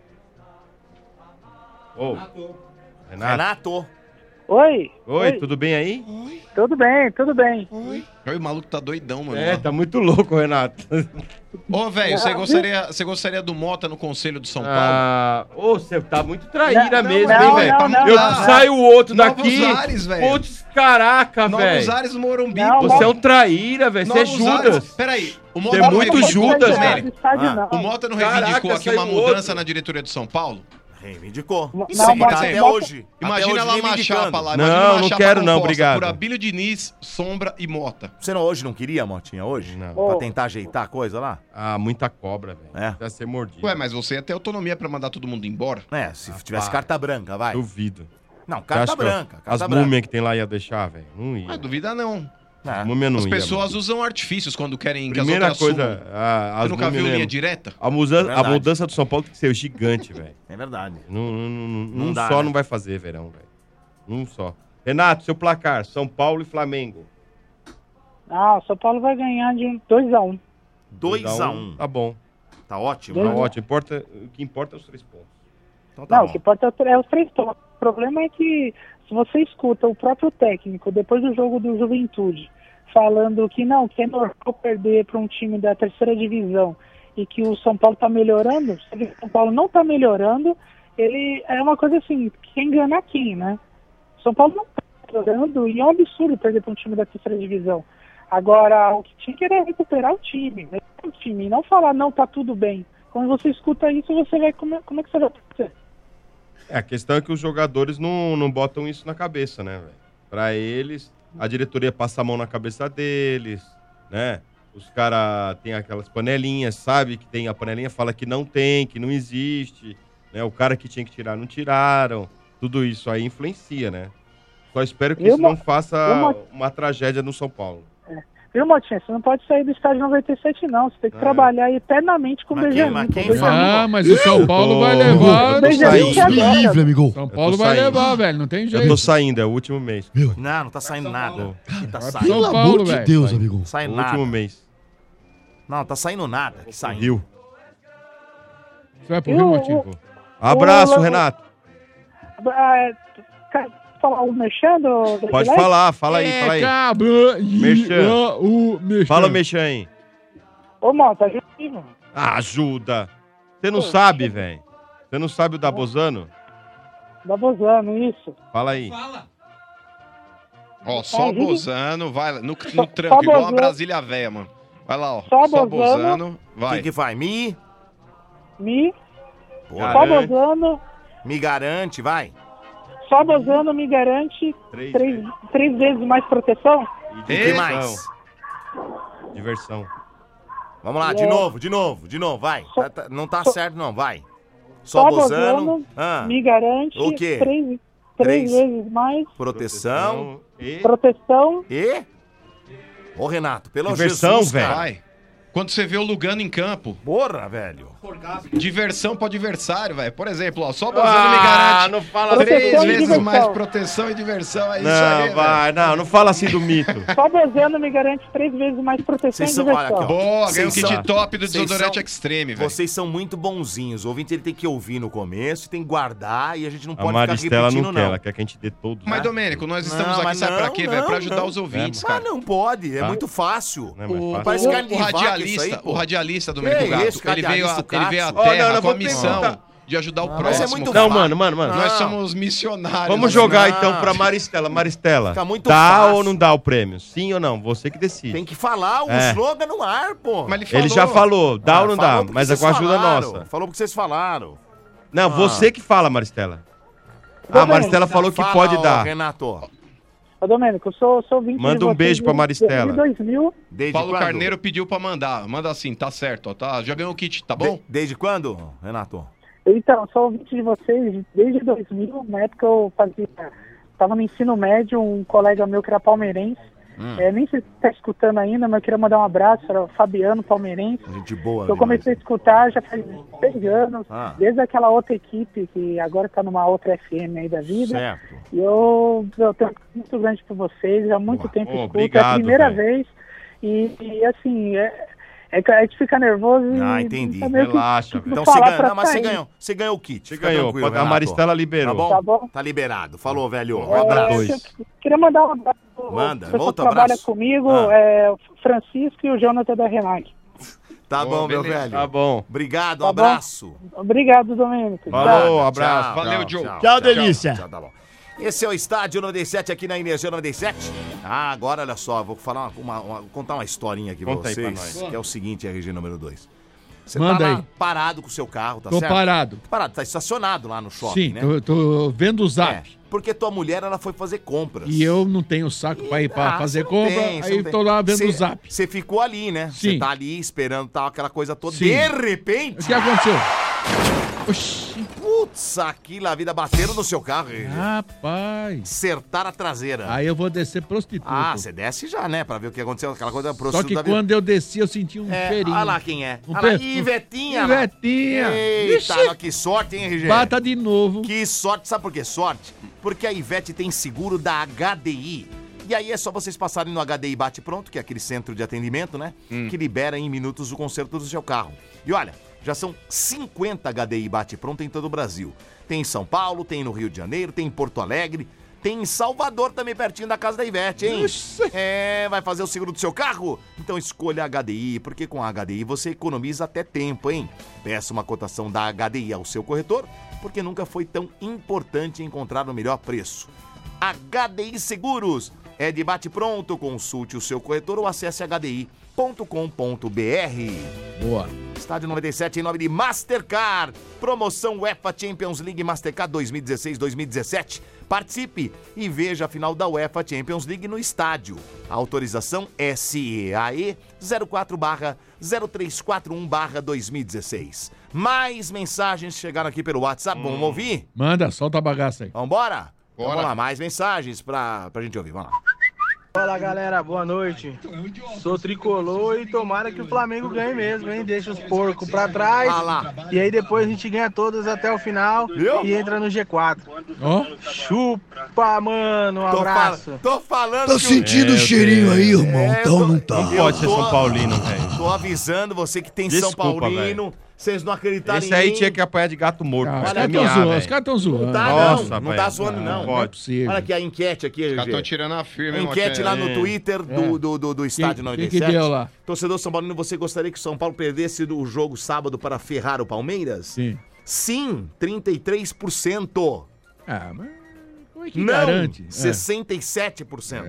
Ô, Renato. Renato. Oi. Oi, tudo bem aí? Tudo bem, tudo bem. Oi, o maluco tá doidão, mano. É, tá muito louco, Renato. Ô, velho, você gostaria, você gostaria do Mota no Conselho do São Paulo? Ah, ô, você tá muito traíra Não, mesmo, não, hein, velho? não, não, Eu não. saio o outro Novos daqui. ares, velho. Putz, caraca, Novos velho. ares no Morumbi. Você é um traíra, velho. Você é Novos Judas. ares. Peraí, o Você Mota é não muito reivindicou- Judas, Peraí, velho. Ah. O Mota não Caraca, reivindicou aqui uma saiu mudança outro. na diretoria do São Paulo? Reivindicou. Não, Sim, mas até Mota- hoje. Imagina até hoje lá uma reivindicando. chapa lá. Não, imagina uma não chapa quero não, composta obrigado. Por Abílio Diniz, Sombra e Mota. Você não, hoje não queria, Motinha, hoje? Não. Pra tentar ajeitar a coisa lá? Ah, muita cobra, velho. É. Vai ser mordido. Ué, mas você ia ter autonomia pra mandar todo mundo embora? É, se tivesse para. carta branca, vai. Duvido. Não, Você carta acha que branca. As Carta branca. múmias que tem lá ia deixar, velho? Não ia. Não duvida não. É. Múmia não As ia, pessoas mano. usam artifícios quando querem que Primeira as outras coisa, sumam. a, as Você nunca múmias viu linha mesmo. direta? A, musa- a Verdade. mudança do São Paulo tem que ser gigante, velho. É verdade. Não, não, não, Não um dá, só né? não vai fazer, verão, velho. Um só. Renato, seu placar, São Paulo e Flamengo. Ah, o São Paulo vai ganhar de dois a um. dois a um. Tá bom. Tá ótimo, Dois Tá né? a um. ótimo. Importa, o que importa é os três pontos. Então tá Não, bom. o que importa é o- é os três pontos. O problema é que se você escuta o próprio técnico, depois do jogo do Juventude, falando que não, que é normal perder para um time da terceira divisão e que o São Paulo tá melhorando, se o São Paulo não tá melhorando, ele é uma coisa assim, quem engana quem, né? O São Paulo não tá melhorando e é um absurdo perder para um time da terceira divisão. Agora, o que tinha que era recuperar o time, né? O time, e não falar, não, tá tudo bem. Quando você escuta isso, você vai, como é, como é que você vai fazer? É, a questão é que os jogadores não, não botam isso na cabeça, né, velho? Pra eles, a diretoria passa a mão na cabeça deles, né? Os caras têm aquelas panelinhas, sabe que tem a panelinha, fala que não tem, que não existe, né? O cara que tinha que tirar, não tiraram. Tudo isso aí influencia, né? Só espero que Eu isso não- não faça eu não- uma tragédia no São Paulo. Viu, Motinha? Você não pode sair do estádio noventa e sete, não. Você tem que É. trabalhar eternamente com o Mas quem- Benjamin. mas pô. quem Benjamin- Ah, mas o São Paulo vai tô- levar. O Benjamin saindo. que agora- Me livre, amigo. São Eu Paulo tô vai saindo. levar, velho. Não tem Eu jeito. tô saindo, é o último mês. Não, não tá saindo nada. Que tá Vai pro saindo? São Pelo Paulo, amor de velho. Deus, Sai. amigo. Sai O nada. último mês. Não, tá saindo nada. Que saindo. Rio. Você vai pro E Rio, o- Motinho? Abraço, o- Renato. Ah, é, quer falar o mexendo? Pode falar, fala aí, fala aí. Cabra, Merchan. o Merchan. Fala, Mexan aí. Ô, Mota, ajuda aí, mano. Ah, ajuda. Você não Pô, sabe, velho. Você não sabe o da Bozano? Da Bozano, isso. Fala aí. Ó, só Ajuda. Bozano, vai lá, no, no Só- tranco, só igual a Bozano. Brasília Véia, mano. Vai lá, ó. Só Só Bozano. Bozano, vai. Quem que vai? Me? Me, Porra. só Bozano, Me garante, vai. só Bozano me garante Três três, três vezes mais proteção. E O que diversão. mais? Diversão. Vamos lá, de É. novo, de novo, de novo, vai. Só- Tá- tá- não tá só- certo, não, vai. Só Só Bozano. Bozano Ah, me garante O quê? três, Três. três vezes mais proteção. E proteção. E. Ô, Renato, pelo Diversão, Jesus, velho. cara. Vai. Quando você vê o Lugano em campo, Porra, velho. diversão pro adversário, velho. Por exemplo, ó, só Bozano Ah, me garante não fala três Proteção e vezes diversão. mais proteção e diversão. É isso Não, aí, velho. vai, não, não fala assim do mito. Só Bozano me garante três vezes mais proteção Vocês e são- olha diversão. aqui, ó. Boa, ganhou um Vocês kit são- top do vocês desodorante são- Extreme, velho. Vocês são muito bonzinhos. O ouvinte ele tem que ouvir no começo, tem que guardar e a gente não A pode ficar Maristela repetindo, não não. quer, ela quer que a gente dê todos. Mas, né? Domênico, nós estamos Não, aqui, mas sabe pra não, quê, velho? Pra não, ajudar não. os ouvintes, É, cara. Mas não pode, é Tá. muito fácil. Não é mais O, fácil. Parece carne o de vaca isso radialista, aí, pô. o radialista Domênico Que Gato, isso, ele veio, a, radialista ele veio à Cássio? Ó, Terra não, não, com a vou missão perguntar. de ajudar o Ah, próximo. mas é muito Não, fácil. mano, mano, mano. Nós Não. somos missionários. Vamos jogar então pra Maristela. Maristela, Fica muito dá fácil. ou não dá o prêmio? Sim ou não? Você que decide. Tem que falar o É. slogan no ar, pô. Mas Ele já falou, dá ou não dá, falou porque mas é vocês com a ajuda falaram. nossa. Falou porque vocês falaram. Não, Ah. você que fala, Maristela. Ô, A Maristela falou que Fala, pode ô, dar. Renato. Ô, Domênico, eu sou, sou vinte Manda de um vocês beijo pra desde- Maristela. Desde dois mil. Desde Paulo quando? Carneiro pediu pra mandar. Manda assim, tá certo, ó. Tá, já ganhou o kit, tá bom? De- desde quando, Renato? Então, sou ouvinte de vocês desde dois mil. Na época eu fazia... Tava no ensino médio, um colega meu que era palmeirense. Hum. É, nem sei se tá escutando ainda, mas eu queria mandar um abraço. Era o Fabiano, palmeirense. Gente boa. Eu comecei a escutar já faz seis anos, Ah. desde aquela outra equipe que agora está numa outra F M aí da vida. Certo. E eu, eu tenho muito grande por vocês, há muito tempo oh, escuto, é obrigado, a primeira velho. vez. E, e, assim, é, é que a gente fica nervoso e Ah, entendi. não saber o que- Relaxa, o que velho. Então você falar ganhou, pra não, mas você sair. ganhou, você ganhou o kit. Você Fica ganhou, tranquilo, pode- a Renato. Maristela liberou. Tá bom? Tá bom. Tá liberado. Falou, velho. Um É, abraço. eu queria mandar um abraço pro Manda, pessoal outro que trabalha abraço. comigo, Ah. é, o Francisco e o Jonathan da Renag. Tá Ô, bom, meu beleza. velho. Tá bom. Obrigado, um Tá bom? abraço. Obrigado, Domênico. Falou, Tchau. abraço. Tchau, Valeu, tchau, Joe. Tchau, Tchau, delícia. Tchau, tá bom. Esse é o Estádio noventa e sete aqui na Energia noventa e sete. Ah, agora olha só, vou falar uma, uma- uma- contar uma historinha aqui pra Conta aí pra vocês, nós. que é o seguinte, R G número dois. Você Manda tá lá aí. parado com o seu carro, tá Tô certo? parado. Parado, tá estacionado lá no shopping, Sim, né? tô, tô vendo o zap. É, porque tua mulher, ela foi fazer compras. E eu não tenho saco pra ir pra Ah, fazer você não compra, tem, você aí não tem. tô lá vendo Cê- o zap. Você ficou ali, né? Você Sim. tá ali esperando tal, aquela coisa toda. Sim. De repente... O que aconteceu? Oxi. Putz, aquilo, a vida bateram no seu carro. R G. Rapaz. Acertaram a traseira. Aí eu vou descer prostituto. Ah, você desce já, né? Pra ver o que aconteceu. Aquela coisa Só que prostituta. quando eu desci, eu senti um É, cheirinho. olha lá quem é. Um Olha lá, pe- Ivetinha. lá. Ivetinha. Eita, Ixi. olha que sorte, hein, R G? Bata de novo. Que sorte, sabe por que sorte? Porque a Ivete tem seguro da H D I. E aí é só vocês passarem no H D I Bate Pronto, que é aquele centro de atendimento, né? Hum. Que libera em minutos o conserto do seu carro. E olha, já são cinquenta H D I Bate Pronto em todo o Brasil. Tem em São Paulo, tem no Rio de Janeiro, tem em Porto Alegre, tem em Salvador também, pertinho da casa da Ivete, hein? É, vai fazer o seguro do seu carro? Então escolha a H D I, porque com a H D I você economiza até tempo, hein? Peça uma cotação da H D I ao seu corretor, porque nunca foi tão importante encontrar o melhor preço. H D I Seguros é de bate pronto, consulte o seu corretor ou acesse h d i ponto com ponto b r. Boa. Estádio noventa e sete em nome de Mastercard. Promoção UEFA Champions League Mastercard dois mil e dezesseis dois mil e dezessete. Participe e veja a final da UEFA Champions League no estádio. Autorização S E A E zero quatro barra zero três quatro um barra dois mil e dezesseis. Mais mensagens chegaram aqui pelo WhatsApp. Vamos ouvir? Manda, solta a bagaça aí. Vambora? Então vamos lá, mais mensagens pra, pra gente ouvir. Vamos lá. Fala galera, boa noite. Sou tricolor e tomara que o Flamengo ganhe mesmo, hein? Deixa os porcos pra trás. Ah lá. E aí depois a gente ganha todas até o final e entra no G quatro. Ó. Chupa, mano. Um Tô abraço. fal- tô falando Tá que o- sentindo o cheirinho aí, irmão? É, Então tô- não tá. Não pode ser São Paulino, velho. Tô avisando você que tem São Desculpa, Paulino. Vocês não acreditaram Esse em aí mim. tinha que apanhar de gato morto. Ah, pra os caras caminhar, tão zoando, velho. os caras tão zoando. Não tá, Nossa, não. Não velho. tá zoando, não. Não, não é possível. Olha aqui a enquete aqui, Os caras R G. estão tirando a firma, hein, Enquete lá no É. Twitter do, do, do, do Estádio noventa e que sete. que deu lá? Torcedor São Paulino, você gostaria que o São Paulo perdesse o jogo sábado para ferrar o Palmeiras? Sim. Sim, trinta e três por cento. Ah, mas como é que Não, garante? É. sessenta e sete por cento.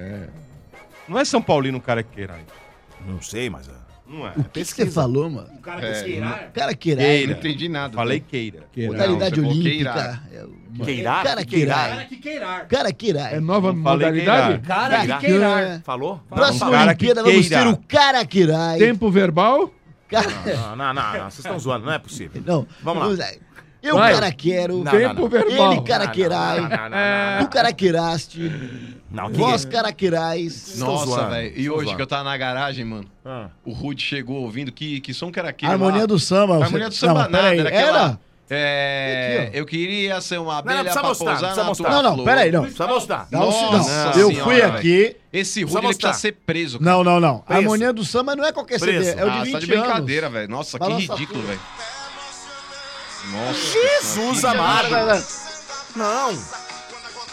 Não é São Paulino o cara que queira. Não sei, mas... é. Não é. O que que você falou, mano? É, O cara queira. Queira. Não entendi nada. Falei queira. Modalidade Não, você falou olímpica. É o- Queirar? Cara Que queirar? queirar. que queirar. Cara queirar. É nova Não falei modalidade? queirar. Cara Queirar. que queirar. É. Falou? Próxima Um cara que Olimpíada vamos queira. ter o cara queirar. Tempo verbal? Cara... Não, não, não, não. Vocês estão zoando, não é possível. Não, Vamos lá. Eu, Vai. cara, quero. Não, Tempo não, não. verbal. Ele, cara, Não, queirai. não, não, não, não, não. Tu, cara, queiraste. Não, que Vós, que- cara, queirais. Estão Nossa, zoando, velho. E estão hoje zoando. que eu tava na garagem, mano, Ah. o Rude chegou ouvindo que, que som que era aquele Harmonia lá? do samba. A você- harmonia do samba Não, nada, peraí, era aquela... Era? É, Aqui, ó. eu queria ser uma não abelha precisa pra mostrar, pousar não precisa na mostrar. tua Não, não, flor. peraí, não. Precisa mostrar. Dá um Nossa não. Eu senhora, fui velho. aqui. Esse Precisa Rude ele precisa mostrar. ser preso, cara. Não, não, não. A Preço. harmonia do samba não é qualquer Preço. C D, é o de Ah, vinte tá de anos. brincadeira, velho. Nossa, que Balança ridículo, tudo. velho. Nossa. Jesus senhora, que amado. ridículo. Não.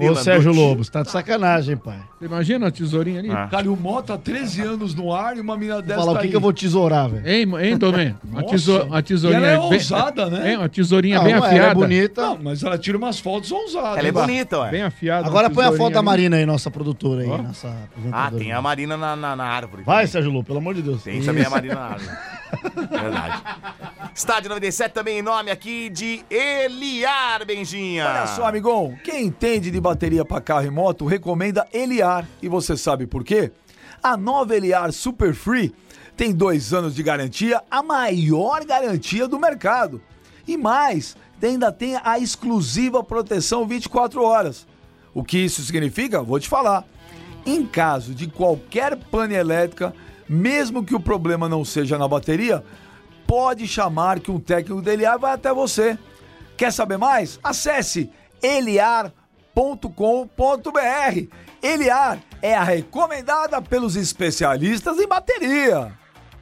Ô, Sérgio Lobo, você tá de sacanagem, pai. Você imagina a tesourinha ali? Ah. Calil Mota há treze anos no ar e uma mina dessa Falar tá o que, aí. que eu vou tesourar, velho. Hein, hein Domê? Uma, tesoura, uma tesourinha. E ela é bem- ousada, né? É, uma tesourinha Não, bem ela é afiada. bonita. Não, mas ela tira umas fotos ousadas. Ela é hein? bonita, ué. Bem afiada. Agora uma põe a foto tesourinha da ali. Marina aí, nossa produtora aí, Ó. nossa Ah, apresentadora. tem a Marina na, na, na árvore. Vai, também. Sérgio Lu, pelo amor de Deus. Tem também a Marina na árvore. Verdade. Estádio noventa e sete também em nome aqui de Eliar, Benjinha. Olha só, amigão, quem entende de bateria para carro e moto recomenda Eliar. E você sabe por quê? A nova Eliar Super Free tem dois anos de garantia, a maior garantia do mercado. E mais, ainda tem a exclusiva proteção vinte e quatro horas. O que isso significa? Vou te falar. Em caso de qualquer pane elétrica, mesmo que o problema não seja na bateria, pode chamar que um técnico da Eliar vai até você. Quer saber mais? Acesse eliar ponto com ponto br. Eliar é a recomendada pelos especialistas em bateria.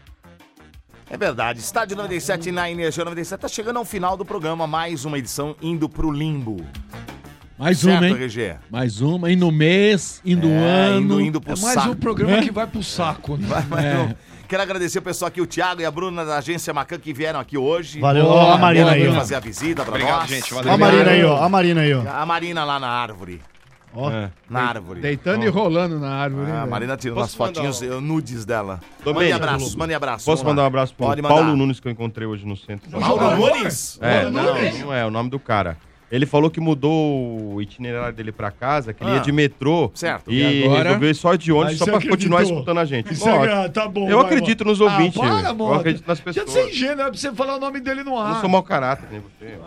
É verdade. Estádio noventa e sete na Energia noventa e sete tá chegando ao final do programa. Mais uma edição indo pro limbo. Mais Certo, uma, hein? R G? Mais uma, indo no mês, indo no É, ano. indo, indo pro É mais saco. um programa É? que vai pro saco, né? Vai, vai, É. não. Quero agradecer o pessoal aqui, o Thiago e a Bruna da agência Macan que vieram aqui hoje. Valeu, Boa, ó, a Marina boa, aí, Veio ó. fazer a visita pra Obrigado, nós. gente. Ó Valeu. a Marina aí, ó. A Marina aí, ó. A Marina lá na árvore. Ó. É. Na árvore. Deitando e rolando na árvore. hein, Ah, a velho? Marina tirou Posso umas fotinhos mandar eh, nudes dela. Domênico. Mande abraços, mande abraços. Posso vamos mandar um lá. abraço pro Pode Paulo mandar. Nunes que eu encontrei hoje no centro. Paulo Nunes? É, Paulo não, Nunes? não é o nome do cara. Ele falou que mudou o itinerário dele pra casa, que ele Ah. ia de metrô. Certo. E, E agora? resolveu ir só de ônibus, Aí só você pra continuar acreditou. escutando a gente. Isso é Lógico. gra- tá bom, Eu vai, acredito Mota. nos ouvintes. Ah, para, eu Mota. acredito nas Deixa pessoas. de ser ingênuo, é pra você falar o nome dele no Eu ar. não sou mau caráter, nem você.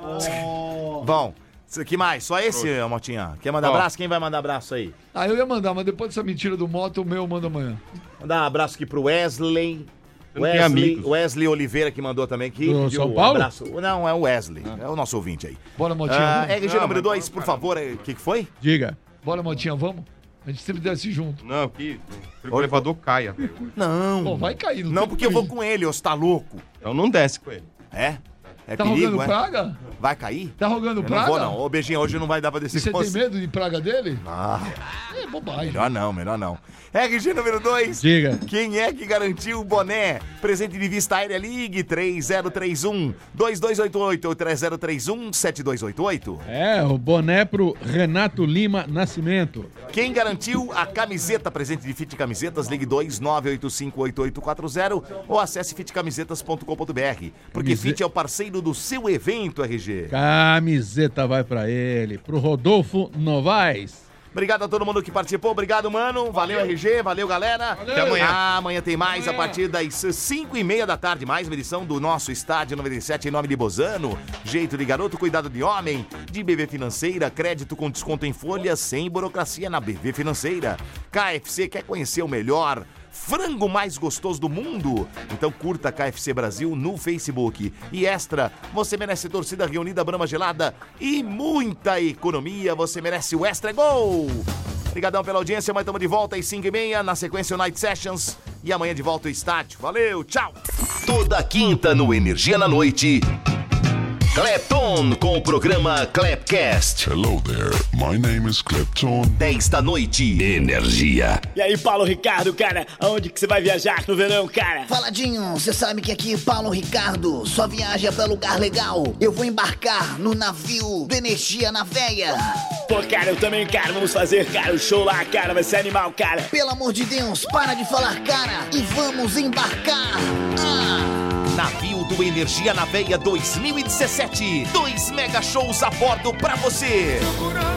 Bom, isso que mais? Só esse, Motinha? Quer mandar Ó. abraço? Quem vai mandar abraço aí? Ah, eu ia mandar, mas depois dessa mentira do moto, o meu eu mando amanhã. Mandar um abraço aqui pro Wesley. Você não tem Wesley, amigos. Wesley Oliveira que mandou também aqui. Do pediu São um Paulo? abraço. Não, é o Wesley. É o nosso ouvinte aí. Bora, Motinha, Ah, vamos? R G Não, número mas dois, não, por cara. favor. O que, que foi? Diga. Bora, Motinha, vamos? A gente sempre desce junto. Não, que o elevador caia. velho. Não. Pô, vai cair. Não, tem porque eu como vou com ele, ô, você tá louco. Então não desce com ele. É? É Tá perigo, rogando é? praga? Vai cair? Tá rogando Eu praga? não vou, não. Ô, beijinho, hoje não vai dar pra E descer você com tem você. medo de praga dele? Ah, É bobagem. melhor não, melhor não. R G número dois. Diga. Quem é que garantiu o boné? Presente de vista aérea, ligue três zero três um, dois dois oito oito ou três zero três um, sete dois oito oito. É, o boné pro Renato Lima Nascimento. Quem garantiu a camiseta, presente de Fit Camisetas, ligue dois nove oito cinco oito oito quatro zero ou acesse fit camisetas ponto com ponto br. Porque Camise- Fit é o parceiro do seu evento, R G. Camiseta vai pra ele. Pro Rodolfo Novaes. Obrigado a todo mundo que participou. Obrigado, mano. Valeu, R G. Valeu, galera. Até amanhã. Ah, amanhã tem mais a partir das cinco e meia da tarde. Mais uma edição do nosso Estádio noventa e sete em nome de Bozano. Jeito de garoto, cuidado de homem. De B V Financeira, crédito com desconto em folha, sem burocracia na B V Financeira. K F C quer conhecer o melhor frango mais gostoso do mundo? Então curta K F C Brasil no Facebook. E Extra, você merece torcida reunida, Brahma gelada e muita economia. Você merece o Extra Gol. Obrigadão pela audiência, amanhã estamos de volta às cinco e meia, na sequência o Night Sessions. E amanhã de volta ao estádio. Valeu, tchau! Toda quinta no Energia na Noite, Clapton com o programa Clapcast. Hello there, my name is Clapton. dez da noite. Energia. E aí, Paulo Ricardo, cara, aonde que você vai viajar no verão, cara? Faladinho, você sabe que aqui Paulo Ricardo só viaja pra lugar legal. Eu vou embarcar no navio do Energia na Veia. Pô, cara, eu também, cara, vamos fazer, cara, o show lá, cara, vai ser animal, cara. Pelo amor de Deus, para de falar, cara, e vamos embarcar. Ah! Navio do Energia na Veia dois mil e dezessete. Dois mega shows a bordo pra você.